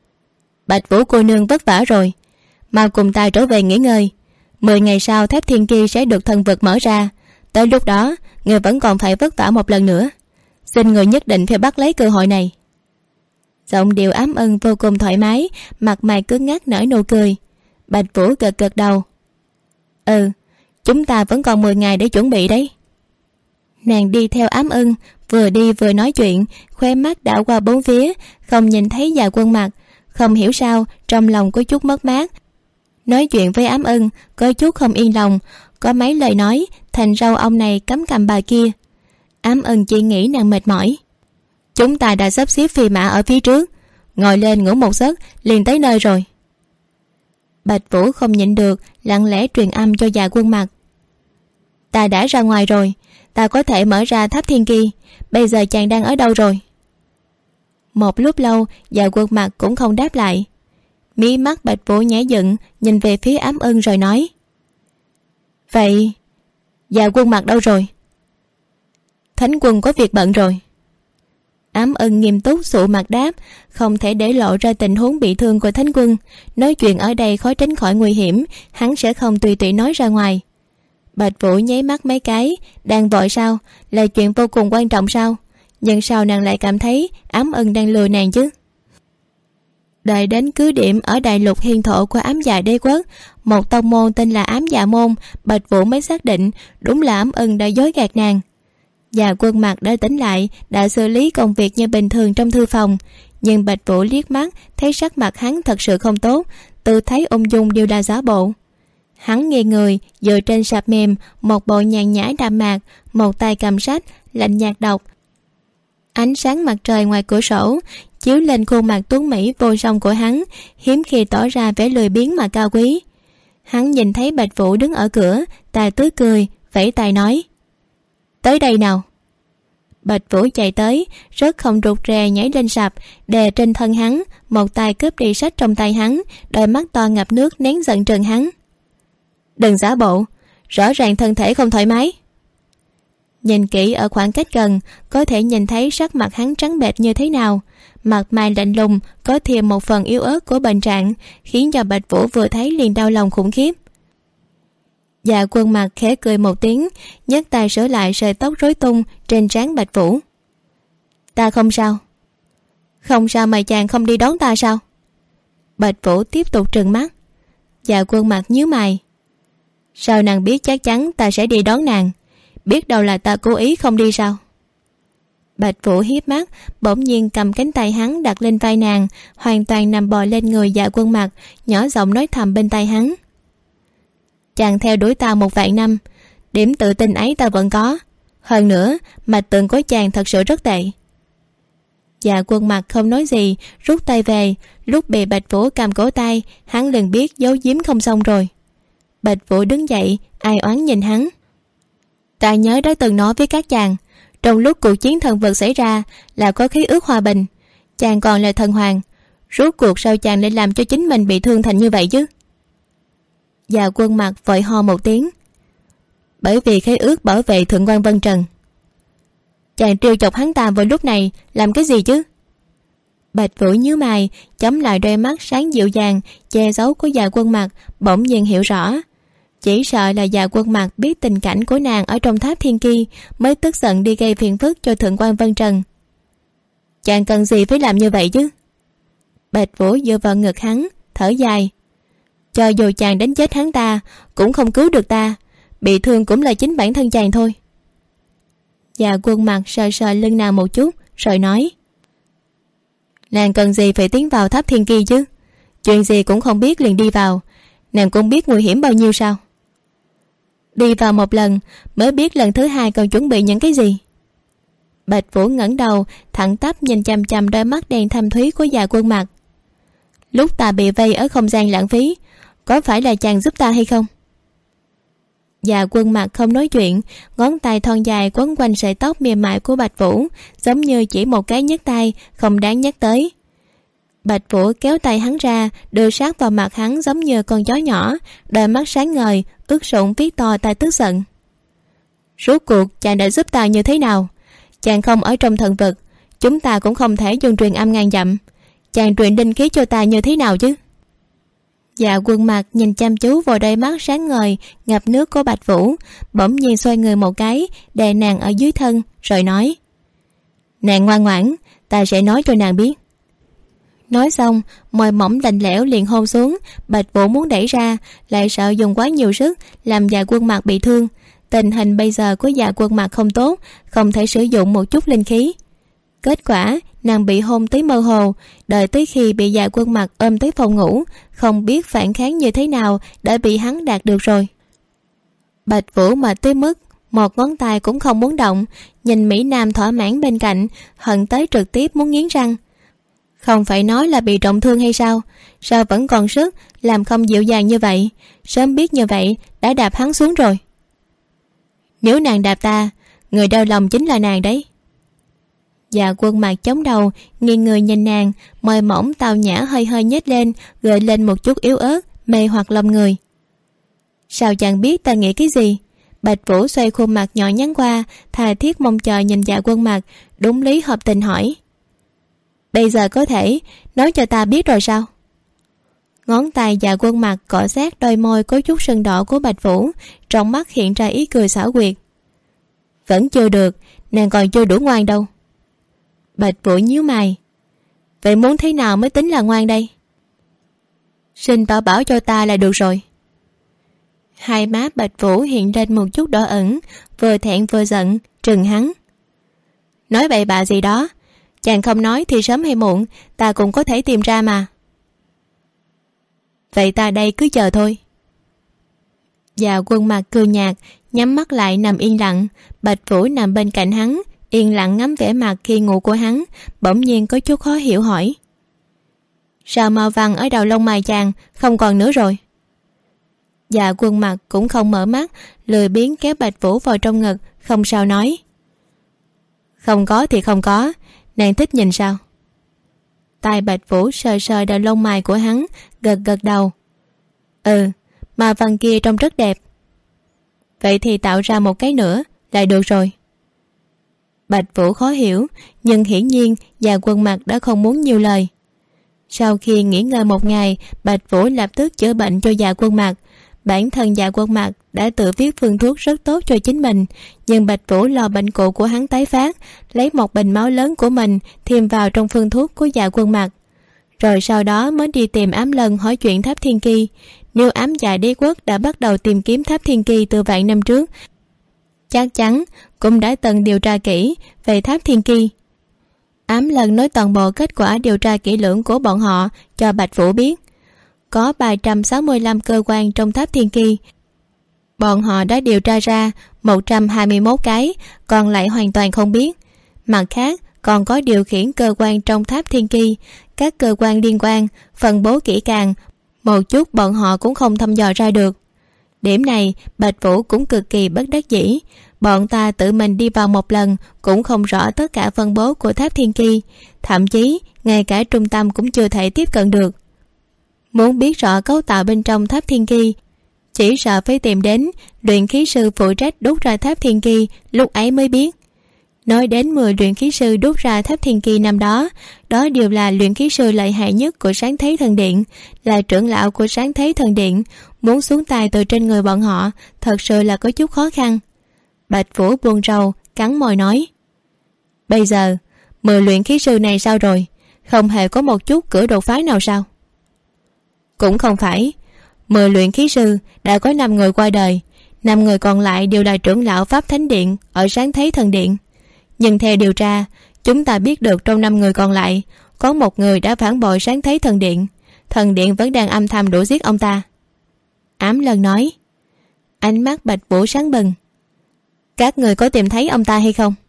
Bạch Vũ cô nương vất vả rồi, mau cùng ta trở về nghỉ ngơi. 10 ngày sau tháp thiên kỳ sẽ được thần vật mở ra, tới lúc đó người vẫn còn phải vất vả một lần nữa, xin người nhất định phải bắt lấy cơ hội này. Giọng điệu ám ân vô cùng thoải mái, mặt mày cứng ngắc nở nụ cười. Bạch Vũ gật gật đầu. Chúng ta vẫn còn 10 ngày để chuẩn bị đấy. Nàng đi theo ám ân, vừa đi vừa nói chuyện, khóe mắt đảo qua bốn phía, không nhìn thấy Dạ Quân Mặc. Không hiểu sao trong lòng có chút mất mát. Nói chuyện với ám ân có chút không yên lòng, có mấy lời nói thành râu ông này cắm cằm bà kia. Ám ân chỉ nghĩ nàng mệt mỏi. Chúng ta đã sắp xếp phi mã ở phía trước, ngồi lên ngủ một giấc liền tới nơi rồi. Bạch Vũ không nhịn được, lặng lẽ truyền âm cho Dạ Quân Mặc. Ta đã ra ngoài rồi, ta có thể mở ra tháp thiên kỳ. Bây giờ chàng đang ở đâu rồi? Một lúc lâu Dạ Quân Mặc cũng không đáp lại. Mí mắt Bạch Vũ nhảy dựng, nhìn về phía ám ân rồi nói. Vậy Dạ Quân Mặc đâu rồi? Thánh quân có việc bận rồi. Ám ân nghiêm túc sụ mặt đáp, không thể để lộ ra tình huống bị thương của thánh quân. Nói chuyện ở đây khó tránh khỏi nguy hiểm, hắn sẽ không tùy tiện nói ra ngoài. Bạch Vũ nháy mắt mấy cái. Đang vội sao? Là chuyện vô cùng quan trọng sao? Nhưng sao nàng lại cảm thấy ám ân đang lừa nàng chứ? Đợi đến cứ điểm ở đại lục hiên thổ của ám dạ đế quốc, một tông môn tên là ám dạ môn, Bạch Vũ mới xác định đúng là ám ân đã dối gạt nàng. Dạ Quân Mặc đã tỉnh lại, đã xử lý công việc như bình thường trong thư phòng. Nhưng Bạch Vũ liếc mắt thấy sắc mặt hắn thật sự không tốt, tự thấy ung dung đều là giả bộ. Hắn nghiêng người dựa trên sạp mềm, một bộ nhàn nhã đạm mạc, một tay cầm sách lạnh nhạt đọc. Ánh sáng mặt trời ngoài cửa sổ chiếu lên khuôn mặt tuấn mỹ vô song của hắn, hiếm khi tỏ ra vẻ lười biếng mà cao quý. Hắn nhìn thấy Bạch Vũ đứng ở cửa, ta tươi cười vẫy tay nói. Tới đây nào. Bạch Vũ chạy tới, rất không rụt rè nhảy lên sạp, đè trên thân hắn, một tay cướp đi sách trong tay hắn, đôi mắt to ngập nước nén giận trừng hắn. Đừng giả bộ, rõ ràng thân thể không thoải mái. Nhìn kỹ ở khoảng cách gần, có thể nhìn thấy sắc mặt hắn trắng bệch như thế nào. Mặt mày lạnh lùng, có thêm một phần yếu ớt của bệnh trạng, khiến cho Bạch Vũ vừa thấy liền đau lòng khủng khiếp. Dạ Quân Mặc khẽ cười một tiếng, nhấc tay sửa lại sợi tóc rối tung trên trán Bạch Vũ. Ta không sao. Không sao mà chàng không đi đón ta sao? Bạch Vũ tiếp tục trừng mắt. Dạ Quân Mặc nhíu mày. Sao nàng biết chắc chắn ta sẽ đi đón nàng? Biết đâu là ta cố ý không đi sao? Bạch Vũ hiếp mắt, bỗng nhiên cầm cánh tay hắn đặt lên vai nàng, hoàn toàn nằm bò lên người Dạ Quân Mặc, nhỏ giọng nói thầm bên tai hắn. Chàng theo đuổi ta 1.000 năm, điểm tự tin ấy ta vẫn có. Hơn nữa mạch tượng của chàng thật sự rất tệ. Dạ Quân Mặc không nói gì, rút tay về. Lúc bị Bạch Vũ cầm cổ tay, hắn liền biết giấu giếm không xong rồi. Bạch Vũ đứng dậy, ai oán nhìn hắn. Ta nhớ đã từng nói với các chàng, trong lúc cuộc chiến thần vực xảy ra là có khí ước hòa bình. Chàng còn là thần hoàng, rốt cuộc sao chàng lại làm cho chính mình bị thương thành như vậy chứ? Dạ Quân Mặc vội ho một tiếng. Bởi vì khế ước bảo vệ thượng quan Vân Trần. Chàng trêu chọc hắn ta vào lúc này làm cái gì chứ? Bạch Vũ nhíu mày, chấm lại đôi mắt sáng dịu dàng che giấu của Dạ Quân Mặc, bỗng nhiên hiểu rõ. Chỉ sợ là Dạ Quân Mặc biết tình cảnh của nàng ở trong tháp thiên kỳ, mới tức giận đi gây phiền phức cho thượng quan Vân Trần. Chàng cần gì phải làm như vậy chứ? Bạch Vũ dựa vào ngực hắn, thở dài. Cho dù chàng đánh chết hắn ta cũng không cứu được ta, bị thương cũng là chính bản thân chàng thôi. Dạ Quân Mặc sờ sờ lưng nàng một chút rồi nói. Nàng cần gì phải tiến vào tháp thiên kỳ chứ? Chuyện gì cũng không biết liền đi vào, nàng cũng biết nguy hiểm bao nhiêu sao? Đi vào một lần mới biết lần thứ hai còn chuẩn bị những cái gì. Bạch Vũ ngẩng đầu thẳng tắp nhìn chằm chằm đôi mắt đen thâm thúy của Dạ Quân Mặc. Lúc ta bị vây ở không gian lãng phí, có phải là chàng giúp ta hay không? Dạ Quân Mặc không nói chuyện, ngón tay thon dài quấn quanh sợi tóc mềm mại của Bạch Vũ, giống như chỉ một cái nhấc tay, không đáng nhắc tới. Bạch Vũ kéo tay hắn ra, đưa sát vào mặt hắn giống như con chó nhỏ, đôi mắt sáng ngời, ướt sũng viết to ta tức giận. Rốt cuộc chàng đã giúp ta như thế nào? Chàng không ở trong thần vực, chúng ta cũng không thể dùng truyền âm ngàn dặm. Chàng truyền linh khí cho ta như thế nào chứ? Dạ Quân Mặc nhìn chăm chú vào đôi mắt sáng ngời ngập nước của Bạch Vũ, bỗng nhiên xoay người một cái, đè nàng ở dưới thân rồi nói. Nàng ngoan ngoãn, ta sẽ nói cho nàng biết. Nói xong, môi mỏng lạnh lẽo liền hôn xuống. Bạch Vũ muốn đẩy ra, lại sợ dùng quá nhiều sức làm Dạ Quân Mặc bị thương. Tình hình bây giờ của Dạ Quân Mặc không tốt, không thể sử dụng một chút linh khí. Kết quả nàng bị hôn tới mơ hồ, đợi tới khi bị Dạ Quân Mặc ôm tới phòng ngủ, không biết phản kháng như thế nào đã bị hắn đạt được rồi. Bạch Vũ mệt tới mức một ngón tay cũng không muốn động, nhìn mỹ nam thỏa mãn bên cạnh, hận tới trực tiếp muốn nghiến răng. Không phải nói là bị trọng thương hay sao? Sao vẫn còn sức làm không dịu dàng như vậy? Sớm biết như vậy đã đạp hắn xuống rồi. Nếu nàng đạp ta, người đau lòng chính là nàng đấy. Dạ Quân Mặc chống đầu, nghiêng người nhìn nàng, môi mỏng tao nhã hơi hơi nhếch lên, gợi lên một chút yếu ớt, mê hoặc lòng người. Sao chàng biết ta nghĩ cái gì? Bạch Vũ xoay khuôn mặt nhỏ nhắn qua, tha thiết mong chờ nhìn Dạ Quân Mặc, đúng lý hợp tình hỏi. Bây giờ có thể nói cho ta biết rồi sao? Ngón tay Dạ Quân Mặc cọ sát đôi môi có chút sưng đỏ của Bạch Vũ, trong mắt hiện ra ý cười xảo quyệt. Vẫn chưa được, nàng còn chưa đủ ngoan đâu. Bạch Vũ nhíu mày. Vậy muốn thế nào mới tính là ngoan đây? Xin tỏ bảo cho ta là được rồi. Hai má Bạch Vũ hiện lên một chút đỏ ửng, vừa thẹn vừa giận, trừng hắn. Nói bậy bạ gì đó, chàng không nói thì sớm hay muộn ta cũng có thể tìm ra mà. Vậy ta đây cứ chờ thôi. Dạ Quân Mặc cười nhạt, nhắm mắt lại nằm yên lặng. Bạch Vũ nằm bên cạnh hắn, yên lặng ngắm vẻ mặt khi ngủ của hắn, bỗng nhiên có chút khó hiểu hỏi. Sao màu vàng ở đầu lông mày chàng không còn nữa rồi? Dạ Quân Mặc cũng không mở mắt, lười biếng kéo Bạch Vũ vào trong ngực, không sao nói. Không có thì không có, nàng thích nhìn sao? Tai Bạch Vũ sờ sờ đầu lông mày của hắn, gật gật đầu. Mà vàng kia trông rất đẹp. Vậy thì tạo ra một cái nữa là được rồi. Bạch Vũ khó hiểu, nhưng hiển nhiên Dạ Quân Mặc đã không muốn nhiều lời. Sau khi nghỉ ngơi một ngày, Bạch Vũ lập tức chữa bệnh cho Dạ Quân Mặc. Bản thân Dạ Quân Mặc đã tự viết phương thuốc rất tốt cho chính mình, nhưng Bạch Vũ lo bệnh cũ của hắn tái phát, lấy một bình máu lớn của mình thêm vào trong phương thuốc của Dạ Quân Mặc. Rồi sau đó mới đi tìm Ám Lân hỏi chuyện Tháp Thiên Kỳ. Nếu Ám Dạ Đế Quốc đã bắt đầu tìm kiếm Tháp Thiên Kỳ từ vạn năm trước, chắc chắn cũng đã từng điều tra kỹ về Tháp Thiên Kỳ. Ám Lân nói toàn bộ kết quả điều tra kỹ lưỡng của bọn họ cho Bạch Vũ biết. Có 365 cơ quan trong Tháp Thiên Kỳ. Bọn họ đã điều tra ra 121 cái, còn lại hoàn toàn không biết. Mặt khác, còn có điều khiển cơ quan trong Tháp Thiên Kỳ. Các cơ quan liên quan, phân bố kỹ càng, một chút bọn họ cũng không thăm dò ra được. Điểm này, Bạch Vũ cũng cực kỳ bất đắc dĩ. Bọn ta tự mình đi vào một lần cũng không rõ tất cả phân bố của Tháp Thiên Kỳ. Thậm chí, ngay cả trung tâm cũng chưa thể tiếp cận được. Muốn biết rõ cấu tạo bên trong Tháp Thiên Kỳ, chỉ sợ phải tìm đến luyện khí sư phụ trách đúc ra Tháp Thiên Kỳ, lúc ấy mới biết. Nói đến 10 luyện khí sư đúc ra Tháp Thiên Kỳ năm đó, đó đều là luyện khí sư lợi hại nhất của Sáng Thế Thần Điện, là trưởng lão của Sáng Thế Thần Điện. Muốn xuống tay từ trên người bọn họ thật sự là có chút khó khăn. Bạch Vũ buồn rầu, cắn môi nói. Bây giờ 10 luyện khí sư này sao rồi? Không hề có một chút cửa đột phá nào sao? Cũng không phải. 10 luyện khí sư đã có 5 người qua đời, 5 người còn lại đều là trưởng lão Pháp Thánh Điện ở Sáng Thế Thần Điện. Nhưng theo điều tra, chúng ta biết được trong 5 người còn lại có một người đã phản bội Sáng Thế Thần Điện. Thần Điện vẫn đang âm thầm đuổi giết ông ta. Ám Lân nói. Ánh mắt Bạch Vũ sáng bừng. Các người có tìm thấy ông ta hay không?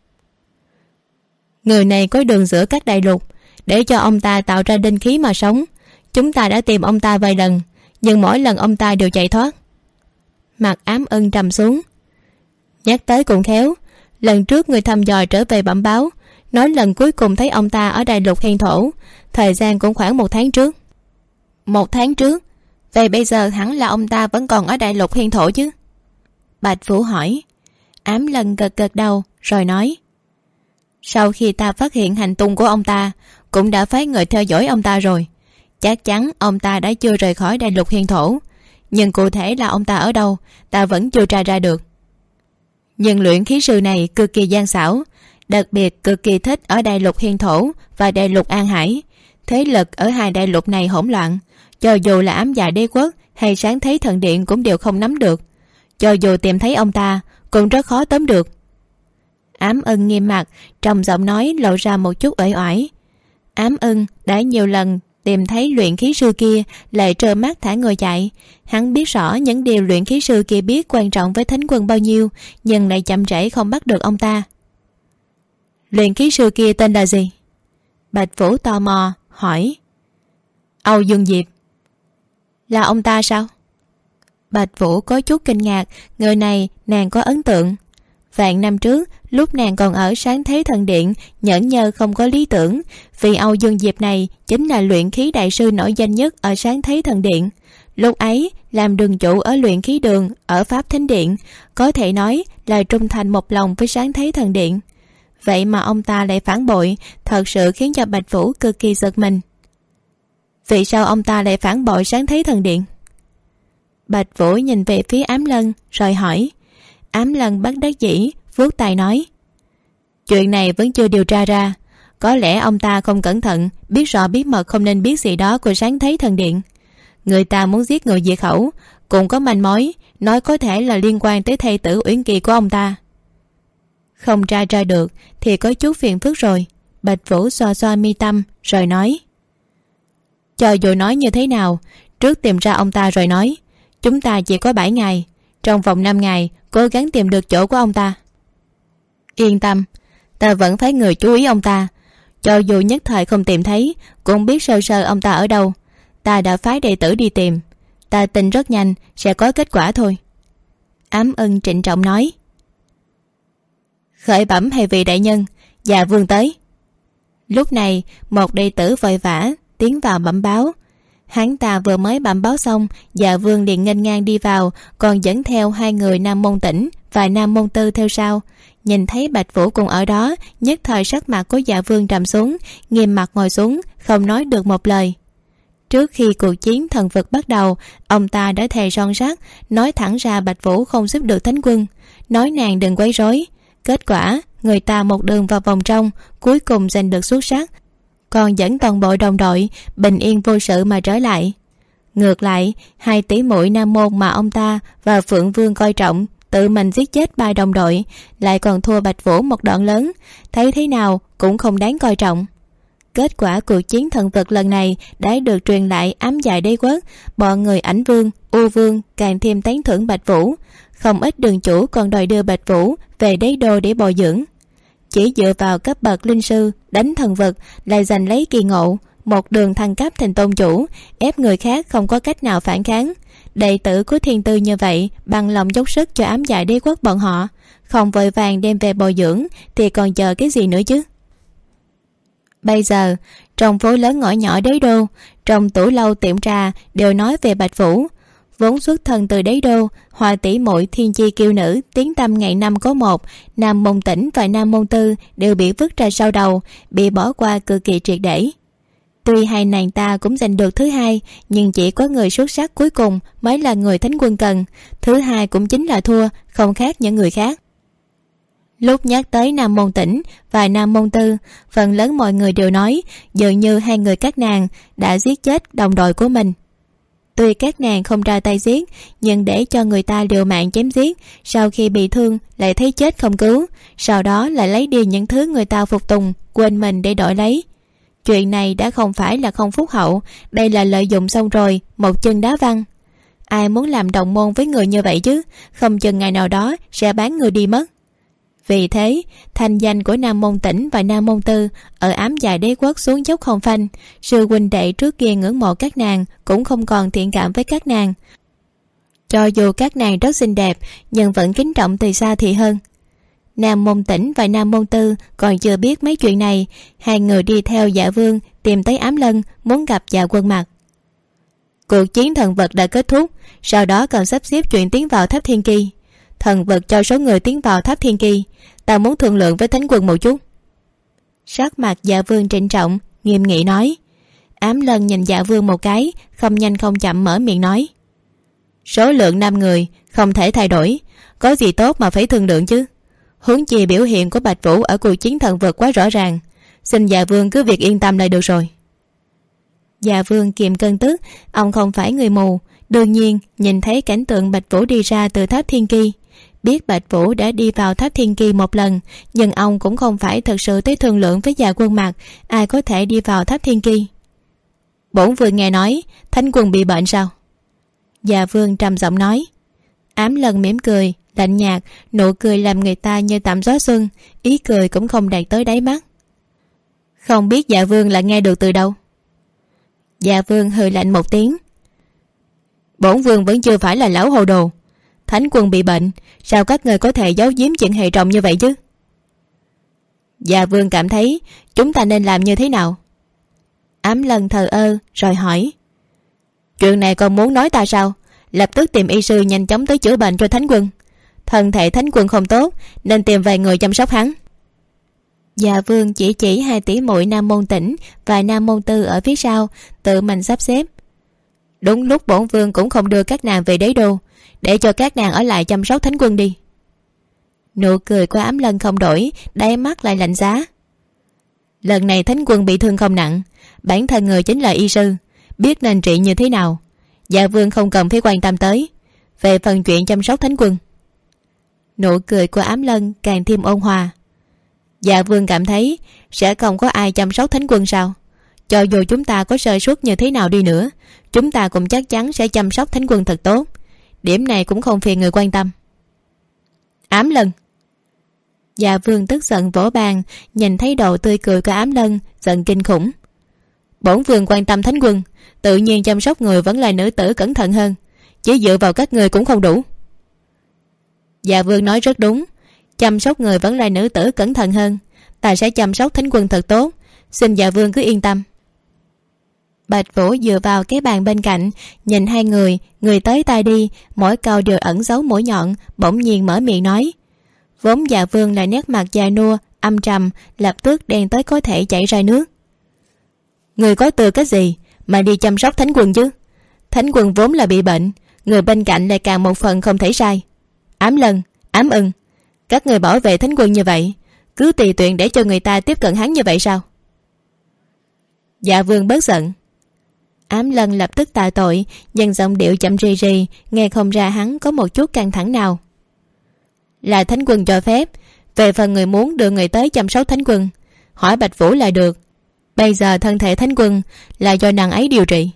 Người này có đường giữa các đại lục, để cho ông ta tạo ra linh khí mà sống. Chúng ta đã tìm ông ta vài lần, nhưng mỗi lần ông ta đều chạy thoát. Mặt Ám Ân trầm xuống. Nhắc tới cũng khéo, lần trước người thăm dò trở về bẩm báo, nói lần cuối cùng thấy ông ta ở đại lục Hiên Thổ, thời gian cũng khoảng 1 tháng trước. 1 tháng trước? Vậy bây giờ hẳn là ông ta vẫn còn ở đại lục Hiên Thổ chứ? Bạch Vũ hỏi. Ám Lân gật gật đầu rồi nói. Sau khi ta phát hiện hành tung của ông ta, cũng đã phái người theo dõi ông ta rồi. Chắc chắn ông ta đã chưa rời khỏi đại lục Hiên Thổ, nhưng cụ thể là ông ta ở đâu ta vẫn chưa tra ra được. Nhưng luyện khí sư này cực kỳ gian xảo, đặc biệt cực kỳ thích ở đại lục Hiên Thổ và đại lục An Hải. Thế lực ở hai đại lục này hỗn loạn, cho dù là Ám Dạ Đế Quốc hay Sáng Thế Thần Điện cũng đều không nắm được. Cho dù tìm thấy ông ta cũng rất khó tóm được. Ám Ưng nghiêm mặt, trong giọng nói lộ ra một chút uể oải. Ám Ưng đã nhiều lần tìm thấy luyện khí sư kia, lại trơ mắt thả người chạy. Hắn biết rõ những điều luyện khí sư kia biết quan trọng với Thánh Quân bao nhiêu, nhưng lại chậm trễ không bắt được ông ta. Luyện khí sư kia tên là gì? Bạch Vũ tò mò hỏi. Âu Dương Diệp. Là ông ta sao? Bạch Vũ có chút kinh ngạc, người này nàng có ấn tượng. Vạn năm trước, lúc nàng còn ở Sáng Thế Thần Điện, nhẫn nhơ không có lý tưởng, vì Âu Dương Diệp này chính là luyện khí đại sư nổi danh nhất ở Sáng Thế Thần Điện. Lúc ấy làm đường chủ ở luyện khí đường ở Pháp Thánh Điện, có thể nói là trung thành một lòng với Sáng Thế Thần Điện. Vậy mà ông ta lại phản bội, thật sự khiến cho Bạch Vũ cực kỳ giật mình. Vì sao ông ta lại phản bội Sáng Thế Thần Điện? Bạch Vũ nhìn về phía Ám Lân rồi hỏi. Ám Lân bất đắc dĩ vuốt tay nói. Chuyện này vẫn chưa điều tra ra. Có lẽ ông ta không cẩn thận, biết rõ bí mật không nên biết gì đó của Sáng Thế Thần Điện. Người ta muốn giết người diệt khẩu, cũng có manh mối, nói có thể là liên quan tới thê tử Uyển Kỳ của ông ta. Không tra ra được thì có chút phiền phức rồi. Bạch Vũ xoa xoa mi tâm rồi nói. Cho dù nói như thế nào, trước tìm ra ông ta rồi nói. Chúng ta chỉ có 7 ngày, trong vòng 5 ngày cố gắng tìm được chỗ của ông ta. Yên tâm, ta vẫn phái người chú ý ông ta. Cho dù nhất thời không tìm thấy, cũng biết sơ sơ ông ta ở đâu. Ta đã phái đệ tử đi tìm. Ta tin rất nhanh sẽ có kết quả thôi. Ám Ưng trịnh trọng nói. Khởi bẩm hay vị đại nhân, Dạ Vương tới. Lúc này một đệ tử vội vã tiến vào bẩm báo. Hắn ta vừa mới bẩm báo xong, Dạ Vương liền nghênh ngang đi vào, còn dẫn theo 2 người Nam Môn Tĩnh và Nam Môn Tư theo sau. Nhìn thấy Bạch Vũ cùng ở đó, nhất thời sắc mặt của Dạ Vương trầm xuống, nghiêm mặt ngồi xuống, không nói được một lời. Trước khi cuộc chiến thần vực bắt đầu, ông ta đã thề son sắt nói thẳng ra Bạch Vũ không giúp được Thánh Quân, nói nàng đừng quấy rối. Kết quả người ta một đường vào vòng trong, cuối cùng giành được xuất sắc, còn dẫn toàn bộ đồng đội bình yên vô sự mà trở lại. Ngược lại, 2 tỷ muội Nam Môn mà ông ta và Phượng Vương coi trọng tự mình giết chết 3 đồng đội, lại còn thua Bạch Vũ một đoạn lớn, thấy thế nào cũng không đáng coi trọng. Kết quả cuộc chiến thần vực lần này đã được truyền lại Ám Dạ Đế Quốc. Bọn người Ảnh Vương, U Vương càng thêm tán thưởng Bạch Vũ. Không ít đường chủ còn đòi đưa Bạch Vũ về đế đô để bồi dưỡng. Chỉ dựa vào cấp bậc linh sư đánh thần vực lại giành lấy kỳ ngộ, một đường thăng cấp thành tôn chủ, ép người khác không có cách nào phản kháng. Đệ tử của Thiên Tư như vậy bằng lòng dốc sức cho Ám Dạ Đế Quốc bọn họ, không vội vàng đem về bồi dưỡng thì còn chờ cái gì nữa chứ. Bây giờ trong phố lớn ngõ nhỏ đế đô, trong tủ lâu tiệm trà đều nói về Bạch Vũ. Vốn xuất thân từ đế đô, Hoa tỷ muội thiên chi kiêu nữ tiếng tăm ngày năm có một, Nam Môn Tĩnh và Nam Môn Tư đều bị vứt ra sau đầu, bị bỏ qua cực kỳ triệt để. Tuy hai nàng ta cũng giành được thứ 2, nhưng chỉ có người xuất sắc cuối cùng mới là người Thánh Quân cần. Thứ 2 cũng chính là thua, không khác những người khác. Lúc nhắc tới Nam Môn Tĩnh và Nam Môn Tư, phần lớn mọi người đều nói dường như 2 người các nàng đã giết chết đồng đội của mình. Tuy các nàng không ra tay giết, nhưng để cho người ta liều mạng chém giết, sau khi bị thương lại thấy chết không cứu, sau đó lại lấy đi những thứ người ta phục tùng, quên mình để đổi lấy. Chuyện này đã không phải là không phúc hậu, đây là lợi dụng xong rồi một chân đá văng. Ai muốn làm đồng môn với người như vậy chứ, không chừng ngày nào đó sẽ bán người đi mất. Vì thế, thành danh của Nam Môn Tĩnh và Nam Môn Tư ở Ám Dạ Đế Quốc xuống dốc không phanh. Sư huynh đệ trước kia ngưỡng mộ các nàng cũng không còn thiện cảm với các nàng. Cho dù các nàng rất xinh đẹp, nhưng vẫn kính trọng từ xa thì hơn. Nam Môn Tĩnh và Nam Môn Tư còn chưa biết mấy chuyện này, 2 người đi theo Dạ Vương tìm tới Ám Lân, muốn gặp Dạ Quân mặt. Cuộc chiến thần vật đã kết thúc, sau đó cần sắp xếp chuyện tiến vào Tháp Thiên Kỳ. Thần vật cho số người tiến vào Tháp Thiên Kỳ, ta muốn thương lượng với Thánh Quân một chút. Sắc mặt Dạ Vương trịnh trọng, nghiêm nghị nói. Ám Lân nhìn Dạ Vương một cái, không nhanh không chậm mở miệng nói. Số lượng 5 người không thể thay đổi, có gì tốt mà phải thương lượng chứ. Huống chi biểu hiện của Bạch Vũ ở cuộc chiến thần vật quá rõ ràng, xin Dạ Vương cứ việc yên tâm là được rồi. Dạ Vương kiềm cơn tức, ông không phải người mù, đương nhiên nhìn thấy cảnh tượng Bạch Vũ đi ra từ tháp Thiên Ki, biết Bạch Vũ đã đi vào tháp Thiên Ki một lần, nhưng ông cũng không phải thật sự tới thương lượng với Dạ Quân Mặc ai có thể đi vào tháp Thiên Ki. Bổn vương nghe nói Thánh Quân bị bệnh sao? Dạ Vương trầm giọng nói. Ám Lân mỉm cười lạnh nhạt, nụ cười làm người ta như tắm gió xuân, ý cười cũng không đạt tới đáy mắt. Không biết Dạ Vương là nghe được từ đâu? Dạ Vương hừ lạnh một tiếng. Bổn vương vẫn chưa phải là lão hồ đồ. Thánh Quân bị bệnh, sao các người có thể giấu giếm chuyện hệ trọng như vậy chứ? Dạ Vương cảm thấy chúng ta nên làm như thế nào? Ám Lân thờ ơ rồi hỏi. Chuyện này còn muốn nói ta sao? Lập tức tìm y sư nhanh chóng tới chữa bệnh cho Thánh Quân. Thân thể Thánh Quân không tốt nên tìm vài người chăm sóc hắn. Dạ Vương chỉ 2 tỷ muội Nam Môn Tỉnh và Nam Môn Tư ở phía sau, tự mình sắp xếp. Đúng lúc bổn vương cũng không đưa các nàng về đế đô, để cho các nàng ở lại chăm sóc Thánh Quân đi. Nụ cười của Ám Lân không đổi, đáy mắt lại lạnh giá. Lần này Thánh Quân bị thương không nặng, bản thân người chính là y sư, biết nên trị như thế nào. Dạ Vương không cần phải quan tâm tới. Về phần chuyện chăm sóc Thánh Quân, nụ cười của Ám Lân càng thêm ôn hòa. Dạ Vương cảm thấy sẽ không có ai chăm sóc Thánh Quân sao? Cho dù chúng ta có sơ suất như thế nào đi nữa, chúng ta cũng chắc chắn sẽ chăm sóc Thánh Quân thật tốt. Điểm này cũng không phiền người quan tâm. Ám Lân. Dạ Vương tức giận vỗ bàn, nhìn thấy độ tươi cười của Ám Lân, giận kinh khủng. Bổn vương quan tâm Thánh Quân, tự nhiên chăm sóc người vẫn là nữ tử cẩn thận hơn. Chỉ dựa vào các người cũng không đủ. Dạ Vương nói rất đúng, chăm sóc người vẫn là nữ tử cẩn thận hơn. Ta sẽ chăm sóc Thánh Quân thật tốt, xin Dạ Vương cứ yên tâm. Bạch Vũ dựa vào cái bàn bên cạnh, nhìn hai người tới ta đi, mỗi câu đều ẩn giấu mũi nhọn, bỗng nhiên mở miệng nói. Vốn Dạ Vương là nét mặt già nua âm trầm, lập tức đen tới có thể chảy ra nước. Người có tư cách gì mà đi chăm sóc Thánh Quân chứ? Thánh Quân vốn là bị bệnh, người bên cạnh lại càng một phần không thể sai. Ám Lân, Ám Ưng, các người bảo vệ Thánh Quân như vậy, cứ tùy tiện để cho người ta tiếp cận hắn như vậy sao? Dạ Vương bớt giận. Ám Lân lập tức tạ tội, nhưng giọng điệu chậm rì rì, nghe không ra hắn có một chút căng thẳng nào. Là Thánh Quân cho phép, về phần người muốn đưa người tới chăm sóc Thánh Quân, hỏi Bạch Vũ là được. Bây giờ thân thể Thánh Quân là do nàng ấy điều trị.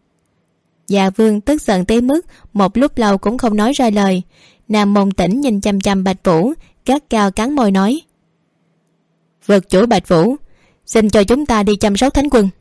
Dạ Vương tức giận tới mức một lúc lâu cũng không nói ra lời. Nam Môn Tỉnh nhìn chăm chăm Bạch Vũ, gắt cao cắn môi nói. Vực chủ Bạch Vũ, xin cho chúng ta đi chăm sóc Thánh Quân.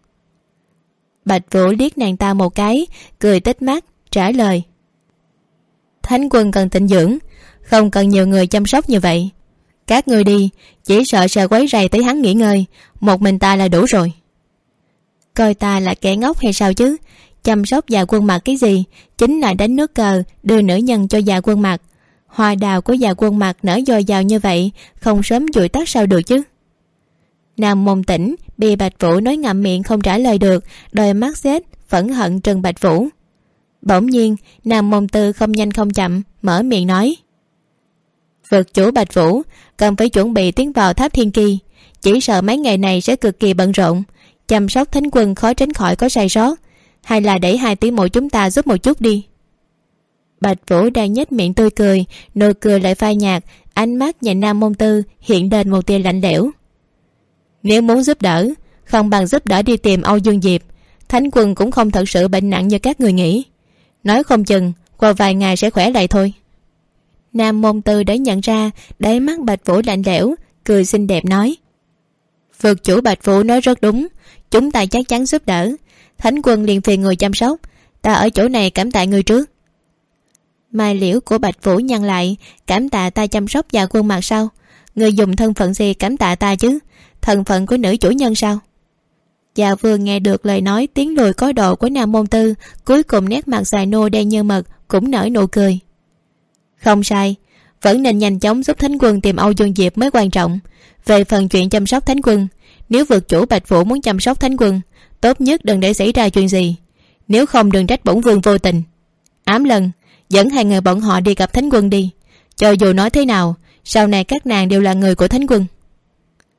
Bạch Vũ liếc nàng ta một cái, cười tít mắt trả lời. Thánh Quân cần tịnh dưỡng, không cần nhiều người chăm sóc như vậy. Các người đi, chỉ sợ sẽ quấy rầy tới hắn nghỉ ngơi, một mình ta là đủ rồi. Coi ta là kẻ ngốc hay sao chứ? Chăm sóc Dạ Quân Mặc cái gì? Chính là đánh nước cờ đưa nữ nhân cho Dạ Quân Mặc. Hoa đào của Dạ Quân Mặc nở dồi dào như vậy, không sớm dụi tắt sao được chứ? Nam Môn Tỉnh bị Bạch Vũ nói ngậm miệng không trả lời được, đôi mắt xếp phẫn hận trừng Bạch Vũ. Bỗng nhiên Nam Môn Tư không nhanh không chậm mở miệng nói. Vực chủ Bạch Vũ cần phải chuẩn bị tiến vào tháp Thiên Ki, chỉ sợ mấy ngày này sẽ cực kỳ bận rộn, chăm sóc Thánh Quân khó tránh khỏi có sai sót, hay là để 2 tỷ muội chúng ta giúp một chút đi. Bạch Vũ đang nhếch miệng tươi cười, nụ cười lại phai nhạt, ánh mắt nhìn Nam Môn Tư hiện lên một tia lạnh lẽo. Nếu muốn giúp đỡ, không bằng giúp đỡ đi tìm Âu Dương Diệp. Thánh Quân cũng không thật sự bệnh nặng như các người nghĩ, nói không chừng qua vài ngày sẽ khỏe lại thôi. Nam Môn Tư đã nhận ra đáy mắt Bạch Vũ lạnh lẽo, cười xinh đẹp nói. Vực chủ Bạch Vũ nói rất đúng, chúng ta chắc chắn giúp đỡ. Thánh Quân liền phiền người chăm sóc, ta ở chỗ này cảm tạ người trước. Mai liễu của Bạch Vũ nhăn lại. Cảm tạ ta chăm sóc Dạ Quân Mặc sao? Người dùng thân phận gì cảm tạ ta chứ? Thân phận của nữ chủ nhân sao? Dạ Vương nghe được lời nói tiếng lùi có độ của Nam Môn Tư, cuối cùng nét mặt dài nô đen như mực cũng nở nụ cười. Không sai, vẫn nên nhanh chóng giúp Thánh Quân tìm Âu Dương Diệp mới quan trọng. Về phần chuyện chăm sóc Thánh Quân, nếu vực chủ Bạch Vũ muốn chăm sóc Thánh Quân, tốt nhất đừng để xảy ra chuyện gì, nếu không đừng trách bổn vương vô tình. Ám Lân, dẫn 2 người bọn họ đi gặp Thánh Quân đi. Cho dù nói thế nào, sau này các nàng đều là người của Thánh Quân.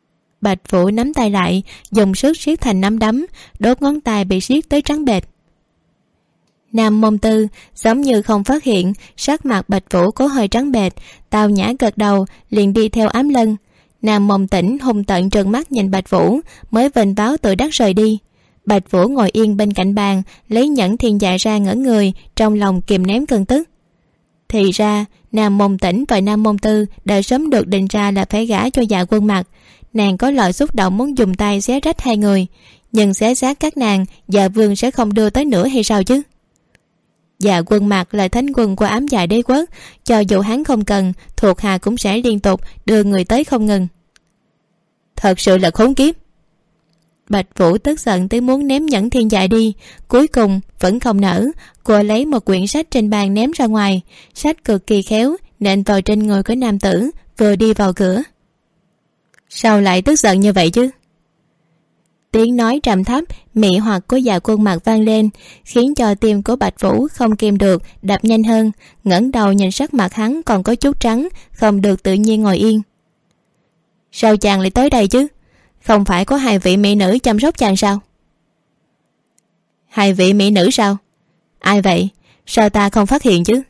Bạch Vũ nắm tay lại, dùng sức siết thành nắm đấm, đốt ngón tay bị siết tới trắng bệch. Nam Mông Tư giống như không phát hiện sắc mặt Bạch Vũ có hơi trắng bệch, tao nhã gật đầu, liền đi theo Ám Lân. Nam Mông Tĩnh hung tợn trợn mắt nhìn Bạch Vũ, mới vênh váo tự đắc rời đi. Bạch Vũ ngồi yên bên cạnh bàn, lấy nhẫn thiên dạ ra ngỡ người, trong lòng kìm nén cơn tức. Thì ra Nam Mông Tĩnh và Nam Mông Tư đã sớm được định ra là phải gả cho Dạ Quân Mặc. Nàng có loại xúc động muốn dùng tay xé rách hai người, nhưng xé xác các nàng, Dạ Vương sẽ không đưa tới nữa hay sao chứ? Dạ Quân Mặc là thánh quân của Ám Dạ Đế quốc, cho dù hắn không cần, thuộc hạ cũng sẽ liên tục đưa người tới không ngừng. Thật sự là khốn kiếp. Bạch Vũ tức giận tới muốn ném nhẫn thiên dạ đi, cuối cùng vẫn không nỡ. Cô lấy một quyển sách trên bàn ném ra ngoài, sách cực kỳ khéo nện vào trên người của nam tử vừa đi vào cửa. Sao lại tức giận như vậy chứ? Tiếng nói trầm thấp mị hoặc của Dạ Quân Mặc vang lên, khiến cho tim của Bạch Vũ không kìm được đập nhanh hơn. Ngẩng đầu nhìn sắc mặt hắn còn có chút trắng, không được tự nhiên ngồi yên. Sao chàng lại tới đây chứ? Không phải có hai vị mỹ nữ chăm sóc chàng sao? Hai vị mỹ nữ sao? Ai vậy? Sao ta không phát hiện chứ?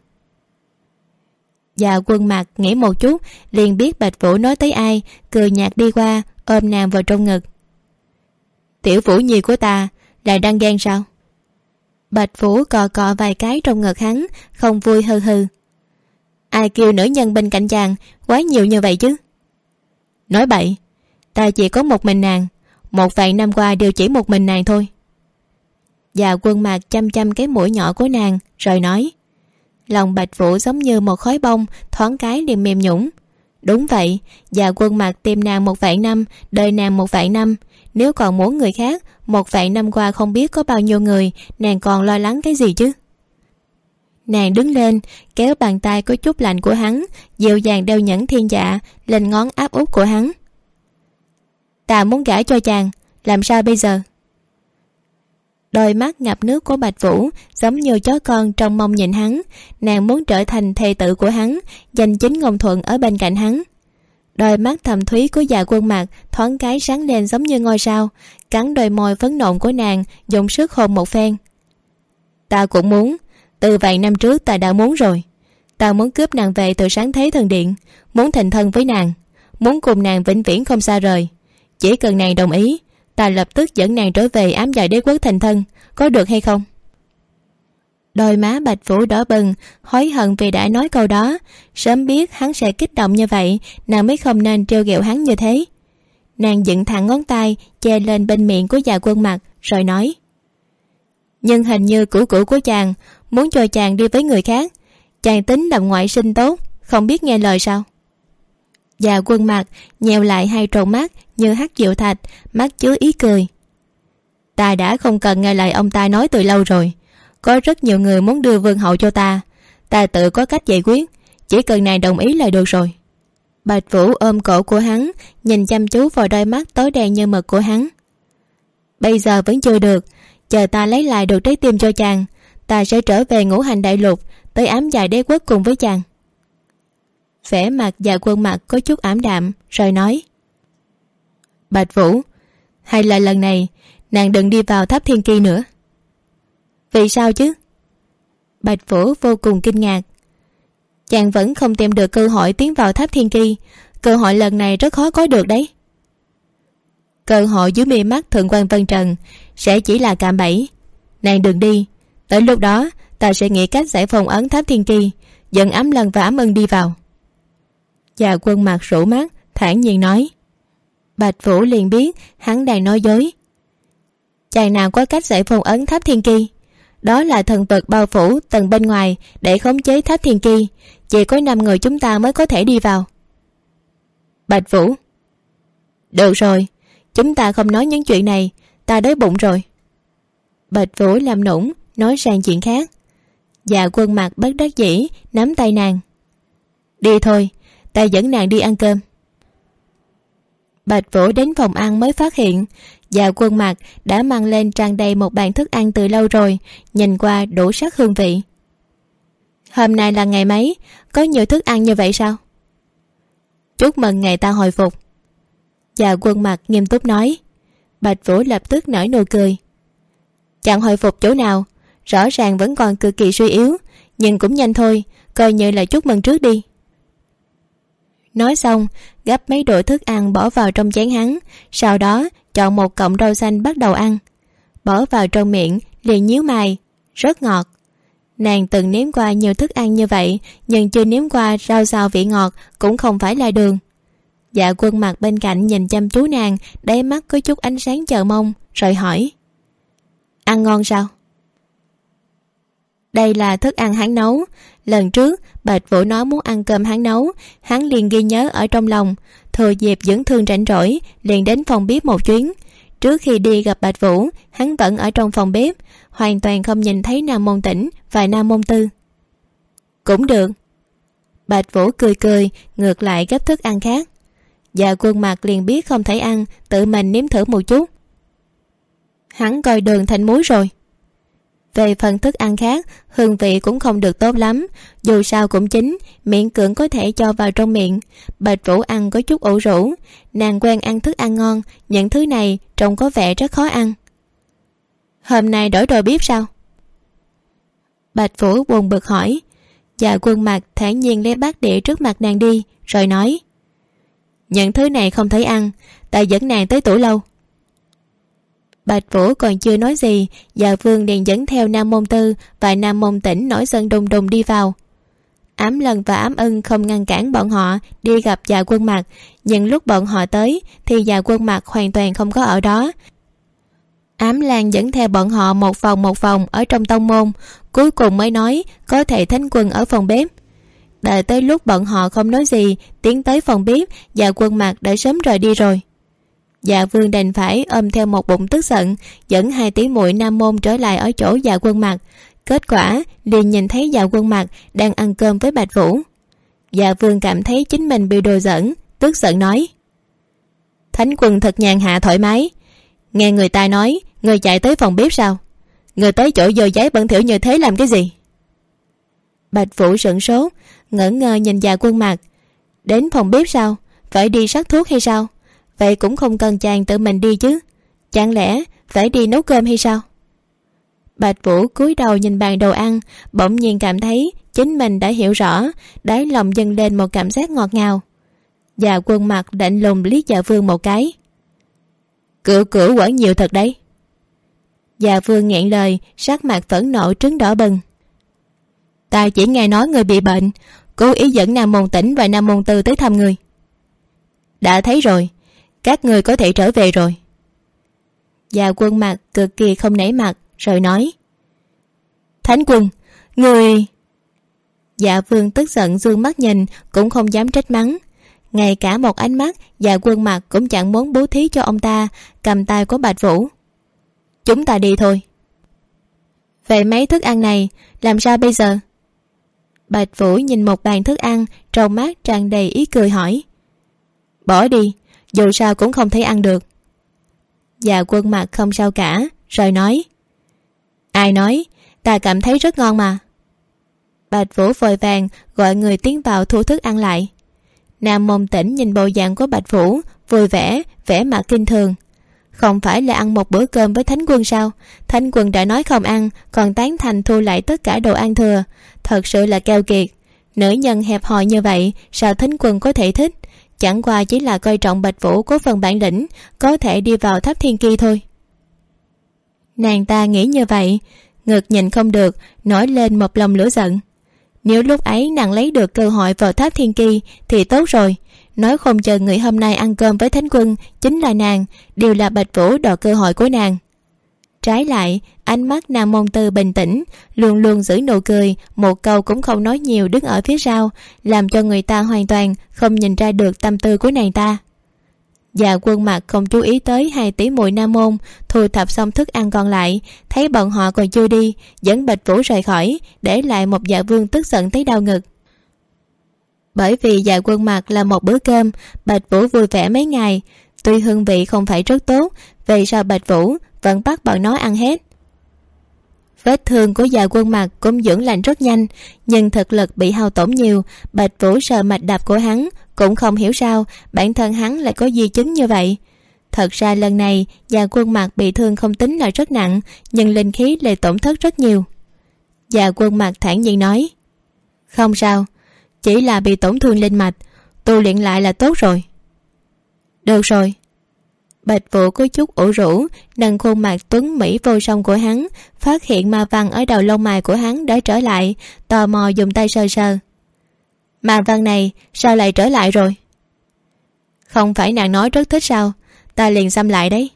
Dạ Quân Mặc nghĩ một chút, liền biết Bạch Vũ nói tới ai, cười nhạt đi qua, ôm nàng vào trong ngực. Tiểu Vũ Nhi của ta lại đang ghen sao? Bạch Vũ cọ cọ vài cái trong ngực hắn, không vui hừ hừ. Ai kêu nữ nhân bên cạnh chàng quá nhiều như vậy chứ? Nói bậy, ta chỉ có một mình nàng, 1 vạn năm qua đều chỉ một mình nàng thôi. Dạ Quân Mặc chăm chăm cái mũi nhỏ của nàng rồi nói. Lòng Bạch Vũ giống như một khói bông, thoáng cái liền mềm nhũn. Đúng vậy, Dạ Quân Mặc tìm nàng 1 vạn năm, đợi nàng 1 vạn năm. Nếu còn muốn người khác, 1 vạn năm qua không biết có bao nhiêu người, nàng còn lo lắng cái gì chứ? Nàng đứng lên, kéo bàn tay có chút lạnh của hắn, dịu dàng đeo nhẫn thiên dạ lên ngón áp út của hắn. Ta muốn gả cho chàng, làm sao bây giờ? Đôi mắt ngập nước của Bạch Vũ giống như chó con trong mong nhìn hắn. Nàng muốn trở thành thê tử của hắn, giành chính ngôn thuận ở bên cạnh hắn. Đôi mắt thầm thúy của Dạ Quân Mặc thoáng cái sáng lên giống như ngôi sao, cắn đôi môi phấn nộn của nàng, dùng sức hôn một phen. Ta cũng muốn, từ vài năm trước ta đã muốn rồi. Ta muốn cướp nàng về từ Sáng Thế Thần Điện, muốn thành thân với nàng, muốn cùng nàng vĩnh viễn không xa rời. Chỉ cần nàng đồng ý, ta lập tức dẫn nàng trở về Ám Dạ Đế quốc thành thân, có được hay không? Đôi má Bạch Vũ đỏ bừng, hối hận vì đã nói câu đó. Sớm biết hắn sẽ kích động như vậy, nàng mới không nên trêu ghẹo hắn như thế. Nàng dựng thẳng ngón tay che lên bên miệng của Dạ Quân Mặc rồi nói. Nhưng hình như cũ của chàng muốn cho chàng đi với người khác. Chàng tính làm ngoại sinh tốt, không biết nghe lời sao? Dạ Quân Mặc nheo lại hai tròng mắt như hắc diệu thạch, mắt chứa ý cười. Ta đã không cần nghe lời ông ta nói từ lâu rồi. Có rất nhiều người muốn đưa vương hậu cho ta, ta tự có cách giải quyết, chỉ cần nàng đồng ý là được rồi. Bạch Vũ ôm cổ của hắn, nhìn chăm chú vào đôi mắt tối đen như mực của hắn. Bây giờ vẫn chưa được, chờ ta lấy lại được trái tim cho chàng, ta sẽ trở về Ngũ Hành Đại Lục, tới Ám Dạ Đế quốc cùng với chàng. Vẻ mặt Dạ Quân Mặc có chút ảm đạm rồi nói. Bạch Vũ, hay là lần này nàng đừng đi vào Tháp Thiên Ki nữa. Vì sao chứ? Bạch Vũ vô cùng kinh ngạc. Chàng vẫn không tìm được cơ hội tiến vào Tháp Thiên Ki, cơ hội lần này rất khó có được đấy. Cơ hội dưới mi mắt Thượng quan Vân Trần sẽ chỉ là cạm bẫy. Nàng đừng đi, tới lúc đó ta sẽ nghĩ cách giải phong ấn Tháp Thiên Ki, dẫn Ám Lân và Ám Ân đi vào. Dạ Quân Mặc rũ mắt thản nhiên nói. Bạch Vũ liền biết hắn đang nói dối. Chàng nào có cách giải phong ấn Tháp Thiên Ki? Đó là thần vật bao phủ tầng bên ngoài để khống chế Tháp Thiên Ki, chỉ có 5 người chúng ta mới có thể đi vào. Bạch Vũ, được rồi, chúng ta không nói những chuyện này, ta đói bụng rồi. Bạch Vũ làm nũng nói sang chuyện khác. Dạ Quân Mặc bất đắc dĩ nắm tay nàng. Đi thôi, ta dẫn nàng đi ăn cơm. Bạch Vũ đến phòng ăn mới phát hiện Dạ Quân Mặc đã mang lên tràn đầy một bàn thức ăn từ lâu rồi, nhìn qua đủ sắc hương vị. Hôm nay là ngày mấy, có nhiều thức ăn như vậy sao? Chúc mừng ngày ta hồi phục. Dạ Quân Mặc nghiêm túc nói. Bạch Vũ lập tức nở nụ cười. Chẳng hồi phục chỗ nào, rõ ràng vẫn còn cực kỳ suy yếu, nhưng cũng nhanh thôi, coi như là chúc mừng trước đi. Nói xong, gắp mấy đũa thức ăn bỏ vào trong chén hắn, sau đó chọn một cọng rau xanh bắt đầu ăn. Bỏ vào trong miệng liền nhíu mày, rất ngọt. Nàng từng nếm qua nhiều thức ăn như vậy, nhưng chưa nếm qua rau xào vị ngọt, cũng không phải là đường. Dạ Quân Mặc bên cạnh nhìn chăm chú nàng, đáy mắt có chút ánh sáng chờ mong, rồi hỏi. Ăn ngon sao? Đây là thức ăn hắn nấu. Lần trước Bạch Vũ nói muốn ăn cơm hắn nấu, hắn liền ghi nhớ ở trong lòng, thừa dịp dưỡng thương rảnh rỗi liền đến phòng bếp một chuyến. Trước khi đi gặp Bạch Vũ, hắn vẫn ở trong phòng bếp, hoàn toàn không nhìn thấy Nam Môn Tĩnh và Nam Môn Tư. Cũng được. Bạch Vũ cười cười, ngược lại gấp thức ăn khác. Dạ Quân Mặc liền biết không thể ăn, tự mình nếm thử một chút. Hắn coi đường thành muối rồi. Về phần thức ăn khác, hương vị cũng không được tốt lắm, dù sao cũng chín, miệng cưỡng có thể cho vào trong miệng. Bạch Vũ ăn có chút ủ rũ, nàng quen ăn thức ăn ngon, những thứ này trông có vẻ rất khó ăn. Hôm nay đổi đồ bếp sao? Bạch Vũ buồn bực hỏi. Dạ Quân Mặc thản nhiên lấy bát đĩa trước mặt nàng đi, rồi nói. Những thứ này không thể ăn, ta dẫn nàng tới tủ lâu. Bạch Vũ còn chưa nói gì, Dạ Vương liền dẫn theo Nam Môn Tư và Nam Môn Tĩnh nổi giận đùng đùng đi vào. Ám Lân và Ám Ưng không ngăn cản bọn họ đi gặp Dạ Quân Mặc, nhưng lúc bọn họ tới thì Dạ Quân Mặc hoàn toàn không có ở đó. Ám Lan dẫn theo bọn họ một vòng ở trong tông môn, cuối cùng mới nói có thể Thánh Quân ở phòng bếp. Đợi tới lúc bọn họ không nói gì, tiến tới phòng bếp, Dạ Quân Mặc đã sớm rời đi rồi. Dạ Vương đành phải ôm theo một bụng tức giận, dẫn hai tỷ muội Nam Môn trở lại ở chỗ Dạ Quân Mặc. Kết quả liền nhìn thấy Dạ Quân Mặc đang ăn cơm với Bạch Vũ. Dạ Vương cảm thấy chính mình bị đùa giỡn, tức giận nói. Thánh Quân thật nhàn hạ thoải mái. Nghe người ta nói người chạy tới phòng bếp sao? Người tới chỗ dơ giấy bẩn thỉu như thế làm cái gì? Bạch Vũ sửng sốt, ngỡ ngơ nhìn Dạ Quân Mặc. Đến phòng bếp sao? Phải đi sắc thuốc hay sao? Vậy cũng không cần chàng tự mình đi chứ, chẳng lẽ phải đi nấu cơm hay sao? Bạch Vũ cúi đầu nhìn bàn đồ ăn, bỗng nhiên cảm thấy chính mình đã hiểu rõ, đáy lòng dâng lên một cảm giác ngọt ngào. Dạ Quân Mặc lạnh lùng liếc Dạ Vương một cái. Cửu quản nhiều thật đấy. Dạ Vương nghẹn lời, sắc mặt phẫn nộ trứng đỏ bừng. Ta chỉ nghe nói người bị bệnh, cố ý dẫn Nam Môn Tĩnh và Nam Môn Tư tới thăm người. Đã thấy rồi, các người có thể trở về rồi. Dạ Quân Mặc cực kỳ không nể mặt, rồi nói. Thánh Quân, người... Dạ Vương tức giận dương mắt nhìn, cũng không dám trách mắng. Ngay cả một ánh mắt, Dạ Quân Mặc cũng chẳng muốn bố thí cho ông ta, cầm tay của Bạch Vũ. Chúng ta đi thôi. Vậy mấy thức ăn này, làm sao bây giờ? Bạch Vũ nhìn một bàn thức ăn, trong mắt tràn đầy ý cười hỏi. Bỏ đi, dù sao cũng không thể ăn được. Dạ Quân Mặc không sao cả, rồi nói. Ai nói, ta cảm thấy rất ngon mà. Bạch Vũ vội vàng gọi người tiến vào thu thức ăn lại. Nam Môn Tĩnh nhìn bộ dạng của Bạch Vũ, vui vẻ, vẻ mặt kinh thường. Không phải là ăn một bữa cơm với Thánh Quân sao? Thánh Quân đã nói không ăn, còn tán thành thu lại tất cả đồ ăn thừa. Thật sự là keo kiệt. Nữ nhân hẹp hòi như vậy, sao Thánh Quân có thể thích? Chẳng qua chỉ là coi trọng Bạch Vũ có phần bản lĩnh, có thể đi vào Tháp Thiên Ki thôi. Nàng ta nghĩ như vậy, ngực nhìn không được, nổi lên một lòng lửa giận. Nếu lúc ấy nàng lấy được cơ hội vào Tháp Thiên Ki thì tốt rồi. Nói không chừng người hôm nay ăn cơm với Thánh Quân chính là nàng, đều là Bạch Vũ đoạt cơ hội của nàng. Trái lại, ánh mắt Nam Môn Tư bình tĩnh, luôn luôn giữ nụ cười, một câu cũng không nói nhiều, đứng ở phía sau, làm cho người ta hoàn toàn không nhìn ra được tâm tư của nàng ta. Dạ Quân Mặc không chú ý tới hai tỷ muội Nam Môn, thu thập xong thức ăn còn lại, thấy bọn họ còn chưa đi, dẫn Bạch Vũ rời khỏi, để lại một Dạ Vương tức giận tới đau ngực. Bởi vì Dạ Quân Mặc là một bữa cơm, Bạch Vũ vui vẻ mấy ngày. Tuy hương vị không phải rất tốt, vậy sao Bạch Vũ vẫn bắt bọn nó ăn hết. Vết thương của Dạ Quân Mặc cũng dưỡng lành rất nhanh, nhưng thực lực bị hao tổn nhiều. Bạch Vũ sợ mạch đập của hắn cũng không hiểu sao bản thân hắn lại có di chứng như vậy. Thật ra lần này Dạ Quân Mặc bị thương không tính là rất nặng, nhưng linh khí lại tổn thất rất nhiều. Dạ Quân Mặc thản nhiên nói: không sao, chỉ là bị tổn thương linh mạch, tu luyện lại là tốt rồi. Được rồi. Bạch Vũ có chút ủ rũ nâng khuôn mặt tuấn mỹ vô song của hắn, phát hiện ma văn ở đầu lông mày của hắn đã trở lại, tò mò dùng tay sờ sờ. Ma văn này sao lại trở lại rồi? Không phải nàng nói rất thích sao, ta liền xăm lại đấy.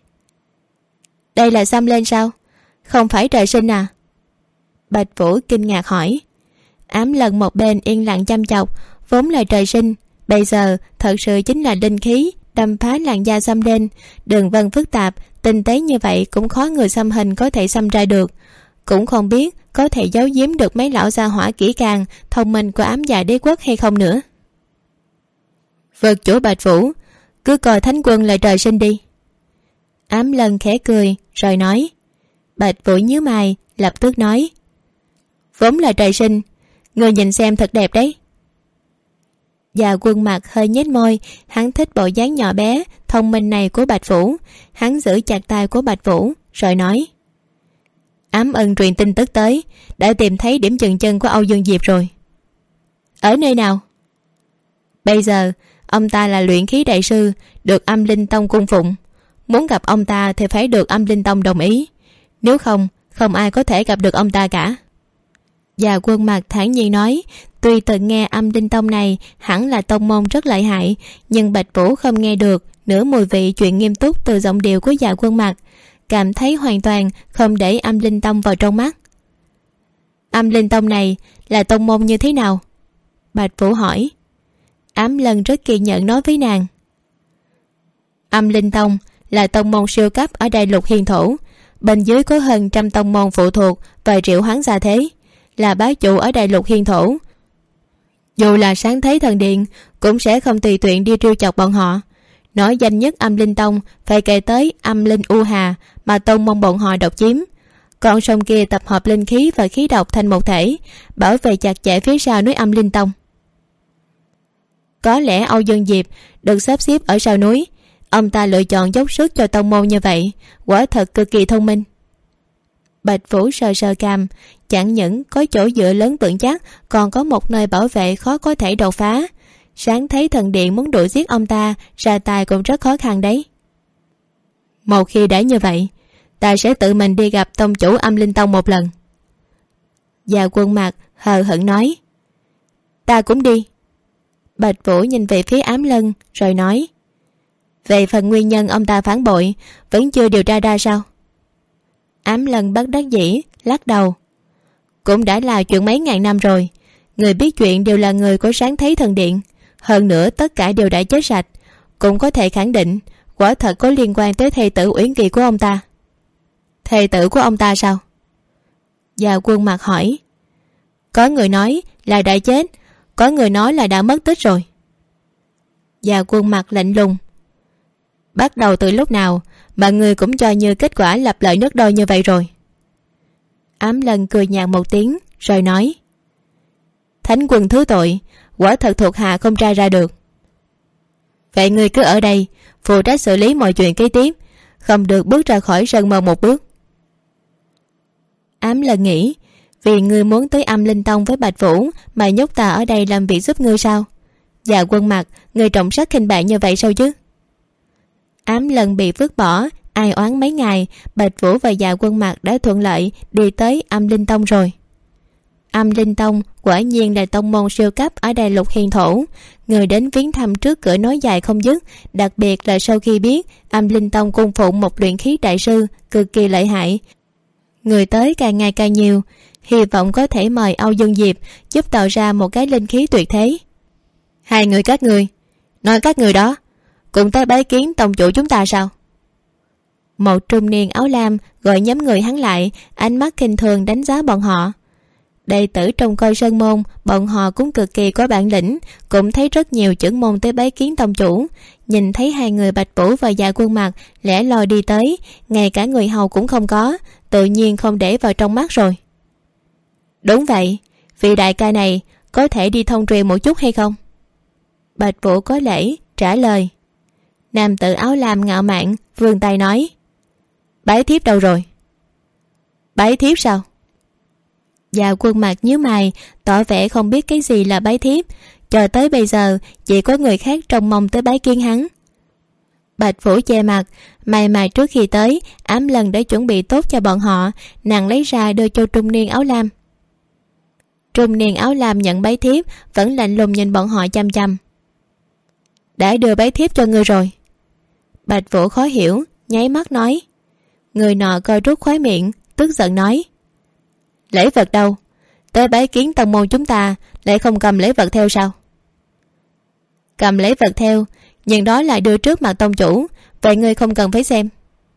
Đây là xăm lên sao? Không phải trời sinh à? Bạch Vũ kinh ngạc hỏi. Ám Lần một bên yên lặng chăm chọc, vốn là trời sinh, bây giờ thật sự chính là linh khí đâm phá làn da xăm lên. Đường vân phức tạp tinh tế như vậy cũng khó người xăm hình có thể xăm ra được. Cũng không biết có thể giấu giếm được mấy lão gia hỏa kỹ càng thông minh của Ám Dạ Đế Quốc hay không nữa. Vật chủ Bạch Vũ, cứ coi Thánh Quân là trời sinh đi. Ám Lần khẽ cười rồi nói. Bạch Vũ nhíu mày lập tức nói: vốn là trời sinh, người nhìn xem thật đẹp đấy. Dạ Quân Mặc hơi nhếch môi, hắn thích bộ dáng nhỏ bé thông minh này của Bạch Vũ. Hắn giữ chặt tay của Bạch Vũ rồi nói: Ám Ân truyền tin tức tới, đã tìm thấy điểm dừng chân của Âu Dương Diệp rồi. Ở nơi nào? Bây giờ ông ta là luyện khí đại sư, được Âm Linh Tông cung phụng. Muốn gặp ông ta thì phải được Âm Linh Tông đồng ý, nếu không, không ai có thể gặp được ông ta cả. Dạ Quân Mặc thản nhiên nói. Tuy từng nghe Âm Linh Tông này hẳn là tông môn rất lợi hại, nhưng Bạch Vũ không nghe được nửa mùi vị chuyện nghiêm túc từ giọng điệu của Dạ Quân Mặc, cảm thấy hoàn toàn không để Âm Linh Tông vào trong mắt. Âm Linh Tông này là tông môn như thế nào? Bạch Vũ hỏi. Ám Lần rất kiên nhẫn nói với nàng. Âm Linh Tông là tông môn siêu cấp ở đại lục hiên thổ, bên dưới có hơn 100 tông môn phụ thuộc và triệu hoán gia thế, là bá chủ ở đại lục hiên thổ. Dù là Sáng Thế Thần Điện cũng sẽ không tùy tiện đi trêu chọc bọn họ. Nói danh nhất Âm Linh Tông phải kể tới Âm Linh U Hà mà tông môn bọn họ độc chiếm. Con sông kia tập hợp linh khí và khí độc thành một thể, bảo vệ chặt chẽ phía sau núi Âm Linh Tông. Có lẽ Âu Dương Diệp được sắp xếp ở sau núi, ông ta lựa chọn dốc sức cho tông môn như vậy, quả thật cực kỳ thông minh. Bạch Vũ sờ sờ cằm, chẳng những có chỗ dựa lớn vững chắc, còn có một nơi bảo vệ khó có thể đột phá. Sáng Thấy Thần Điện muốn đuổi giết ông ta, ra tay cũng rất khó khăn đấy. Một khi đã như vậy, ta sẽ tự mình đi gặp tông chủ Âm Linh Tông một lần. Dạ Quân Mặc hờ hững nói. Ta cũng đi. Bạch Vũ nhìn về phía Ám Lân rồi nói. Về phần nguyên nhân ông ta phản bội, vẫn chưa điều tra ra sao? Ám Lân bất đắc dĩ lắc đầu. Cũng đã là chuyện mấy ngàn năm rồi, người biết chuyện đều là người của Sáng Thấy Thần Điện, hơn nữa tất cả đều đã chết sạch. Cũng có thể khẳng định quả thật có liên quan tới thê tử Uyển Kỳ của ông ta. Thê tử của ông ta sao? Dạ Quân Mặc hỏi. Có người nói là đã chết, có người nói là đã mất tích rồi. Dạ Quân Mặc lạnh lùng. Bắt đầu từ lúc nào mà người cũng cho như kết quả lập lợi nhất đôi như vậy rồi? Ám Lân cười nhạt một tiếng rồi nói. Thánh Quân thứ tội, quả thật thuộc hạ không tra ra được. Vậy ngươi cứ ở đây phụ trách xử lý mọi chuyện kế tiếp, không được bước ra khỏi sân môn một bước. Ám Lân nghĩ, vì ngươi muốn tới Âm Linh Tông với Bạch Vũ mà nhốt ta ở đây làm việc giúp ngươi sao? Dạ Quân Mặc, ngươi trọng sắc khinh bạc như vậy sao chứ? Ám Lân bị vứt bỏ, ai oán mấy ngày, Bạch Vũ và Dạ Quân Mặc đã thuận lợi đi tới Âm Linh Tông rồi. Âm Linh Tông quả nhiên là tông môn siêu cấp ở đại lục hiền thổ. Người đến viếng thăm trước cửa nói dài không dứt, đặc biệt là sau khi biết Âm Linh Tông cung phụng một luyện khí đại sư cực kỳ lợi hại. Người tới càng ngày càng nhiều, hy vọng có thể mời Âu Dương Diệp giúp tạo ra một cái linh khí tuyệt thế. Hai người các ngươi, nói các người đó cũng tới bái kiến tông chủ chúng ta sao? Một trung niên áo lam gọi nhóm người hắn lại, ánh mắt khinh thường đánh giá bọn họ. Đệ tử trong coi sơn môn, bọn họ cũng cực kỳ có bản lĩnh, cũng thấy rất nhiều trưởng môn tới bái kiến tông chủ. Nhìn thấy hai người Bạch Vũ và Dạ Quân Mặc lẻ loi đi tới, ngay cả người hầu cũng không có, tự nhiên không để vào trong mắt rồi. Đúng vậy, vị đại ca này có thể đi thông truyền một chút hay không? Bạch Vũ có lễ trả lời. Nam tử áo lam ngạo mạn vươn tay nói: Bái thiếp đâu rồi? Bái thiếp sao? Dạ Quân Mặc nhíu mày, tỏ vẻ không biết cái gì là bái thiếp. Cho tới bây giờ chỉ có người khác trông mong tới bái kiến hắn. Bạch Vũ che mặt, may mà trước khi tới Ám Lân đã chuẩn bị tốt cho bọn họ. Nàng lấy ra đưa cho trung niên áo lam. Trung niên áo lam nhận bái thiếp, vẫn lạnh lùng nhìn bọn họ chăm chăm. Đã đưa bái thiếp cho ngươi rồi. Bạch Vũ khó hiểu, nháy mắt nói. Người nọ coi rút khóe miệng, tức giận nói: Lễ vật đâu? Tới bái kiến tông môn chúng ta lại không cầm lễ vật theo sao? Cầm lễ vật theo, nhưng đó lại đưa trước mặt tông chủ, vậy ngươi không cần phải xem.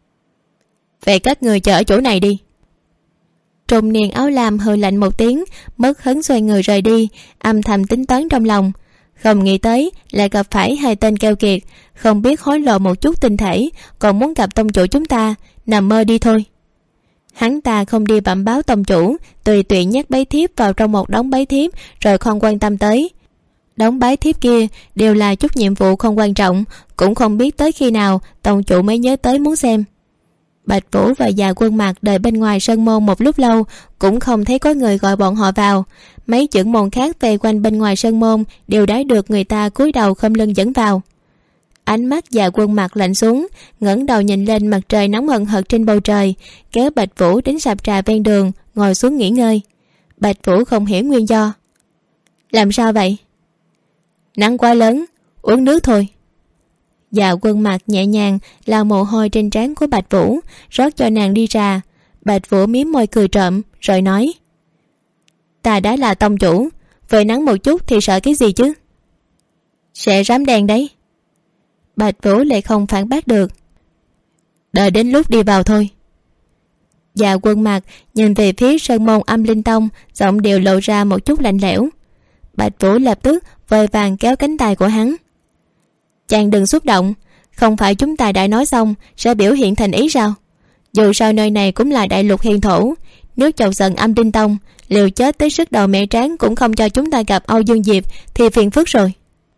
Vậy các người chờ ở chỗ này đi. Trung niên áo lam hừ lạnh một tiếng, mất hứng xoay người rời đi, âm thầm tính toán trong lòng. Không nghĩ tới lại gặp phải hai tên keo kiệt, không biết hối lộ một chút tinh thể, còn muốn gặp tông chủ chúng ta, nằm mơ đi thôi. Hắn ta không đi bẩm báo tông chủ, tùy tiện nhét bái thiếp vào trong một đống bái thiếp, rồi không quan tâm tới. Đống bái thiếp kia đều là chút nhiệm vụ không quan trọng, cũng không biết tới khi nào tông chủ mới nhớ tới muốn xem. Bạch Vũ và Dạ Quân Mặc đợi bên ngoài sân môn một lúc lâu, cũng không thấy có người gọi bọn họ vào. Mấy trưởng môn khác về quanh bên ngoài sân môn đều đã được người ta cúi đầu khom lưng dẫn vào. Ánh mắt Dạ Quân Mặc lạnh xuống, ngẩng đầu nhìn lên mặt trời nóng hừng hực trên bầu trời, kéo Bạch Vũ đến sạp trà ven đường ngồi xuống nghỉ ngơi. Bạch Vũ không hiểu nguyên do. Làm sao vậy? Nắng quá lớn, uống nước thôi. Dạ Quân Mặc nhẹ nhàng lau mồ hôi trên trán của Bạch Vũ, rót cho nàng đi trà. Bạch Vũ mím môi cười trộm rồi nói: Ta đã là tông chủ, về nắng một chút thì sợ cái gì chứ? Sẽ rám đen đấy. Bạch Vũ lại không phản bác được. Đợi đến lúc đi vào thôi. Dạ Quân Mặc nhìn về phía sơn môn Âm Linh Tông, giọng đều lộ ra một chút lạnh lẽo. Bạch Vũ lập tức vội vàng kéo cánh tay của hắn. Chàng đừng xúc động, không phải chúng ta đã nói xong sẽ biểu hiện thành ý sao? Dù sao nơi này cũng là đại lục hiền thổ, nếu chọc giận Âm Linh Tông liều chết tới sức đầu mẹ tráng cũng không cho chúng ta gặp Âu Dương Diệp thì phiền phức rồi.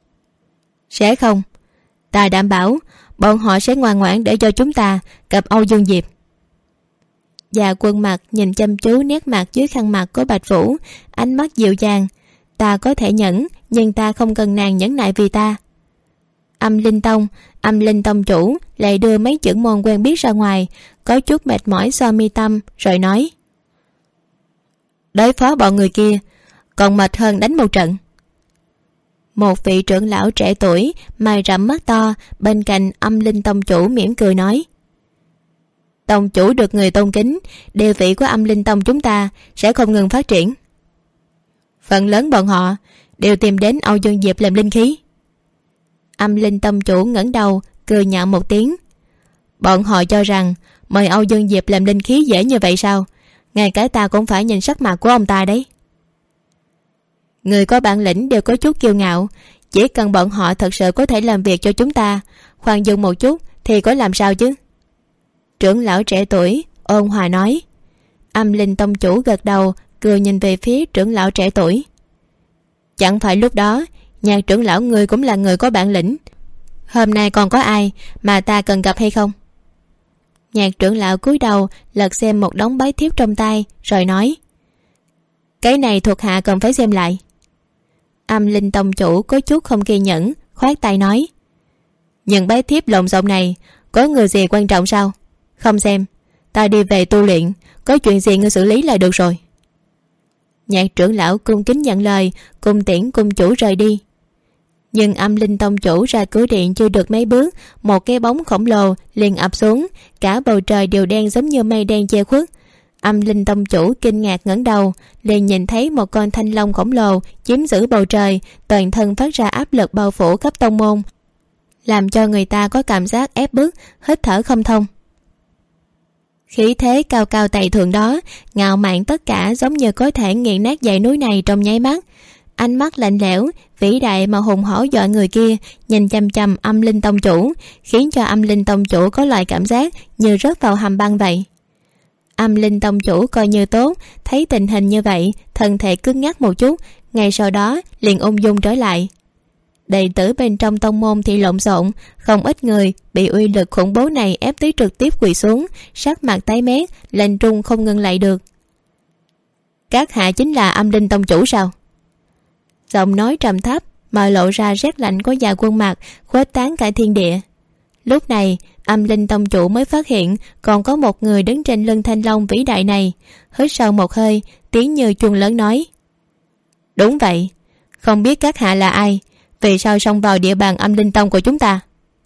Sẽ không, ta đảm bảo bọn họ sẽ ngoan ngoãn để cho chúng ta gặp Âu Dương Diệp. Dạ Quân Mặc nhìn chăm chú nét mặt dưới khăn mặt của Bạch Vũ, ánh mắt dịu dàng. Ta có thể nhẫn, nhưng ta không cần nàng nhẫn nại vì ta. Âm Linh Tông chủ lại đưa mấy trưởng môn quen biết ra ngoài, có chút mệt mỏi xoa mi tâm rồi nói: Đối phó bọn người kia còn mệt hơn đánh một trận. Một vị trưởng lão trẻ tuổi mày rậm mắt to bên cạnh Âm Linh Tông chủ mỉm cười nói: Tông chủ được người tôn kính, địa vị của Âm Linh Tông chúng ta sẽ không ngừng phát triển. Phần lớn bọn họ đều tìm đến Âu Dương Diệp làm linh khí. Âm Linh Tông chủ ngẩng đầu cười nhạo một tiếng. Bọn họ cho rằng mời Âu Dương Diệp làm linh khí dễ như vậy sao? Ngay cả ta cũng phải nhìn sắc mặt của ông ta đấy. Người có bản lĩnh đều có chút kiêu ngạo, chỉ cần bọn họ thật sự có thể làm việc cho chúng ta, khoan dung một chút thì có làm sao chứ? Trưởng lão trẻ tuổi ôn hòa nói. Âm Linh Tông chủ gật đầu, cười nhìn về phía trưởng lão trẻ tuổi. Chẳng phải lúc đó Nhạc trưởng lão người cũng là người có bản lĩnh, hôm nay còn có ai mà ta cần gặp hay không? Nhạc trưởng lão cúi đầu lật xem một đống bái thiếp trong tay rồi nói: Cái này thuộc hạ cần phải xem lại. Âm Linh Tông chủ có chút không kiên nhẫn, khoát tay nói: Những bái thiếp lộn xộn này có người gì quan trọng sao? Không xem, ta đi về tu luyện, có chuyện gì ngươi xử lý là được rồi. Nhạc trưởng lão cung kính nhận lời, cùng tiễn cung chủ rời đi. Nhưng Âm Linh Tông chủ ra cửa điện chưa được mấy bước, một cái bóng khổng lồ liền ập xuống, cả bầu trời đều đen giống như mây đen che khuất. Âm Linh Tông chủ kinh ngạc ngẩng đầu, liền nhìn thấy một con thanh long khổng lồ chiếm giữ bầu trời, toàn thân phát ra áp lực bao phủ khắp tông môn, làm cho người ta có cảm giác ép bức, hít thở không thông. Khí thế cao cao tày thượng đó, ngạo mạn tất cả, giống như có thể nghiền nát dãy núi này trong nháy mắt. Ánh mắt lạnh lẽo, vĩ đại mà hùng hổ dọa người kia nhìn chằm chằm Âm Linh Tông chủ, khiến cho Âm Linh Tông chủ có loại cảm giác như rớt vào hầm băng vậy. Âm Linh Tông chủ coi như tốt, thấy tình hình như vậy, thân thể cứng ngắc một chút, ngay sau đó liền ung dung trở lại. Đệ tử bên trong tông môn thì lộn xộn, không ít người bị uy lực khủng bố này ép tới trực tiếp quỳ xuống, sắc mặt tái mét, lạnh trung không ngừng lại được. Các hạ chính là Âm Linh tông chủ sao? Giọng nói trầm thấp mà lộ ra rét lạnh của Dạ Quân Mặc khuếch tán cả thiên địa. Lúc này Âm Linh tông chủ mới phát hiện còn có một người đứng trên lưng thanh long vĩ đại này. Hít sâu một hơi, tiếng như chuông lớn nói: Đúng vậy, không biết các hạ là ai, vì sao xông vào địa bàn Âm Linh tông của chúng ta?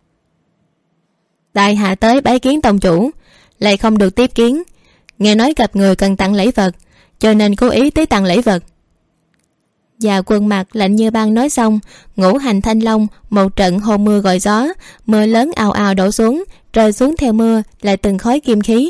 Tại hạ tới bái kiến tông chủ, lại không được tiếp kiến, nghe nói gặp người cần tặng lễ vật, cho nên cố ý tới tặng lễ vật. Dạ Quân Mặc lạnh như băng nói xong, ngũ hành thanh long một trận hồ mưa gọi gió, mưa lớn ào ào đổ xuống, rơi xuống theo mưa là từng khói kim khí.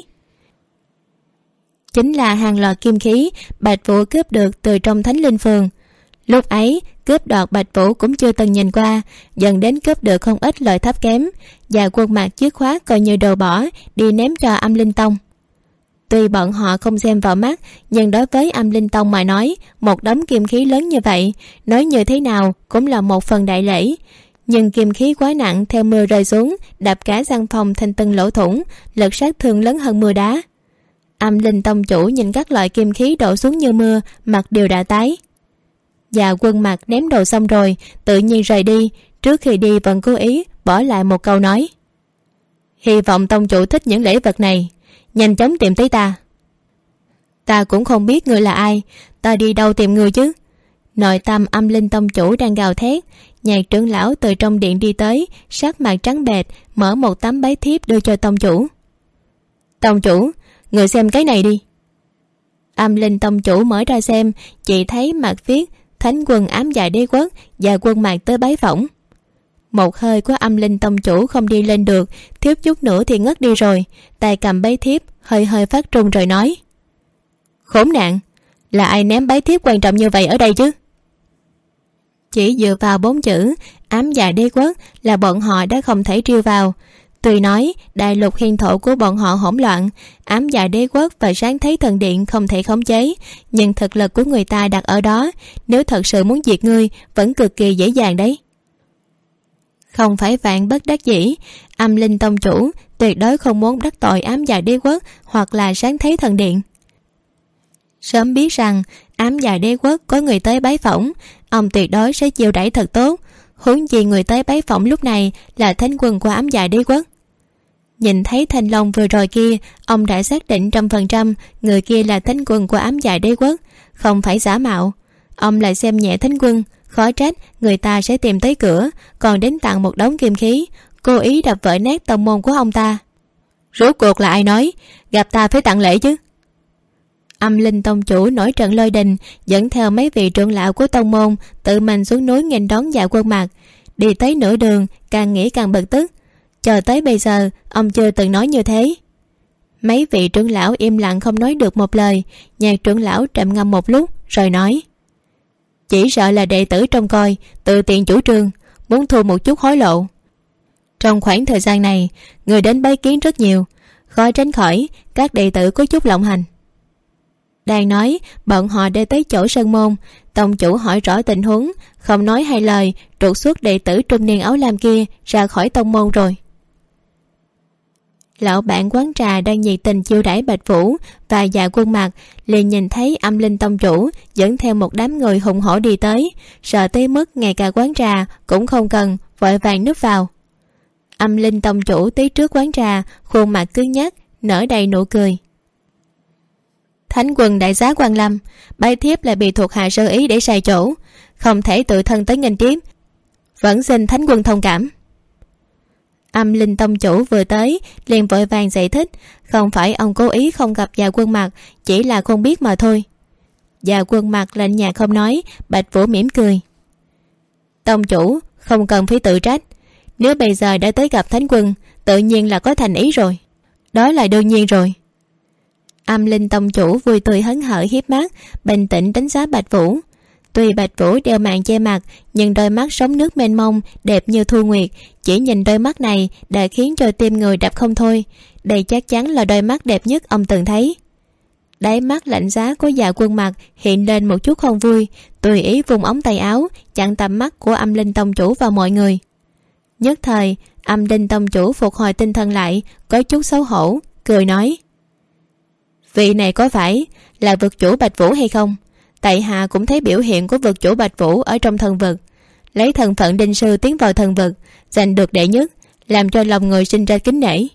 Chính là hàng loạt kim khí Bạch Vũ cướp được từ trong Thánh Linh Phường. Lúc ấy cướp đoạt Bạch Vũ cũng chưa từng nhìn qua, dần đến cướp được không ít loại thấp kém. Dạ Quân Mặc dứt khoát coi như đồ bỏ, đi ném cho Âm Linh tông. Tuy bọn họ không xem vào mắt, nhưng đối với Âm Linh tông mà nói, một đống kim khí lớn như vậy, nói như thế nào cũng là một phần đại lễ. Nhưng kim khí quá nặng theo mưa rơi xuống, đập cả gian phòng thành từng lỗ thủng, lực sát thương lớn hơn mưa đá. Âm Linh tông chủ nhìn các loại kim khí đổ xuống như mưa, mặt đều đã tái. Dạ Quân Mặc ném đồ xong rồi, tự nhiên rời đi. Trước khi đi vẫn cố ý bỏ lại một câu nói: Hy vọng tông chủ thích những lễ vật này, nhanh chóng tìm tới ta. Ta cũng không biết ngươi là ai, ta đi đâu tìm ngươi chứ? Nội tâm Âm Linh tông chủ đang gào thét. Nhạc trưởng lão từ trong điện đi tới, sắc mặt trắng bệch, mở một tấm bái thiếp đưa cho tông chủ. Tông chủ, người xem cái này đi. Âm Linh tông chủ mở ra xem, chỉ thấy mặt viết Thánh quân ám dạ đế quốc và Quân Mặc tới bái phỏng. Một hơi của Âm Linh tông chủ không đi lên được, thiếu chút nữa thì ngất đi rồi. Tay cầm bái thiếp hơi hơi phát trung rồi nói: Khốn nạn, là ai ném bái thiếp quan trọng như vậy ở đây chứ? Chỉ dựa vào 4 chữ ám dạ đế quốc là bọn họ đã không thể triêu vào. Tuy nói đại lục hiên thổ của bọn họ hỗn loạn, ám dạ đế quốc và sáng thế thần điện không thể khống chế, nhưng thực lực của người ta đặt ở đó, nếu thật sự muốn diệt ngươi vẫn cực kỳ dễ dàng đấy. Không phải vạn bất đắc dĩ, Âm Linh tông chủ tuyệt đối không muốn đắc tội ám dạ đế quốc hoặc là sáng thế thần điện. Sớm biết rằng ám dạ đế quốc có người tới bái phỏng, ông tuyệt đối sẽ chiêu đãi thật tốt. Huống chi người tới bái phỏng lúc này là thánh quân của ám dạ đế quốc. Nhìn thấy thanh long vừa rồi kia, ông đã xác định 100% người kia là thánh quân của ám dạ đế quốc, không phải giả mạo. Ông lại xem nhẹ thánh quân, khó trách người ta sẽ tìm tới cửa, còn đến tặng một đống kim khí, cố ý đập vỡ nát tông môn của ông ta. Rốt cuộc là ai nói gặp ta phải tặng lễ chứ? Âm Linh tông chủ nổi trận lôi đình, dẫn theo mấy vị trưởng lão của tông môn tự mình xuống núi nghênh đón Dạ Quân Mặc. Đi tới nửa đường càng nghĩ càng bực tức, chờ tới bây giờ ông chưa từng nói như thế. Mấy vị trưởng lão im lặng không nói được một lời. Nhạc trưởng lão trầm ngâm một lúc rồi nói: Chỉ sợ là đệ tử trông coi tự tiện chủ trương, muốn thu một chút hối lộ. Trong khoảng thời gian này người đến bái kiến rất nhiều, khó tránh khỏi các đệ tử có chút lộng hành. Đang nói, bọn họ đi tới chỗ sân môn. Tông chủ hỏi rõ tình huống, không nói hai lời, trục xuất đệ tử trung niên áo lam kia ra khỏi tông môn rồi. Lão bản quán trà đang nhiệt tình chiêu đãi Bạch Vũ và Dạ Quân Mặc, liền nhìn thấy Âm Linh tông chủ dẫn theo một đám người hùng hổ đi tới, sợ tới mức ngay cả quán trà cũng không cần, vội vàng núp vào. Âm Linh tông chủ tới trước quán trà, khuôn mặt cứng nhắc, nở đầy nụ cười. Thánh quân đại giá Quan Lâm, bái thiếp lại bị thuộc hạ sơ ý để sai chỗ, không thể tự thân tới nghênh tiếp, vẫn xin thánh quân thông cảm. Âm Linh tông chủ vừa tới liền vội vàng giải thích, không phải ông cố ý không gặp Dạ Quân Mặc, chỉ là không biết mà thôi. Dạ Quân Mặc lạnh nhạt không nói. Bạch Vũ mỉm cười: Tông chủ không cần phải tự trách, nếu bây giờ đã tới gặp thánh quân tự nhiên là có thành ý rồi, đó là đương nhiên rồi. Âm Linh tông chủ vui tươi hớn hở hiếp mắt, bình tĩnh đánh giá Bạch Vũ. Tuy Bạch Vũ đeo màn che mặt, nhưng đôi mắt sóng nước mênh mông đẹp như thu nguyệt, chỉ nhìn đôi mắt này đã khiến cho tim người đập không thôi. Đây chắc chắn là đôi mắt đẹp nhất ông từng thấy. Đáy mắt lạnh giá của Dạ Quân Mặc hiện lên một chút không vui, tùy ý vùng ống tay áo chặn tầm mắt của Âm Linh tông chủ và mọi người. Nhất thời Âm Linh tông chủ phục hồi tinh thần lại, có chút xấu hổ, cười nói: vị này có phải là vực chủ Bạch Vũ hay không? Tại hạ cũng thấy biểu hiện của vực chủ Bạch Vũ ở trong thần vực, lấy thân phận đinh sư tiến vào thần vực, giành được đệ nhất, làm cho lòng người sinh ra kính nể.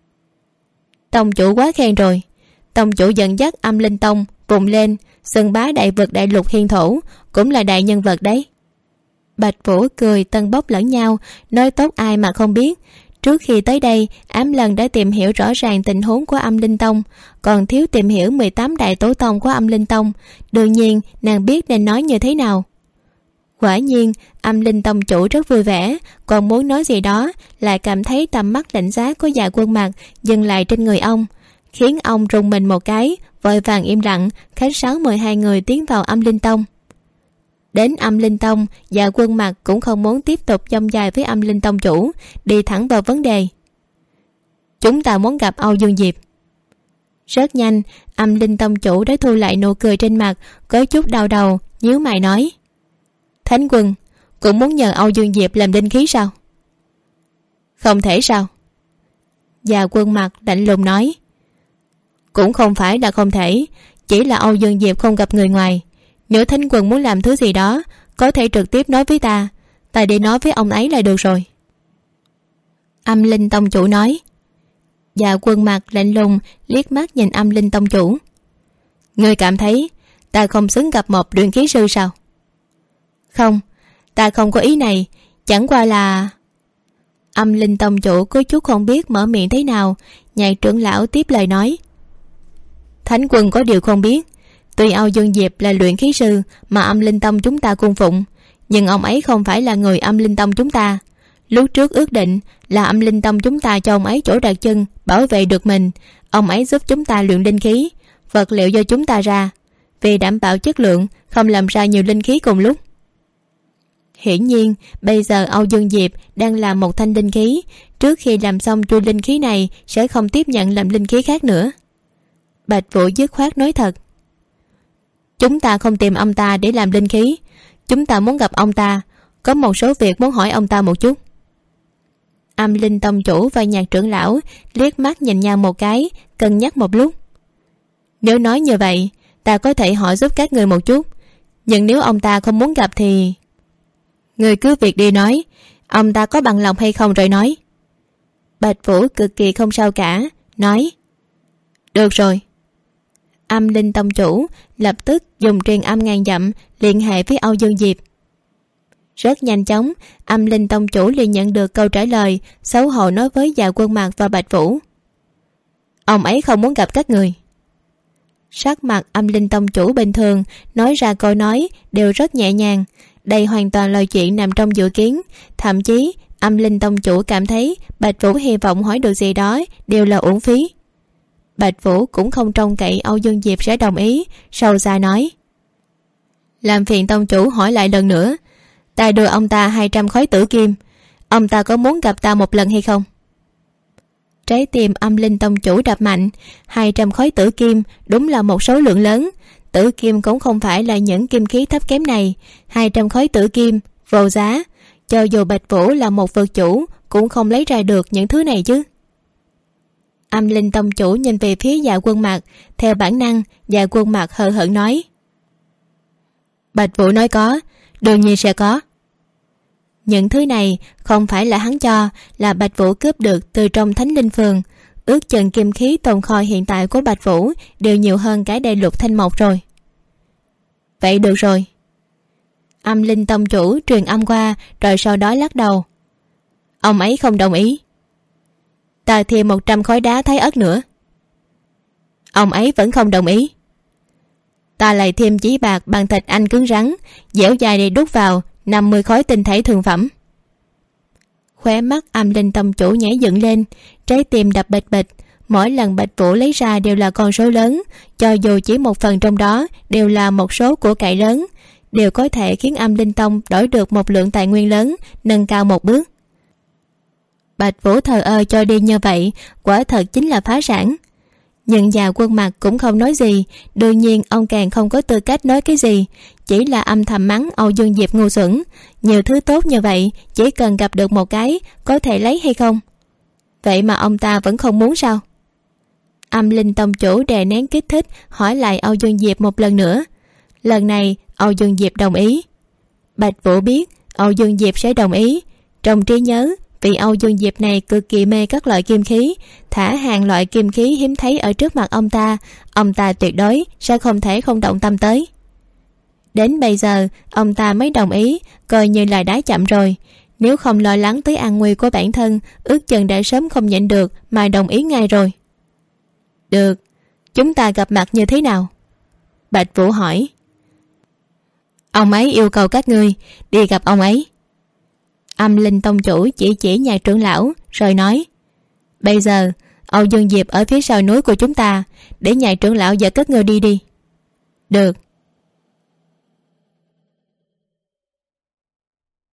Tông chủ quá khen rồi. Tông chủ dẫn dắt Âm Linh tông vùng lên xưng bá đại vực đại lục hiên thổ, cũng là đại nhân vật đấy. Bạch Vũ cười tân bốc lẫn nhau, nói tốt ai mà không biết. Trước khi tới đây, Ám Lần đã tìm hiểu rõ ràng tình huống của Âm Linh tông, còn thiếu tìm hiểu 18 đại tổ tông của Âm Linh tông. Đương nhiên nàng biết nên nói như thế nào. Quả nhiên Âm Linh tông chủ rất vui vẻ, còn muốn nói gì đó lại cảm thấy tầm mắt lạnh giá của Dạ Quân Mặc dừng lại trên người ông, khiến ông rùng mình một cái, vội vàng im lặng khách sáo mời hai người tiến vào Âm Linh tông. Đến Âm Linh tông, Dạ Quân Mặc cũng không muốn tiếp tục dông dài với Âm Linh tông chủ, đi thẳng vào vấn đề. Chúng ta muốn gặp Âu Dương Diệp. Rất nhanh Âm Linh tông chủ đã thu lại nụ cười trên mặt, có chút đau đầu, nhíu mày nói: Thánh Quân cũng muốn nhờ Âu Dương Diệp làm linh khí sao? Không thể sao? Dạ Quân Mặc lạnh lùng nói: cũng không phải là không thể, chỉ là Âu Dương Diệp không gặp người ngoài. Nếu Thánh Quân muốn làm thứ gì đó, có thể trực tiếp nói với ta đi nói với ông ấy là được rồi. Âm Linh tông chủ nói. Dạ Quân Mặc lạnh lùng liếc mắt nhìn Âm Linh tông chủ: ngươi cảm thấy ta không xứng gặp một luyện khí sư sao? Không, ta không có ý này, chẳng qua là... Âm Linh tông chủ có chút không biết mở miệng thế nào. Nhạc trưởng lão tiếp lời nói: Thánh Quân có điều không biết, tuy Âu Dương Diệp là luyện khí sư mà Âm Linh tông chúng ta cung phụng, nhưng ông ấy không phải là người Âm Linh tông chúng ta. Lúc trước ước định là Âm Linh tông chúng ta cho ông ấy chỗ đặt chân, bảo vệ được mình. Ông ấy giúp chúng ta luyện linh khí, vật liệu do chúng ta ra, vì đảm bảo chất lượng, không làm ra nhiều linh khí cùng lúc. Hiển nhiên bây giờ Âu Dương Diệp đang làm một thanh linh khí, trước khi làm xong chu linh khí này sẽ không tiếp nhận làm linh khí khác nữa. Bạch Vũ dứt khoát nói thật: chúng ta không tìm ông ta để làm linh khí, chúng ta muốn gặp ông ta, có một số việc muốn hỏi ông ta một chút. Âm Linh tông chủ và Nhạc trưởng lão liếc mắt nhìn nhau một cái, cân nhắc một lúc. Nếu nói như vậy, ta có thể hỏi giúp các người một chút, nhưng nếu ông ta không muốn gặp thì... người cứ việc đi nói, ông ta có bằng lòng hay không rồi nói. Bạch Vũ cực kỳ không sao cả, nói: được rồi. Âm Linh tông chủ lập tức dùng truyền âm ngàn dặm liên hệ với Âu Dương Diệp. Rất nhanh chóng Âm Linh tông chủ liền nhận được câu trả lời, xấu hổ nói với Dạ Quân Mặc và Bạch Vũ: ông ấy không muốn gặp các người. Sắc mặt Âm Linh tông chủ bình thường, nói ra câu nói đều rất nhẹ nhàng. Đây hoàn toàn là chuyện nằm trong dự kiến. Thậm chí Âm Linh tông chủ cảm thấy Bạch Vũ hy vọng hỏi được gì đó đều là uổng phí. Bạch Vũ cũng không trông cậy Âu Dương Diệp sẽ đồng ý, sâu xa nói: làm phiền tông chủ hỏi lại lần nữa, ta đưa ông ta 200 khối tử kim, ông ta có muốn gặp ta một lần hay không? Trái tim Âm Linh tông chủ đập mạnh. 200 khối tử kim đúng là một số lượng lớn. Tử kim cũng không phải là những kim khí thấp kém này. 200 khối tử kim vô giá, cho dù Bạch Vũ là một vực chủ cũng không lấy ra được những thứ này chứ. Âm Linh tông chủ nhìn về phía Dạ Quân Mặc, theo bản năng Dạ Quân Mặc hờ hững nói: Bạch Vũ nói có, đương nhiên sẽ có. Những thứ này không phải là hắn cho, là Bạch Vũ cướp được từ trong Thánh Linh Phường. Ước chừng kim khí tồn kho hiện tại của Bạch Vũ đều nhiều hơn cái đại lục Thanh Mộc rồi. Vậy được rồi. Âm Linh tông chủ truyền âm qua, rồi sau đó lắc đầu: ông ấy không đồng ý. Ta thêm 100 khối đá thái ớt nữa. Ông ấy vẫn không đồng ý. Ta lại thêm chỉ bạc bằng thịt anh cứng rắn, dẻo dài để đút vào 50 khối tinh thể thường phẩm. Khóe mắt Âm Linh tông chủ nhảy dựng lên, trái tim đập bịch bịch. Mỗi lần Bạch Vũ lấy ra đều là con số lớn, cho dù chỉ một phần trong đó đều là một số của cải lớn, đều có thể khiến Âm Linh tông đổi được một lượng tài nguyên lớn, nâng cao một bước. Bạch Vũ thờ ơ cho đi như vậy, quả thật chính là phá sản. Nhưng già Quân Mặt cũng không nói gì. Đương nhiên ông càng không có tư cách nói cái gì, chỉ là âm thầm mắng Âu Dương Diệp ngu xuẩn. Nhiều thứ tốt như vậy, chỉ cần gặp được một cái có thể lấy hay không? Vậy mà ông ta vẫn không muốn sao? Âm Linh tông chủ đè nén kích thích, hỏi lại Âu Dương Diệp một lần nữa. Lần này Âu Dương Diệp đồng ý. Bạch Vũ biết Âu Dương Diệp sẽ đồng ý. Trong trí nhớ, vì Âu Dương Diệp này cực kỳ mê các loại kim khí, thả hàng loại kim khí hiếm thấy ở trước mặt ông ta tuyệt đối sẽ không thể không động tâm tới. Đến bây giờ ông ta mới đồng ý, coi như là đã chậm rồi. Nếu không lo lắng tới an nguy của bản thân, ước chừng đã sớm không nhịn được mà đồng ý ngay rồi. Được, chúng ta gặp mặt như thế nào? Bạch Vũ hỏi. Ông ấy yêu cầu các ngươi đi gặp ông ấy. Âm Linh tông chủ chỉ nhà trưởng lão rồi nói. Bây giờ Âu Dương Diệp ở phía sau núi của chúng ta, để nhà trưởng lão dẫn các ngươi đi đi. Được.